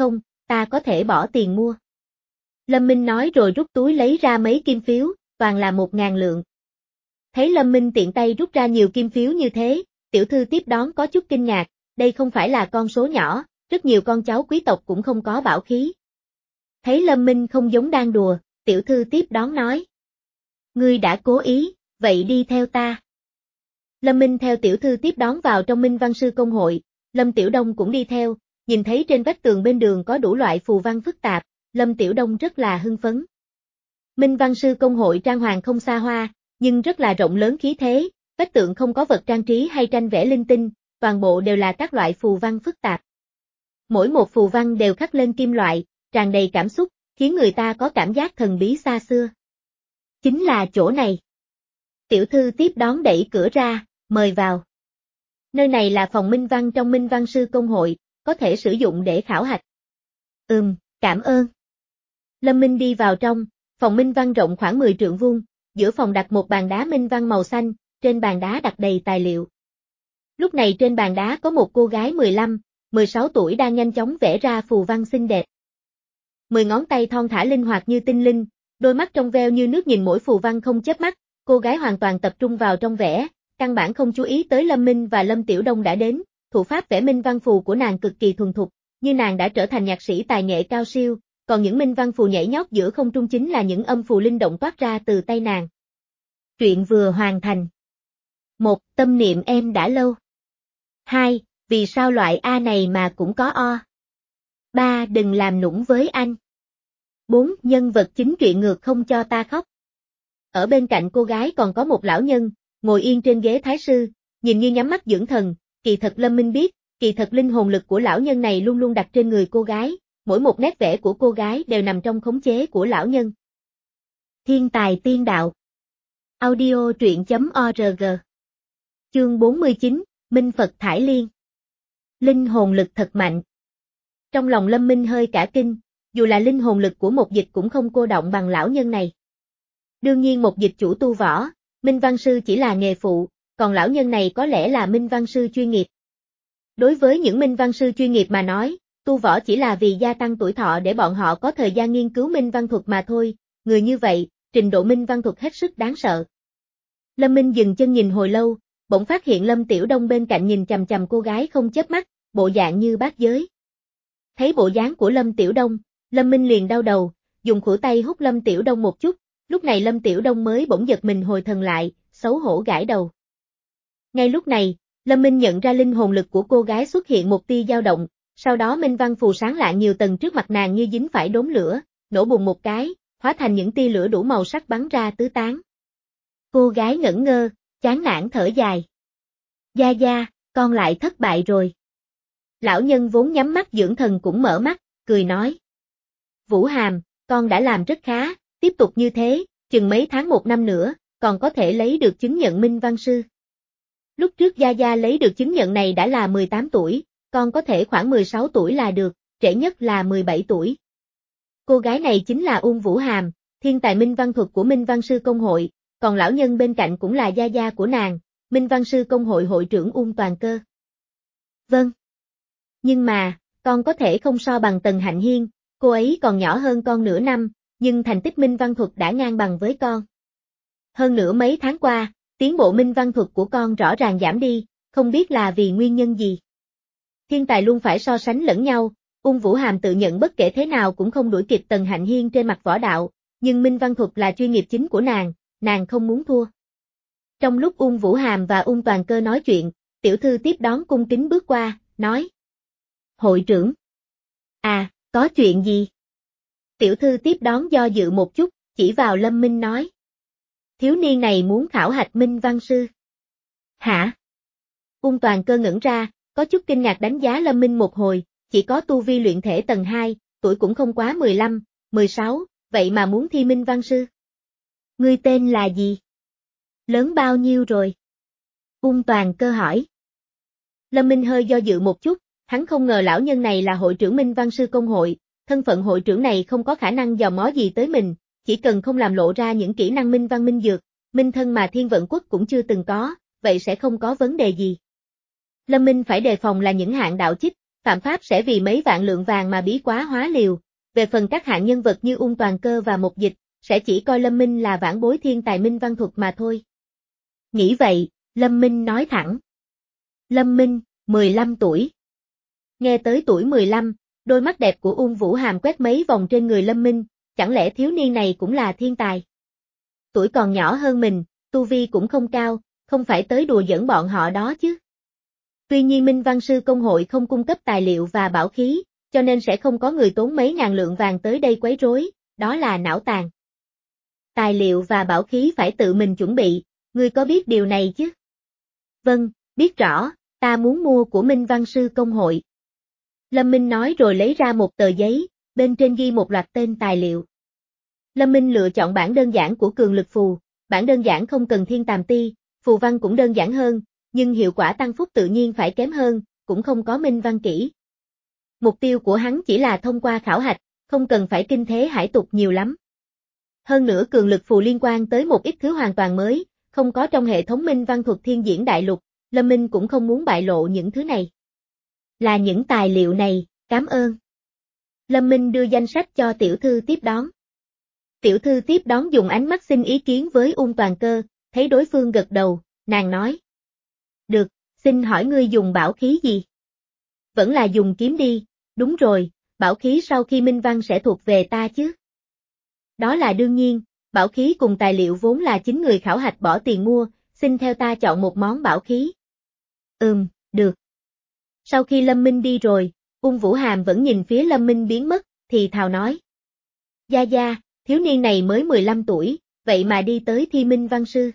ta có thể bỏ tiền mua. Lâm Minh nói rồi rút túi lấy ra mấy kim phiếu, toàn là một ngàn lượng. Thấy Lâm Minh tiện tay rút ra nhiều kim phiếu như thế, tiểu thư tiếp đón có chút kinh ngạc, đây không phải là con số nhỏ, rất nhiều con cháu quý tộc cũng không có bảo khí. Thấy Lâm Minh không giống đang đùa, tiểu thư tiếp đón nói. Ngươi đã cố ý, vậy đi theo ta. Lâm Minh theo tiểu thư tiếp đón vào trong Minh Văn Sư Công hội, Lâm Tiểu Đông cũng đi theo, nhìn thấy trên vách tường bên đường có đủ loại phù văn phức tạp, Lâm Tiểu Đông rất là hưng phấn. Minh Văn Sư Công hội trang hoàng không xa hoa, nhưng rất là rộng lớn khí thế, vách tượng không có vật trang trí hay tranh vẽ linh tinh, toàn bộ đều là các loại phù văn phức tạp. Mỗi một phù văn đều khắc lên kim loại, tràn đầy cảm xúc, khiến người ta có cảm giác thần bí xa xưa. Chính là chỗ này. Tiểu thư tiếp đón đẩy cửa ra, mời vào. Nơi này là phòng Minh Văn trong Minh Văn Sư Công hội, có thể sử dụng để khảo hạch. Ừm, cảm ơn. Lâm Minh đi vào trong, phòng Minh Văn rộng khoảng mười trượng vuông, giữa phòng đặt một bàn đá Minh Văn màu xanh, trên bàn đá đặt đầy tài liệu. Lúc này trên bàn đá có một cô gái mười lăm, mười sáu tuổi đang nhanh chóng vẽ ra phù văn xinh đẹp. Mười ngón tay thon thả linh hoạt như tinh linh, đôi mắt trong veo như nước nhìn mỗi phù văn không chớp mắt, cô gái hoàn toàn tập trung vào trong vẽ, căn bản không chú ý tới Lâm Minh và Lâm Tiểu Đông đã đến, thủ pháp vẽ minh văn phù của nàng cực kỳ thuần thục, như nàng đã trở thành nhạc sĩ tài nghệ cao siêu, còn những minh văn phù nhảy nhót giữa không trung chính là những âm phù linh động toát ra từ tay nàng. Truyện vừa hoàn thành. một. Tâm niệm em đã lâu. hai. Vì sao loại A này mà cũng có O. ba. Đừng làm nũng với anh. bốn. Nhân vật chính truyện ngược không cho ta khóc. Ở bên cạnh cô gái còn có một lão nhân, ngồi yên trên ghế thái sư, nhìn như nhắm mắt dưỡng thần, kỳ thật Lâm Minh biết, kỳ thật linh hồn lực của lão nhân này luôn luôn đặt trên người cô gái, mỗi một nét vẽ của cô gái đều nằm trong khống chế của lão nhân. Thiên tài tiên đạo. Audio truyện chấm org. Chương bốn mươi chín, Minh Phật Thải Liên. Linh hồn lực thật mạnh. Trong lòng Lâm Minh hơi cả kinh, dù là linh hồn lực của một dịch cũng không cô động bằng lão nhân này. Đương nhiên một dịch chủ tu võ, Minh Văn Sư chỉ là nghề phụ, còn lão nhân này có lẽ là Minh Văn Sư chuyên nghiệp. Đối với những Minh Văn Sư chuyên nghiệp mà nói, tu võ chỉ là vì gia tăng tuổi thọ để bọn họ có thời gian nghiên cứu Minh Văn thuật mà thôi, người như vậy, trình độ Minh Văn thuật hết sức đáng sợ. Lâm Minh dừng chân nhìn hồi lâu, bỗng phát hiện Lâm Tiểu Đông bên cạnh nhìn chằm chằm cô gái không chớp mắt, bộ dạng như bát giới. Thấy bộ dáng của Lâm Tiểu Đông, Lâm Minh liền đau đầu, dùng khuỷu tay hút Lâm Tiểu Đông một chút, lúc này Lâm Tiểu Đông mới bỗng giật mình hồi thần lại, xấu hổ gãi đầu. Ngay lúc này, Lâm Minh nhận ra linh hồn lực của cô gái xuất hiện một tia dao động, sau đó minh văn phù sáng lạng nhiều tầng trước mặt nàng như dính phải đốm lửa, nổ bùng một cái, hóa thành những tia lửa đủ màu sắc bắn ra tứ tán. Cô gái ngẩn ngơ, chán nản thở dài. Gia Gia, con lại thất bại rồi. Lão nhân vốn nhắm mắt dưỡng thần cũng mở mắt, cười nói. Vũ Hàm, con đã làm rất khá, tiếp tục như thế, chừng mấy tháng một năm nữa, còn có thể lấy được chứng nhận Minh Văn Sư. Lúc trước Gia Gia lấy được chứng nhận này đã là mười tám tuổi, con có thể khoảng mười sáu tuổi là được, trễ nhất là mười bảy tuổi. Cô gái này chính là Ung Vũ Hàm, thiên tài Minh Văn thuật của Minh Văn Sư Công hội, còn lão nhân bên cạnh cũng là Gia Gia của nàng, Minh Văn Sư Công hội hội trưởng Ung Toàn Cơ. Vâng. Nhưng mà, con có thể không so bằng Tần Hạnh Hiên, cô ấy còn nhỏ hơn con nửa năm, nhưng thành tích Minh Văn thuật đã ngang bằng với con. Hơn nữa mấy tháng qua, tiến bộ Minh Văn thuật của con rõ ràng giảm đi, không biết là vì nguyên nhân gì. Thiên tài luôn phải so sánh lẫn nhau, Ung Vũ Hàm tự nhận bất kể thế nào cũng không đuổi kịp Tần Hạnh Hiên trên mặt võ đạo, nhưng Minh Văn thuật là chuyên nghiệp chính của nàng, nàng không muốn thua. Trong lúc Ung Vũ Hàm và Ung Toàn Cơ nói chuyện, tiểu thư tiếp đón cung kính bước qua, nói. Hội trưởng. À, có chuyện gì? Tiểu thư tiếp đón do dự một chút, chỉ vào Lâm Minh nói. Thiếu niên này muốn khảo hạch Minh Văn Sư. Hả? Ung Toàn Cơ ngẩn ra, có chút kinh ngạc đánh giá Lâm Minh một hồi, chỉ có tu vi luyện thể tầng hai, tuổi cũng không quá mười lăm, mười sáu, vậy mà muốn thi Minh Văn Sư. Ngươi tên là gì? Lớn bao nhiêu rồi? Ung Toàn Cơ hỏi. Lâm Minh hơi do dự một chút, hắn không ngờ lão nhân này là hội trưởng Minh Văn Sư Công hội, thân phận hội trưởng này không có khả năng dò mó gì tới mình, chỉ cần không làm lộ ra những kỹ năng Minh Văn Minh Dược, Minh Thân mà Thiên Vận Quốc cũng chưa từng có, vậy sẽ không có vấn đề gì. Lâm Minh phải đề phòng là những hạng đạo chích, phạm pháp sẽ vì mấy vạn lượng vàng mà bí quá hóa liều, về phần các hạng nhân vật như Ung Toàn Cơ và Mục Dịch, sẽ chỉ coi Lâm Minh là vãn bối thiên tài minh văn thuật mà thôi. Nghĩ vậy, Lâm Minh nói thẳng. Lâm Minh, mười lăm tuổi. Nghe tới tuổi mười lăm, đôi mắt đẹp của Ung Vũ Hàm quét mấy vòng trên người Lâm Minh, chẳng lẽ thiếu niên này cũng là thiên tài? Tuổi còn nhỏ hơn mình, tu vi cũng không cao, không phải tới đùa giỡn bọn họ đó chứ. Tuy nhiên Minh Văn Sư Công hội không cung cấp tài liệu và bảo khí, cho nên sẽ không có người tốn mấy ngàn lượng vàng tới đây quấy rối, đó là não tàn. Tài liệu và bảo khí phải tự mình chuẩn bị, ngươi có biết điều này chứ? Vâng, biết rõ, ta muốn mua của Minh Văn Sư Công hội. Lâm Minh nói rồi lấy ra một tờ giấy, bên trên ghi một loạt tên tài liệu. Lâm Minh lựa chọn bản đơn giản của cường lực phù, bản đơn giản không cần thiên tàm ti, phù văn cũng đơn giản hơn, nhưng hiệu quả tăng phúc tự nhiên phải kém hơn, cũng không có minh văn kỹ. Mục tiêu của hắn chỉ là thông qua khảo hạch, không cần phải kinh thế hải tục nhiều lắm. Hơn nữa cường lực phù liên quan tới một ít thứ hoàn toàn mới, không có trong hệ thống minh văn thuật thiên diễn đại lục, Lâm Minh cũng không muốn bại lộ những thứ này. Là những tài liệu này, cảm ơn. Lâm Minh đưa danh sách cho tiểu thư tiếp đón. Tiểu thư tiếp đón dùng ánh mắt xin ý kiến với Ung Toàn Cơ, thấy đối phương gật đầu, nàng nói. Được, xin hỏi ngươi dùng bảo khí gì? Vẫn là dùng kiếm đi, đúng rồi, bảo khí sau khi minh văn sẽ thuộc về ta chứ. Đó là đương nhiên, bảo khí cùng tài liệu vốn là chính người khảo hạch bỏ tiền mua, xin theo ta chọn một món bảo khí. Ừm, được. Sau khi Lâm Minh đi rồi, Ung Vũ Hàm vẫn nhìn phía Lâm Minh biến mất, thì thào nói. Gia Gia, thiếu niên này mới mười lăm tuổi, vậy mà đi tới thi minh văn sư.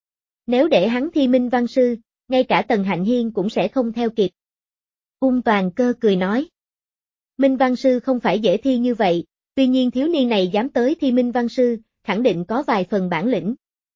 Nếu để hắn thi minh văn sư, ngay cả Tần Hạnh Hiên cũng sẽ không theo kịp. Ung Toàn Cơ cười nói. Minh văn sư không phải dễ thi như vậy, tuy nhiên thiếu niên này dám tới thi minh văn sư, khẳng định có vài phần bản lĩnh.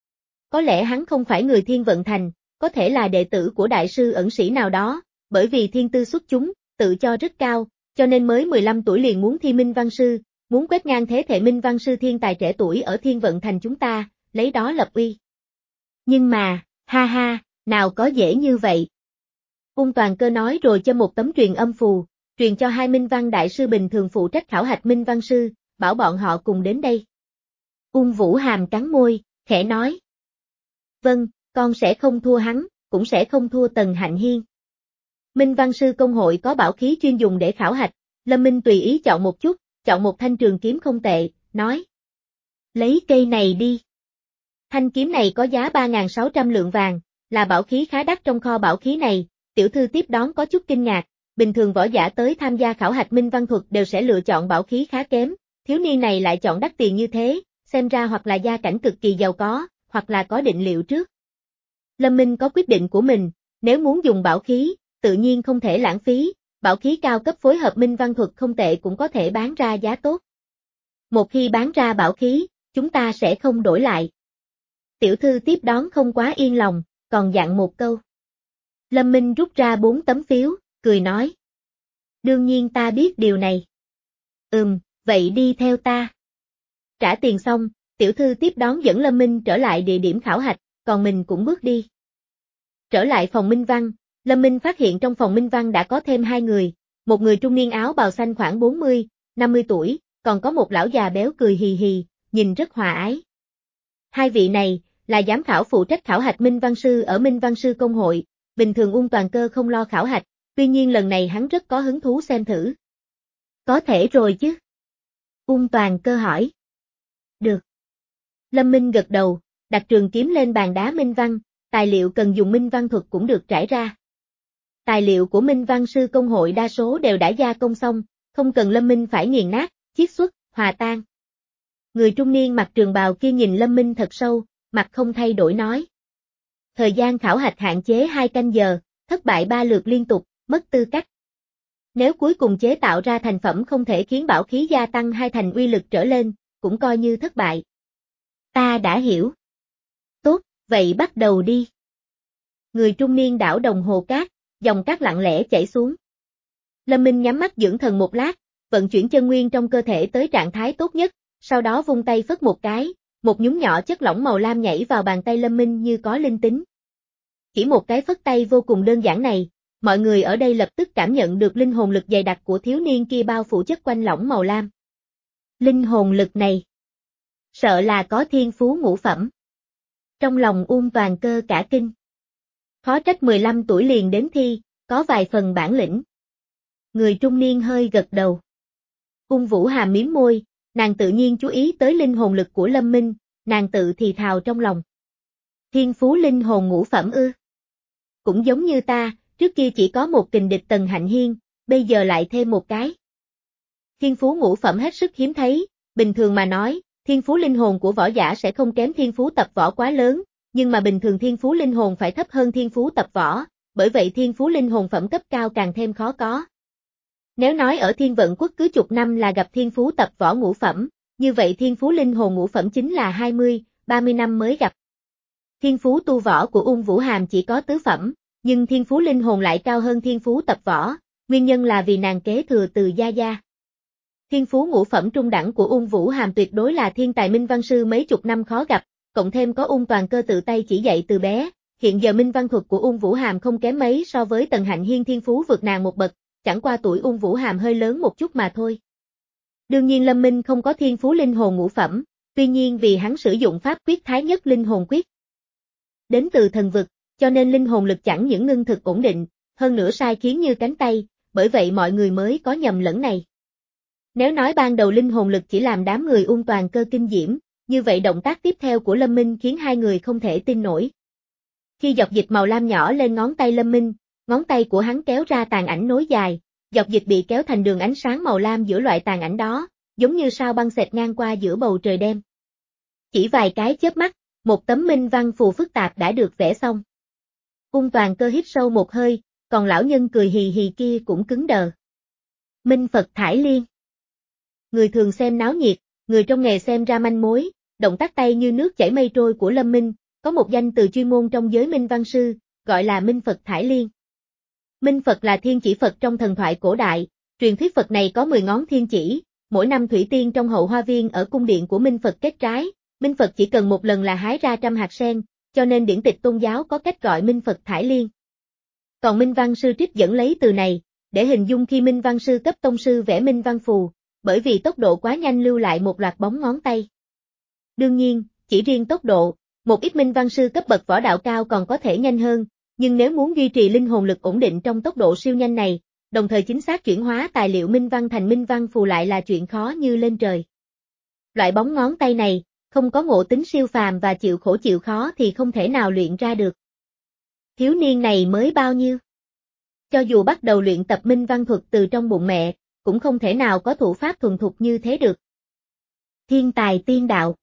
Có lẽ hắn không phải người Thiên Vận Thành, có thể là đệ tử của đại sư ẩn sĩ nào đó, bởi vì thiên tư xuất chúng, tự cho rất cao, cho nên mới mười lăm tuổi liền muốn thi minh văn sư, muốn quét ngang thế hệ minh văn sư thiên tài trẻ tuổi ở Thiên Vận Thành chúng ta, lấy đó lập uy. Nhưng mà, ha ha, nào có dễ như vậy. Ung Toàn Cơ nói rồi cho một tấm truyền âm phù, truyền cho hai minh văn đại sư bình thường phụ trách khảo hạch minh văn sư, bảo bọn họ cùng đến đây. Ung Vũ Hàm cắn môi, khẽ nói. Vâng, con sẽ không thua hắn, cũng sẽ không thua Tần Hạnh Hiên. Minh Văn Sư Công hội có bảo khí chuyên dùng để khảo hạch, Lâm Minh tùy ý chọn một chút, chọn một thanh trường kiếm không tệ, nói. Lấy cây này đi. Thanh kiếm này có giá ba nghìn sáu trăm lượng vàng, là bảo khí khá đắt trong kho bảo khí này, tiểu thư tiếp đón có chút kinh ngạc, bình thường võ giả tới tham gia khảo hạch minh văn thuật đều sẽ lựa chọn bảo khí khá kém, thiếu niên này lại chọn đắt tiền như thế, xem ra hoặc là gia cảnh cực kỳ giàu có, hoặc là có định liệu trước. Lâm Minh có quyết định của mình, nếu muốn dùng bảo khí, tự nhiên không thể lãng phí, bảo khí cao cấp phối hợp minh văn thuật không tệ cũng có thể bán ra giá tốt. Một khi bán ra bảo khí, chúng ta sẽ không đổi lại. Tiểu thư tiếp đón không quá yên lòng, còn dặn một câu. Lâm Minh rút ra bốn tấm phiếu, cười nói. Đương nhiên ta biết điều này. Ừm, vậy đi theo ta. Trả tiền xong, tiểu thư tiếp đón dẫn Lâm Minh trở lại địa điểm khảo hạch, còn mình cũng bước đi. Trở lại phòng Minh Văn, Lâm Minh phát hiện trong phòng Minh Văn đã có thêm hai người, một người trung niên áo bào xanh khoảng bốn mươi, năm mươi tuổi, còn có một lão già béo cười hì hì, nhìn rất hòa ái. Hai vị này, là giám khảo phụ trách khảo hạch Minh Văn Sư ở Minh Văn Sư Công hội, bình thường Ung Toàn Cơ không lo khảo hạch, tuy nhiên lần này hắn rất có hứng thú xem thử. Có thể rồi chứ? Ung Toàn Cơ hỏi. Được. Lâm Minh gật đầu, đặt trường kiếm lên bàn đá Minh Văn, tài liệu cần dùng Minh Văn thuật cũng được trải ra. Tài liệu của Minh Văn Sư Công hội đa số đều đã gia công xong, không cần Lâm Minh phải nghiền nát, chiết xuất, hòa tan. Người trung niên mặc trường bào kia nhìn Lâm Minh thật sâu, mặt không thay đổi nói. Thời gian khảo hạch hạn chế hai canh giờ, thất bại ba lượt liên tục, mất tư cách. Nếu cuối cùng chế tạo ra thành phẩm không thể khiến bảo khí gia tăng hai thành uy lực trở lên, cũng coi như thất bại. Ta đã hiểu. Tốt, vậy bắt đầu đi. Người trung niên đảo đồng hồ cát, dòng cát lặng lẽ chảy xuống. Lâm Minh nhắm mắt dưỡng thần một lát, vận chuyển chân nguyên trong cơ thể tới trạng thái tốt nhất, sau đó vung tay phất một cái, một nhúm nhỏ chất lỏng màu lam nhảy vào bàn tay Lâm Minh như có linh tính. Chỉ một cái phất tay vô cùng đơn giản này, mọi người ở đây lập tức cảm nhận được linh hồn lực dày đặc của thiếu niên kia bao phủ chất quanh lỏng màu lam. Linh hồn lực này, sợ là có thiên phú ngũ phẩm. Trong lòng Uông Toàn Cơ cả kinh. Khó trách mười lăm tuổi liền đến thi, có vài phần bản lĩnh. Người trung niên hơi gật đầu. Ung Vũ Hàm mím môi, nàng tự nhiên chú ý tới linh hồn lực của Lâm Minh, nàng tự thì thào trong lòng. Thiên phú linh hồn ngũ phẩm ư? Cũng giống như ta, trước kia chỉ có một kình địch Tần Hạnh Hiên, bây giờ lại thêm một cái. Thiên phú ngũ phẩm hết sức hiếm thấy, bình thường mà nói, thiên phú linh hồn của võ giả sẽ không kém thiên phú tập võ quá lớn, nhưng mà bình thường thiên phú linh hồn phải thấp hơn thiên phú tập võ, bởi vậy thiên phú linh hồn phẩm cấp cao càng thêm khó có. Nếu nói ở Thiên Vận Quốc cứ chục năm là gặp thiên phú tập võ ngũ phẩm, như vậy thiên phú linh hồn ngũ phẩm chính là hai mươi, ba mươi năm mới gặp. Thiên phú tu võ của Ung Vũ Hàm chỉ có tứ phẩm, nhưng thiên phú linh hồn lại cao hơn thiên phú tập võ, nguyên nhân là vì nàng kế thừa từ gia gia. Thiên phú ngũ phẩm trung đẳng của Ung Vũ Hàm tuyệt đối là thiên tài minh văn sư mấy chục năm khó gặp, cộng thêm có Ung Toàn Cơ tự tay chỉ dạy từ bé, hiện giờ minh văn thuật của Ung Vũ Hàm không kém mấy so với Tần Hạnh Hiên thiên phú vượt nàng một bậc, chẳng qua tuổi Ung Vũ Hàm hơi lớn một chút mà thôi. Đương nhiên Lâm Minh không có thiên phú linh hồn ngũ phẩm, tuy nhiên vì hắn sử dụng pháp quyết Thái Nhất Linh Hồn Quyết đến từ thần vực, cho nên linh hồn lực chẳng những ngưng thực ổn định, hơn nữa sai khiến như cánh tay, bởi vậy mọi người mới có nhầm lẫn này. Nếu nói ban đầu linh hồn lực chỉ làm đám người Ung Toàn Cơ kinh diễm, như vậy động tác tiếp theo của Lâm Minh khiến hai người không thể tin nổi. Khi giọt dịch màu lam nhỏ lên ngón tay Lâm Minh, ngón tay của hắn kéo ra tàn ảnh nối dài, giọt dịch bị kéo thành đường ánh sáng màu lam giữa loại tàn ảnh đó, giống như sao băng xẹt ngang qua giữa bầu trời đêm. Chỉ vài cái chớp mắt, một tấm minh văn phù phức tạp đã được vẽ xong. Ung Toàn Cơ hít sâu một hơi, còn lão nhân cười hì hì kia cũng cứng đờ. Minh Phật Thải Liên. Người thường xem náo nhiệt, người trong nghề xem ra manh mối, động tác tay như nước chảy mây trôi của Lâm Minh, có một danh từ chuyên môn trong giới minh văn sư, gọi là Minh Phật Thải Liên. Minh Phật là thiên chỉ Phật trong thần thoại cổ đại, truyền thuyết Phật này có mười ngón thiên chỉ, mỗi năm thủy tiên trong hậu hoa viên ở cung điện của Minh Phật kết trái, Minh Phật chỉ cần một lần là hái ra trăm hạt sen, cho nên điển tịch tôn giáo có cách gọi Minh Phật Thải Liên. Còn Minh Văn Sư trích dẫn lấy từ này, để hình dung khi Minh Văn Sư cấp tông sư vẽ Minh Văn Phù, bởi vì tốc độ quá nhanh lưu lại một loạt bóng ngón tay. Đương nhiên, chỉ riêng tốc độ, một ít Minh Văn Sư cấp bậc võ đạo cao còn có thể nhanh hơn, nhưng nếu muốn duy trì linh hồn lực ổn định trong tốc độ siêu nhanh này, đồng thời chính xác chuyển hóa tài liệu Minh Văn thành Minh Văn Phù lại là chuyện khó như lên trời. Loại bóng ngón tay này, không có ngộ tính siêu phàm và chịu khổ chịu khó thì không thể nào luyện ra được. Thiếu niên này mới bao nhiêu? Cho dù bắt đầu luyện tập Minh Văn thuật từ trong bụng mẹ, cũng không thể nào có thủ pháp thuần thục như thế được. Thiên tài tiên đạo.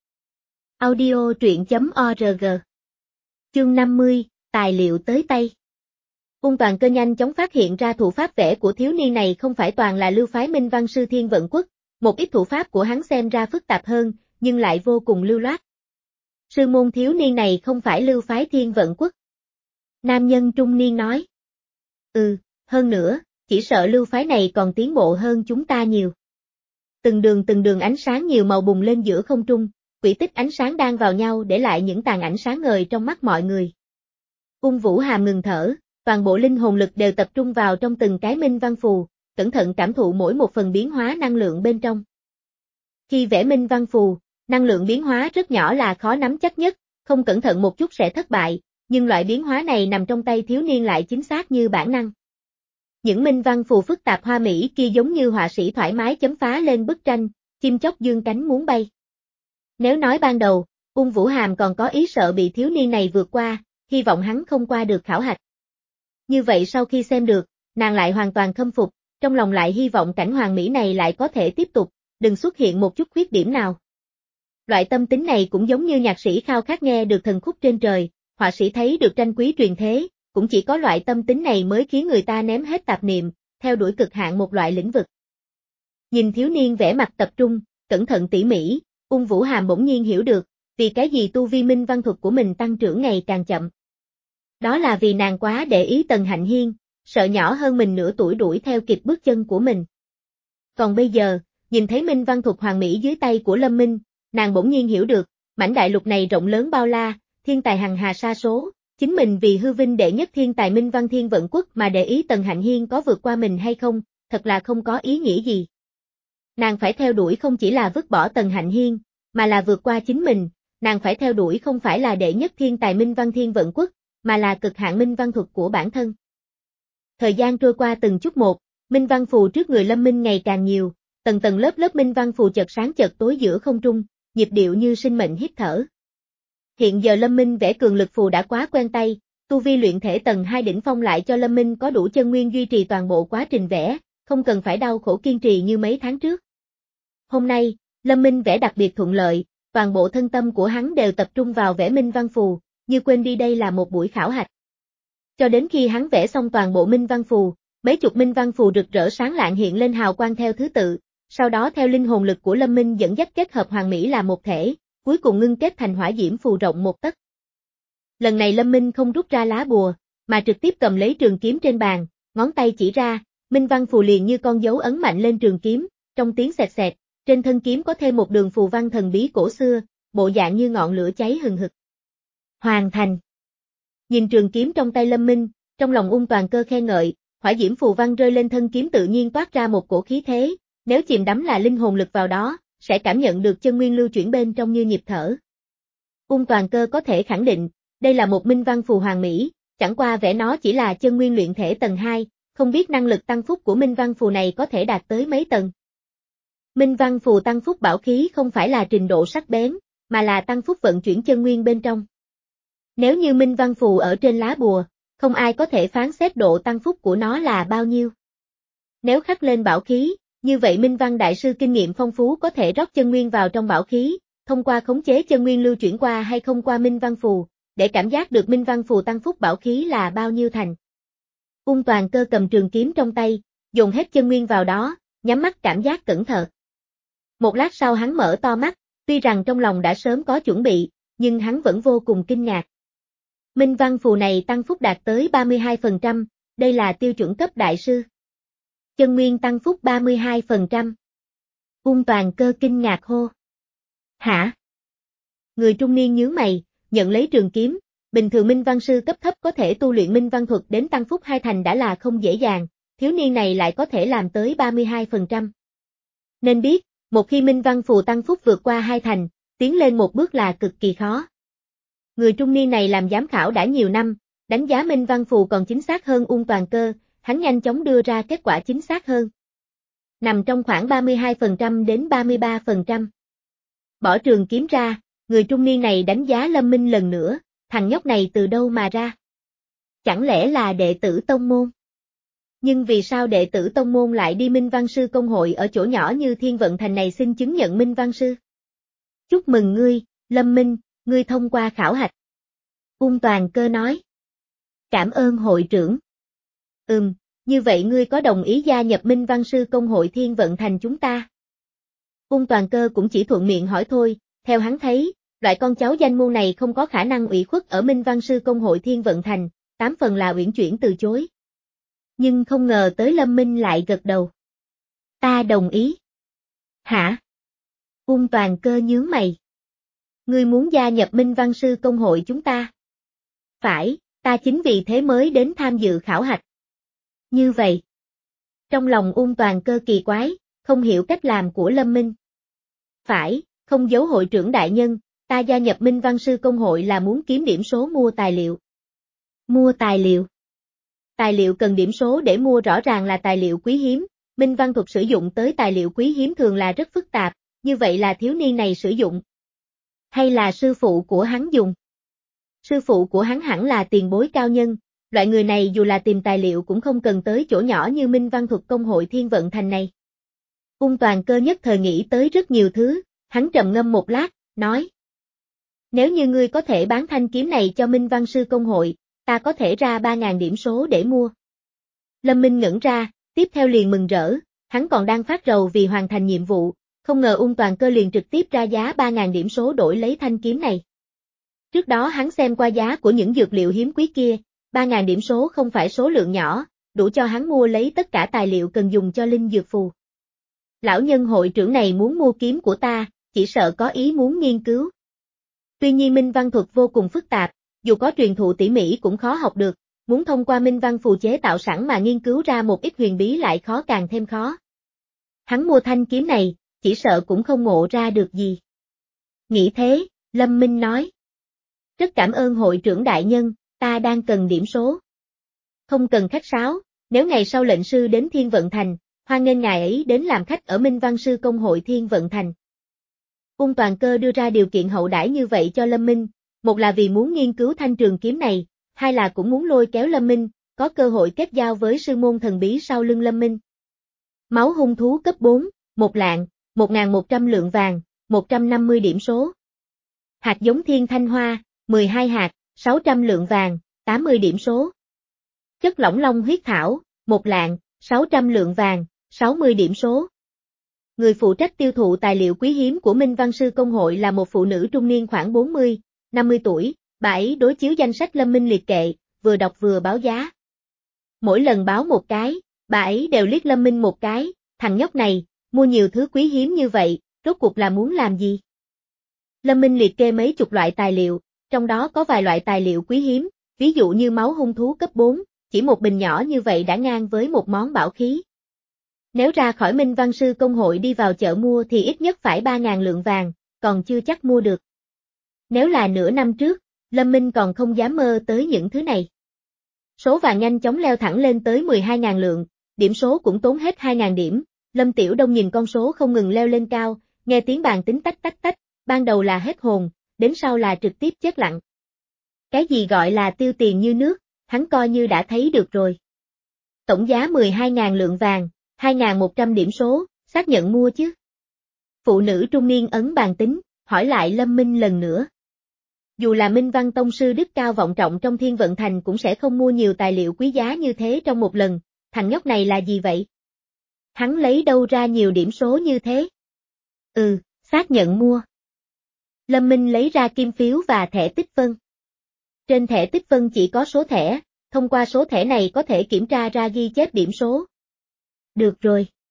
Audio truyện chấm org. Chương năm mươi, tài liệu tới tay. Ung Toàn Cơ nhanh chóng phát hiện ra thủ pháp vẽ của thiếu niên này không phải toàn là lưu phái Minh Văn Sư Thiên Vận Quốc, một ít thủ pháp của hắn xem ra phức tạp hơn, nhưng lại vô cùng lưu loát. Sư môn thiếu niên này không phải lưu phái Thiên Vận Quốc. Nam nhân trung niên nói. Ừ, hơn nữa, chỉ sợ lưu phái này còn tiến bộ hơn chúng ta nhiều. Từng đường từng đường ánh sáng nhiều màu bùng lên giữa không trung, quỹ tích ánh sáng đan vào nhau để lại những tàn ảnh sáng ngời trong mắt mọi người. Ung Vũ Hàm ngừng thở, toàn bộ linh hồn lực đều tập trung vào trong từng cái Minh Văn Phù, cẩn thận cảm thụ mỗi một phần biến hóa năng lượng bên trong. Khi vẽ Minh Văn Phù, năng lượng biến hóa rất nhỏ là khó nắm chắc nhất, không cẩn thận một chút sẽ thất bại, nhưng loại biến hóa này nằm trong tay thiếu niên lại chính xác như bản năng. Những Minh Văn Phù phức tạp hoa mỹ kia giống như họa sĩ thoải mái chấm phá lên bức tranh, chim chóc dương cánh muốn bay. Nếu nói ban đầu, Ung Vũ Hàm còn có ý sợ bị thiếu niên này vượt qua, hy vọng hắn không qua được khảo hạch. Như vậy sau khi xem được, nàng lại hoàn toàn khâm phục, trong lòng lại hy vọng cảnh hoàng mỹ này lại có thể tiếp tục, đừng xuất hiện một chút khuyết điểm nào. Loại tâm tính này cũng giống như nhạc sĩ khao khát nghe được thần khúc trên trời, họa sĩ thấy được tranh quý truyền thế, cũng chỉ có loại tâm tính này mới khiến người ta ném hết tạp niệm, theo đuổi cực hạn một loại lĩnh vực. Nhìn thiếu niên vẻ mặt tập trung, cẩn thận tỉ mỉ, Ung Vũ Hàm bỗng nhiên hiểu được, vì cái gì tu vi Minh Văn thuật của mình tăng trưởng ngày càng chậm. Đó là vì nàng quá để ý Tần Hạnh Hiên, sợ nhỏ hơn mình nửa tuổi đuổi theo kịp bước chân của mình. Còn bây giờ, nhìn thấy Minh Văn thuật hoàn mỹ dưới tay của Lâm Minh, nàng bỗng nhiên hiểu được, mảnh đại lục này rộng lớn bao la, thiên tài hằng hà sa số, chính mình vì hư vinh đệ nhất thiên tài Minh Văn Thiên Vận Quốc mà để ý Tần Hạnh Hiên có vượt qua mình hay không, thật là không có ý nghĩa gì. Nàng phải theo đuổi không chỉ là vứt bỏ Tần Hạnh Hiên, mà là vượt qua chính mình, nàng phải theo đuổi không phải là đệ nhất thiên tài Minh Văn Thiên Vận Quốc, mà là cực hạn minh văn thuật của bản thân. Thời gian trôi qua từng chút một, minh văn phù trước người Lâm Minh ngày càng nhiều, tầng tầng lớp lớp minh văn phù chợt sáng chợt tối giữa không trung, nhịp điệu như sinh mệnh hít thở. Hiện giờ Lâm Minh vẽ cường lực phù đã quá quen tay, tu vi luyện thể tầng hai đỉnh phong lại cho Lâm Minh có đủ chân nguyên duy trì toàn bộ quá trình vẽ, không cần phải đau khổ kiên trì như mấy tháng trước. Hôm nay, Lâm Minh vẽ đặc biệt thuận lợi, toàn bộ thân tâm của hắn đều tập trung vào vẽ minh văn phù, như quên đi đây là một buổi khảo hạch. Cho đến khi hắn vẽ xong toàn bộ minh văn phù, mấy chục minh văn phù rực rỡ sáng lạng hiện lên hào quang theo thứ tự, sau đó theo linh hồn lực của Lâm Minh dẫn dắt kết hợp hoàn mỹ là một thể, cuối cùng ngưng kết thành hỏa diễm phù rộng một tấc. Lần này Lâm Minh không rút ra lá bùa, mà trực tiếp cầm lấy trường kiếm trên bàn, ngón tay chỉ ra, minh văn phù liền như con dấu ấn mạnh lên trường kiếm, trong tiếng xẹt xẹt, trên thân kiếm có thêm một đường phù văn thần bí cổ xưa, bộ dạng như ngọn lửa cháy hừng hực. Hoàn thành. Nhìn trường kiếm trong tay Lâm Minh, trong lòng Ung Toàn Cơ khen ngợi, hỏa diễm phù văn rơi lên thân kiếm tự nhiên toát ra một cổ khí thế, nếu chìm đắm là linh hồn lực vào đó, sẽ cảm nhận được chân nguyên lưu chuyển bên trong như nhịp thở. Ung Toàn Cơ có thể khẳng định, đây là một minh văn phù hoàn mỹ, chẳng qua vẽ nó chỉ là chân nguyên luyện thể tầng hai, không biết năng lực tăng phúc của minh văn phù này có thể đạt tới mấy tầng. Minh văn phù tăng phúc bảo khí không phải là trình độ sắc bén, mà là tăng phúc vận chuyển chân nguyên bên trong. Nếu như minh văn phù ở trên lá bùa, không ai có thể phán xét độ tăng phúc của nó là bao nhiêu. Nếu khắc lên bảo khí, như vậy minh văn đại sư kinh nghiệm phong phú có thể rót chân nguyên vào trong bảo khí, thông qua khống chế chân nguyên lưu chuyển qua hay không qua minh văn phù, để cảm giác được minh văn phù tăng phúc bảo khí là bao nhiêu thành. Ung Toàn Cơ cầm trường kiếm trong tay, dồn hết chân nguyên vào đó, nhắm mắt cảm giác cẩn thận. Một lát sau hắn mở to mắt, tuy rằng trong lòng đã sớm có chuẩn bị, nhưng hắn vẫn vô cùng kinh ngạc. Minh văn phù này tăng phúc đạt tới ba mươi hai phần trăm, đây là tiêu chuẩn cấp đại sư. Chân nguyên tăng phúc ba mươi hai phần trăm. Ung Toàn Cơ kinh ngạc hô. Hả? Người trung niên nhướng mày, nhận lấy trường kiếm, bình thường minh văn sư cấp thấp có thể tu luyện minh văn thuật đến tăng phúc hai thành đã là không dễ dàng, thiếu niên này lại có thể làm tới ba mươi hai phần trăm. Nên biết, một khi minh văn phù tăng phúc vượt qua hai thành, tiến lên một bước là cực kỳ khó. Người trung niên này làm giám khảo đã nhiều năm, đánh giá minh văn phù còn chính xác hơn Ung Toàn Cơ, hắn nhanh chóng đưa ra kết quả chính xác hơn. Nằm trong khoảng ba mươi hai phần trăm đến ba mươi ba phần trăm. Bỏ trường kiếm ra, người trung niên này đánh giá Lâm Minh lần nữa, thằng nhóc này từ đâu mà ra? Chẳng lẽ là đệ tử tông môn? Nhưng vì sao đệ tử tông môn lại đi Minh Văn Sư Công hội ở chỗ nhỏ như Thiên Vận Thành này xin chứng nhận Minh Văn Sư? Chúc mừng ngươi, Lâm Minh, ngươi thông qua khảo hạch. Ung Toàn Cơ nói. Cảm ơn hội trưởng. Ừm, như vậy ngươi có đồng ý gia nhập Minh Văn Sư Công hội Thiên Vận Thành chúng ta? Ung Toàn Cơ cũng chỉ thuận miệng hỏi thôi, theo hắn thấy, loại con cháu danh môn này không có khả năng ủy khuất ở Minh Văn Sư Công hội Thiên Vận Thành, tám phần là uyển chuyển từ chối. Nhưng không ngờ tới Lâm Minh lại gật đầu. Ta đồng ý. Hả? Ung Toàn Cơ nhướng mày. Ngươi muốn gia nhập Minh Văn Sư Công hội chúng ta? Phải, ta chính vì thế mới đến tham dự khảo hạch. Như vậy. Trong lòng Ung Toàn Cơ kỳ quái, không hiểu cách làm của Lâm Minh. Phải, không giấu hội trưởng đại nhân, ta gia nhập Minh Văn Sư Công hội là muốn kiếm điểm số mua tài liệu. Mua tài liệu. Tài liệu cần điểm số để mua rõ ràng là tài liệu quý hiếm, Minh Văn thuật sử dụng tới tài liệu quý hiếm thường là rất phức tạp, như vậy là thiếu niên này sử dụng. Hay là sư phụ của hắn dùng? Sư phụ của hắn hẳn là tiền bối cao nhân, loại người này dù là tìm tài liệu cũng không cần tới chỗ nhỏ như Minh Văn thuật công hội Thiên Vận Thành này. Ung Toàn Cơ nhất thời nghĩ tới rất nhiều thứ, hắn trầm ngâm một lát, nói. Nếu như ngươi có thể bán thanh kiếm này cho Minh Văn Sư Công hội, ta có thể ra ba nghìn điểm số để mua. Lâm Minh ngẩn ra, tiếp theo liền mừng rỡ, hắn còn đang phát rầu vì hoàn thành nhiệm vụ, không ngờ Ung Toàn Cơ liền trực tiếp ra giá ba nghìn điểm số đổi lấy thanh kiếm này. Trước đó hắn xem qua giá của những dược liệu hiếm quý kia, ba nghìn điểm số không phải số lượng nhỏ, đủ cho hắn mua lấy tất cả tài liệu cần dùng cho linh dược phù. Lão nhân hội trưởng này muốn mua kiếm của ta, chỉ sợ có ý muốn nghiên cứu. Tuy nhiên Minh Văn thuật vô cùng phức tạp, dù có truyền thụ tỉ mỉ cũng khó học được, muốn thông qua minh văn phù chế tạo sẵn mà nghiên cứu ra một ít huyền bí lại khó càng thêm khó. Hắn mua thanh kiếm này, chỉ sợ cũng không ngộ ra được gì. Nghĩ thế, Lâm Minh nói. Rất cảm ơn hội trưởng đại nhân, ta đang cần điểm số. Không cần khách sáo, nếu ngày sau lệnh sư đến Thiên Vận Thành, hoan nghênh ngài ấy đến làm khách ở Minh Văn Sư Công hội Thiên Vận Thành. Ung Toàn Cơ đưa ra điều kiện hậu đãi như vậy cho Lâm Minh, một là vì muốn nghiên cứu thanh trường kiếm này, hai là cũng muốn lôi kéo Lâm Minh, có cơ hội kết giao với sư môn thần bí sau lưng Lâm Minh. Máu hung thú cấp bốn, một lạng, một nghìn một trăm lượng vàng, một trăm năm mươi điểm số. Hạt giống thiên thanh hoa, mười hai hạt, sáu trăm lượng vàng, tám mươi điểm số. Chất lỏng long huyết thảo, một lạng, sáu trăm lượng vàng, sáu mươi điểm số. Người phụ trách tiêu thụ tài liệu quý hiếm của Minh Văn Sư Công hội là một phụ nữ trung niên khoảng bốn mươi, năm mươi tuổi, bà ấy đối chiếu danh sách Lâm Minh liệt kệ, vừa đọc vừa báo giá. Mỗi lần báo một cái, bà ấy đều liếc Lâm Minh một cái, thằng nhóc này, mua nhiều thứ quý hiếm như vậy, rốt cuộc là muốn làm gì? Lâm Minh liệt kê mấy chục loại tài liệu, trong đó có vài loại tài liệu quý hiếm, ví dụ như máu hung thú cấp bốn, chỉ một bình nhỏ như vậy đã ngang với một món bảo khí. Nếu ra khỏi Minh Văn Sư Công hội đi vào chợ mua thì ít nhất phải ba nghìn lượng vàng, còn chưa chắc mua được. Nếu là nửa năm trước, Lâm Minh còn không dám mơ tới những thứ này. Số vàng nhanh chóng leo thẳng lên tới mười hai nghìn lượng, điểm số cũng tốn hết hai nghìn điểm. Lâm Tiểu Đông nhìn con số không ngừng leo lên cao, nghe tiếng bàn tính tách tách tách, ban đầu là hết hồn, đến sau là trực tiếp chết lặng. Cái gì gọi là tiêu tiền như nước, hắn coi như đã thấy được rồi. Tổng giá mười hai nghìn lượng vàng, hai nghìn một trăm điểm số, xác nhận mua chứ? Phụ nữ trung niên ấn bàn tính, hỏi lại Lâm Minh lần nữa. Dù là Minh Văn Tông sư đức cao vọng trọng trong Thiên Vận Thành cũng sẽ không mua nhiều tài liệu quý giá như thế trong một lần, thằng nhóc này là gì vậy? Hắn lấy đâu ra nhiều điểm số như thế? Ừ, xác nhận mua. Lâm Minh lấy ra kim phiếu và thẻ tích phân. Trên thẻ tích phân chỉ có số thẻ, thông qua số thẻ này có thể kiểm tra ra ghi chép điểm số. Được rồi.